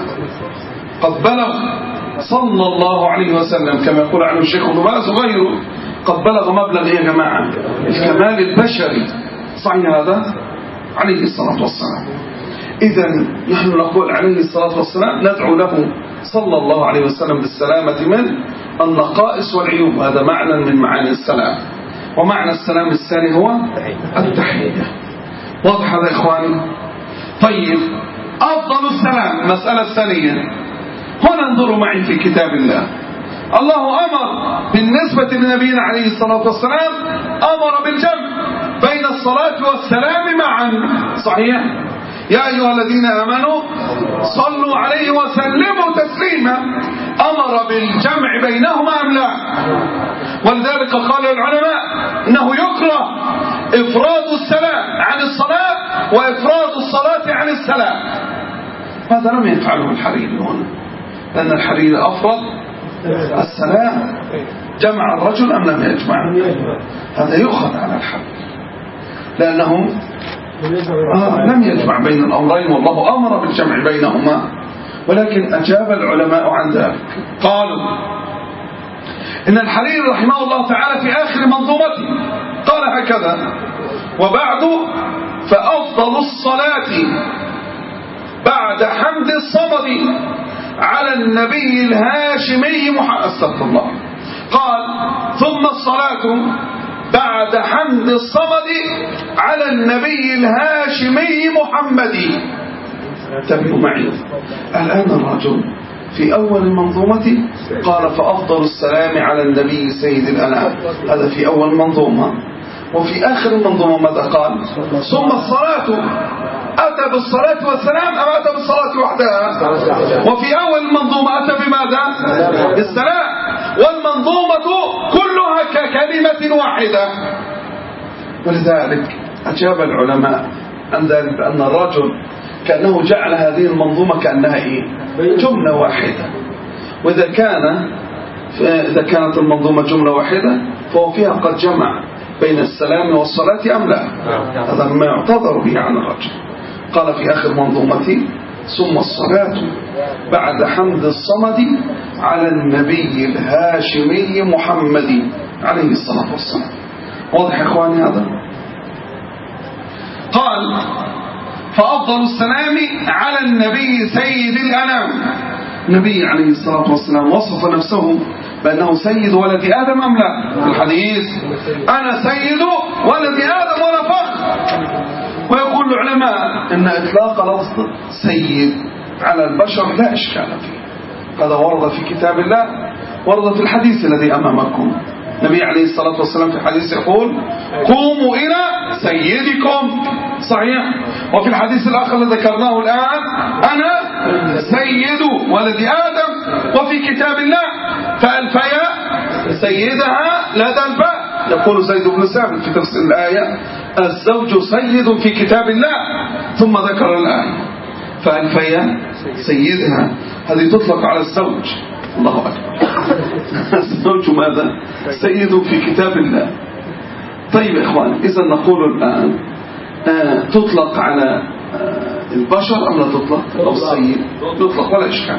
قد بلغ صلى الله عليه وسلم كما يقول عنه الشيخ ابن باز وغيره، قد بلغ مبلغ يا جماعة الكمال البشري. صحيح هذا؟ عليه الصلاة والسلام. إذا نحن نقول عليه الصلاة والسلام ندعو له صلى الله عليه وسلم بالسلامة من النقائص والعيوب، هذا معنى من معاني السلام. ومعنى السلام الثاني هو التحية. واضح هذا يا إخواني؟ طيب، أفضل السلام مسألة ثانية. هنا انظروا معي في كتاب الله، الله أمر بالنسبة لنبينا عليه الصلاة والسلام أمر بالجمع بين الصلاة والسلام معا. صحيح؟ يا أيها الذين آمنوا صلوا عليه وسلموا تسليما. أمر بالجمع بينهما أم لا؟ ولذلك قال العلماء إنه يكره إفراد السلام عن الصلاة وإفراد الصلاة عن السلام. هذا لم يفعله الحريري هنا، لأن الحريري أفرد السلام. جمع الرجل أم لم يجمع؟ هذا يؤخذ على الحريري لأنه آه لم يجمع بين الأمرين، والله أمر بالجمع بينهما. ولكن أجاب العلماء عن ذلك، قالوا إن الحريري رحمه الله تعالى في آخر منظومته قال هكذا: وبعد فأفضل الصلاة بعد حمد الصمد على النبي الهاشمي محمد. استغفر الله. قال: ثم الصلاة بعد حمد الصمد على النبي الهاشمي محمد. انتبهوا معي الآن، الرجل في أول المنظومة قال فأفضل السلام على النبي سيد الأنام، هذا في أول المنظومة. وفي آخر المنظومة ماذا قال؟ ثم الصلاة، أتى بالصلاة والسلام أم أتى بالصلاة وحدها؟ وفي أول المنظومة أتى بماذا؟ بالسلام. والمنظومة كلها ككلمة واحدة. ولذلك أجاب العلماء عن ذلك بأن الرجل كأنه جعل هذه المنظومة كأنها إيه؟ جملة واحدة. وإذا كان إذا كانت المنظومة جملة واحدة فهو فيها قد جمع بين السلام والصلاة أم لا؟ هذا ما يعتذر به عن الرجل. قال في آخر منظومته: ثم الصلاة بعد حمد الصمد على النبي الهاشمي محمد عليه الصلاة والسلام. واضح يا إخواني هذا؟ قال: فأفضل السلام على النبي سيد الأنام. النبي عليه الصلاة والسلام وصف نفسه بأنه سيد ولد آدم أم لا؟ في الحديث: أنا سيد ولد آدم ولا فخر. ويقول العلماء إن إطلاق لفظ سيد على البشر لا إشكال فيه، هذا ورد في كتاب الله، ورد في الحديث الذي أمامكم. النبي عليه الصلاة والسلام في الحديث يقول: قوموا إلى سيدكم. صحيح. وفي الحديث الآخر الذي ذكرناه الآن: أنا سيد ولد آدم. وفي كتاب الله: فألفيا سيدها لدى الباب. يقول زيد بن ثابت في تفسير الآية: الزوج سيد في كتاب الله. ثم ذكر الآية: فألفيا سيدها، هذه تطلق على الزوج. الله أكبر. الزوج ماذا؟ سيد في كتاب الله. طيب يا إخوان، إذا نقول الآن آه تطلق على آه البشر أم لا تطلق؟ أو السيد تطلق ولا إشكال.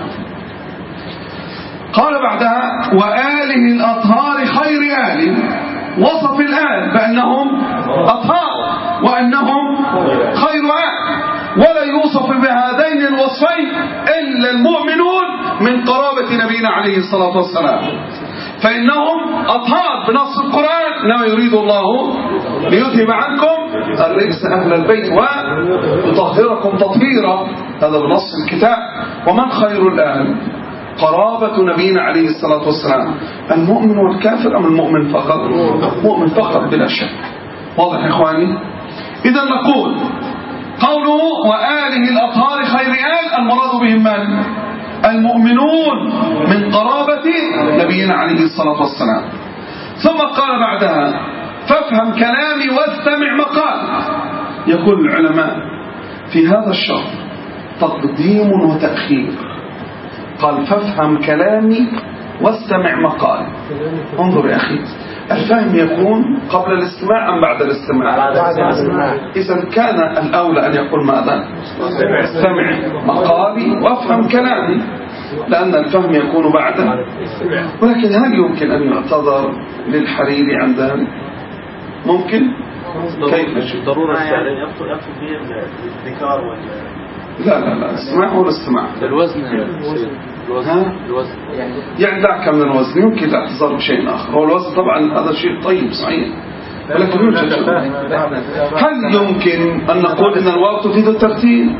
قال بعدها: وآله الأطهار خير آل. وصف الآل بأنهم أطهار وأنهم خير آل، ولا يوصف بهذين الوصفين إلا المؤمنون من قرابة نبينا عليه الصلاة والسلام، فإنهم أطهار بنص القرآن: إنما يريد الله ليذهب عنكم الرجس أهل البيت ويطهركم تطهيرا. هذا بنص الكتاب. ومن خير الآل؟ قرابة نبينا عليه الصلاة والسلام. المؤمن والكافر أم المؤمن فقط؟ مؤمن فقط بلا شك. واضح يا إخواني؟ إذا نقول قوله وآله الأطهار خير آل، المراد بهم من؟ المؤمنون من قرابة نبينا عليه الصلاة والسلام. ثم قال بعدها: فافهم كلامي واستمع مقال. يقول العلماء في هذا الشرط تقديم وتأخير. قال: فافهم كلامي واستمع مقال. انظر يا أخي، الفهم يكون قبل الاستماع أم بعد الاستماع؟ إذا كان الأولى أن يقول ماذا؟ استمع مقالي وافهم كلامي، لأن الفهم يكون بعد. ولكن هل يمكن أن يعتذر للحريري عن ذلك؟ ممكن؟ كيف؟ ضرورة يقصد به الذكار ولا لا لا لا، استماع هو الاستماع. الوزن الوزن الوزن يعني دعك من الوزن، يمكن الاعتذار بشيء آخر. هو الوزن طبعا هذا شيء طيب صحيح، ولكن يوجد. هل يمكن أن نقول إن الواو تفيد الترتيب؟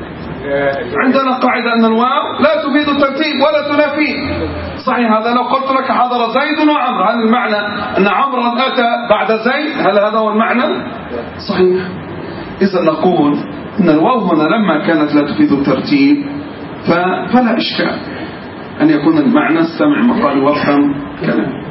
عندنا قاعدة أن الواو لا تفيد الترتيب ولا تنافيه. صحيح هذا لو قلت لك حضر زيد وعمر، هل المعنى أن عمرا أتى بعد زيد؟ هل هذا هو المعنى؟ صحيح. إذا نقول أن الواو هنا لما كانت لا تفيد الترتيب فلا إشكال أن يكون المعنى استمع مقال وافهم كلام.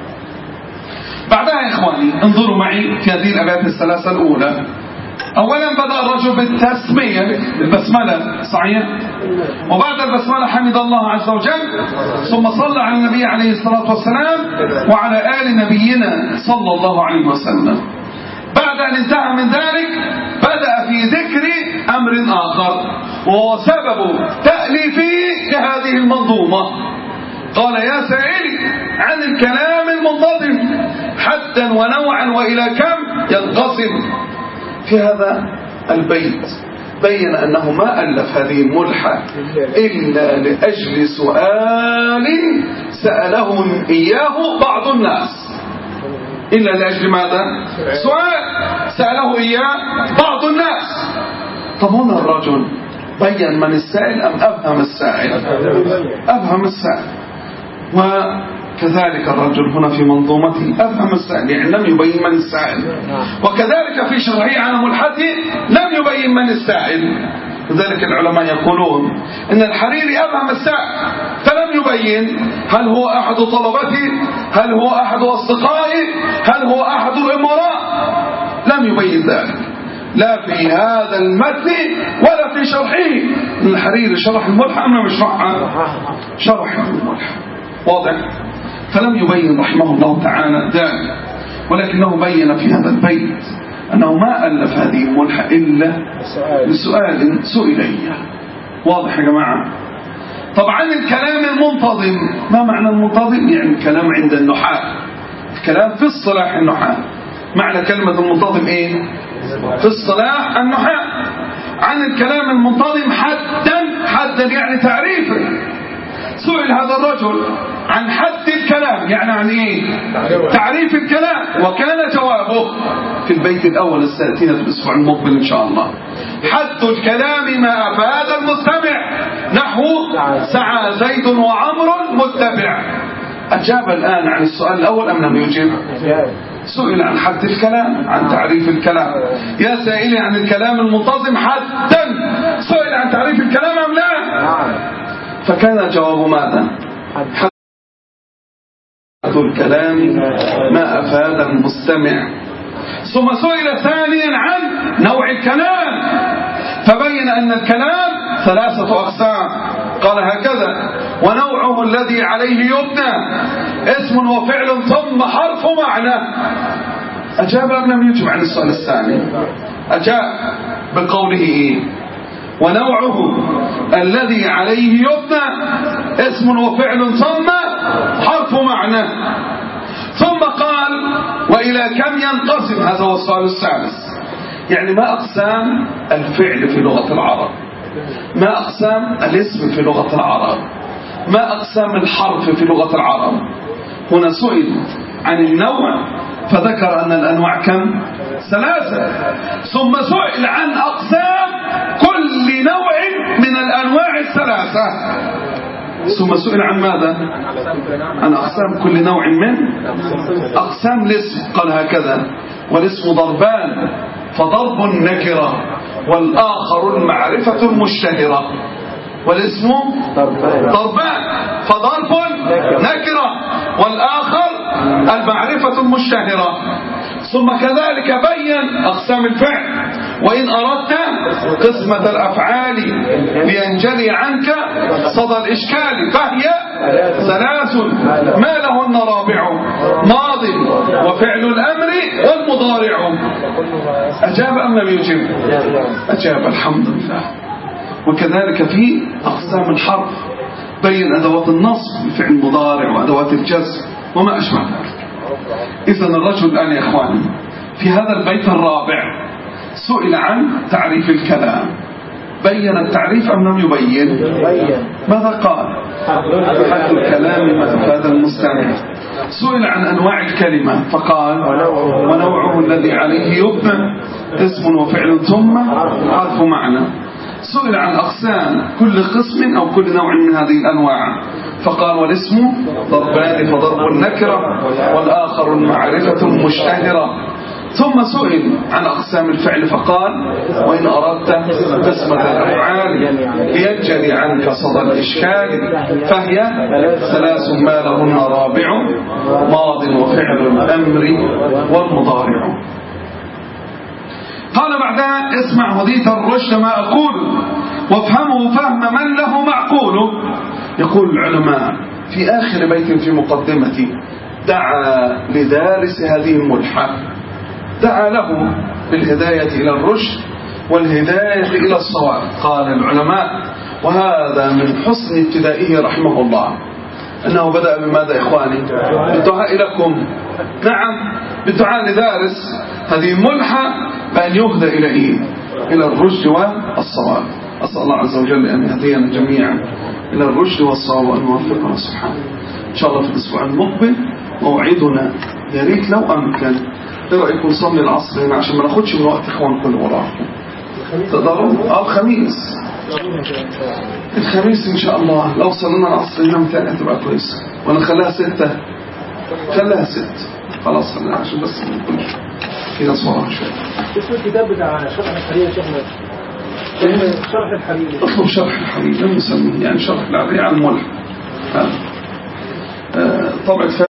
بعدها يا إخواني انظروا معي في هذه الأبيات الثلاثة الأولى. أولا بدأ الرجل بالتسمية البسملة، صحيح؟ وبعد البسملة حمد الله عز وجل، ثم صلى على النبي عليه الصلاة والسلام وعلى آل نبينا صلى الله عليه وسلم. بعد أن انتهى من ذلك بدأ في ذكر أمر آخر وهو سبب تأليفه لهذه المنظومة. قال يا سائلي عن الكلام المنتظم حدا ونوعا وإلى كم ينقسم. في هذا البيت بين أنه ما ألف هذه الملحة إلا لأجل سؤال سأله إياه بعض الناس. إلا لأجل ماذا؟ سؤال سأله إياه بعض الناس. طب هنا الرجل بين من السائل أم أفهم السائل؟ أفهم السائل. وكذلك الرجل هنا في منظومته أفهم السائل، يعني لم يبين من السائل، وكذلك في شرحه على ملحته لم يبين من السائل. لذلك العلماء يقولون إن الحريري أفهم السائل فلم يبين هل هو أحد طلبته، هل هو أحد أصدقائه، هل هو أحد الأمراء، لم يبين ذلك لا في هذا المتن ولا في شرحه. الحريري شرح الملحة أم لم يشرحها؟ شرح الملحة، واضح؟ فلم يبين رحمه الله تعالى ذلك، ولكنه بين في هذا البيت أنه ما ألف هذه الملحة إلا لسؤال سئل إياه. واضح يا جماعة؟ طبعا الكلام المنتظم، ما معنى المنتظم؟ يعني الكلام عند النحاة، الكلام في الصلاح النحاة. معنى كلمة المنتظم إيه؟ في الصلاح النحاة. عن الكلام المنتظم حدا، حدا يعني تعريفه. سئل هذا الرجل عن حد الكلام، يعني عن ايه؟ تعريف الكلام، وكان جوابه في البيت الأول السيأتينا في الأسبوع المقبل إن شاء الله. حد الكلام ما أفاد المستمع نحو سعى زيد وعمر متبع. أجاب الآن عن السؤال الأول أم لم يجب؟ سئل عن حد الكلام، عن تعريف الكلام. يا سائلي عن الكلام المنتظم حدا، سئل عن تعريف الكلام أم لا؟ فكان جواب ماذا؟ حد الكلام ما أفاد المستمع. ثم سئل ثانيا عن نوع الكلام، فبين أن الكلام ثلاثة أقسام. قال هكذا: ونوعه الذي عليه يبنى اسم وفعل ثم حرف معنى. أجاب أم لم يجب عن السؤال الثاني؟ أجاب بقوله إيه؟ ونوعه الذي عليه يبنى اسم وفعل ثم حرف معنى. ثم قال وإلى كم ينقسم؟ هذا هو السؤال الثالث. يعني ما أقسام الفعل في لغة العرب؟ ما أقسام الاسم في لغة العرب؟ ما أقسام الحرف في لغة العرب؟ هنا سئل عن النوع فذكر أن الأنواع كم؟ ثلاثة. ثم سئل عن أقسام كل نوع من الأنواع الثلاثة. ثم سئل عن ماذا؟ عن أقسام كل نوع من أقسام الاسم. قال هكذا: والاسم ضربان، فضرب النكرة والآخر المعرفة المشتهرة. والاسم ضربان، فضرب نكرة والآخر المعرفة المشتهرة. ثم كذلك بين أقسام الفعل: وإن أردت قسمة الأفعال لينجلي عنك صدى الإشكال فهي ثلاث ما لهن رابع: ماض وفعل الأمر والمضارع. أجاب أم لم يجب؟ أجاب، الحمد لله. وكذلك في أقسام الحرف بين أدوات النصب الفعل المضارع وأدوات الجزم وما أشبه ذلك. إذن الرجل الآن يا إخواني في هذا البيت الرابع سئل عن تعريف الكلام. بين التعريف أم لم يبين؟ ماذا قال؟ حد الكلام ما أفاد المستمع. سئل عن أنواع الكلمة فقال: ونوعه الذي عليه يبنى اسم وفعل ثم حرف معنى. سئل عن أقسام كل قسم أو كل نوع من هذه الأنواع فقال والاسم ضربان فضرب النكرة والآخر المعرفة مشتهرة. ثم سئل عن أقسام الفعل فقال وإن أردت قسمة الأفعال ليجري عنك صدى الإشكال فهي ثلاث ما لهن رابع ماض وفعل الأمر والمضارع. قال بعدها اسمع هديت الرشد ما أقول وافهمه فهم من له معقول. يقول العلماء في آخر بيت في مقدمتي دعا لدارس هذه الملحة دعا له بالهداية إلى الرشد والهداية إلى الصواب. قال العلماء وهذا من حسن ابتدائه رحمه الله أنه بدأ بماذا إخواني؟ بالدعاء لكم. نعم بالدعاء لدارس هذه الملحة بأن يهدى إلى إيه؟ إلى الرشد والصواب. أسأل الله عز وجل أن يهدينا جميعا إلى الرشد والصواب وأن يوفقنا سبحانه. إن شاء الله في الأسبوع المقبل موعدنا يا ريت لو أمكن إيه رأيكم نصلي العصر هنا عشان ما ناخدش من وقت إخوان كل وراكم تقدروا؟ آه الخميس الخميس إن شاء الله لو صلينا العصر هنا مثلا هتبقى كويسة ونخليها ستة خليها ست خلاص خليها عشان بس ما نكونش في ناس وراها شوية. اسم الكتاب بتاع شرح الحرير يا شيخنا شرح الحرير اطلب شرح الحرير لم نسميه يعني شرح العربية على الملح طبعا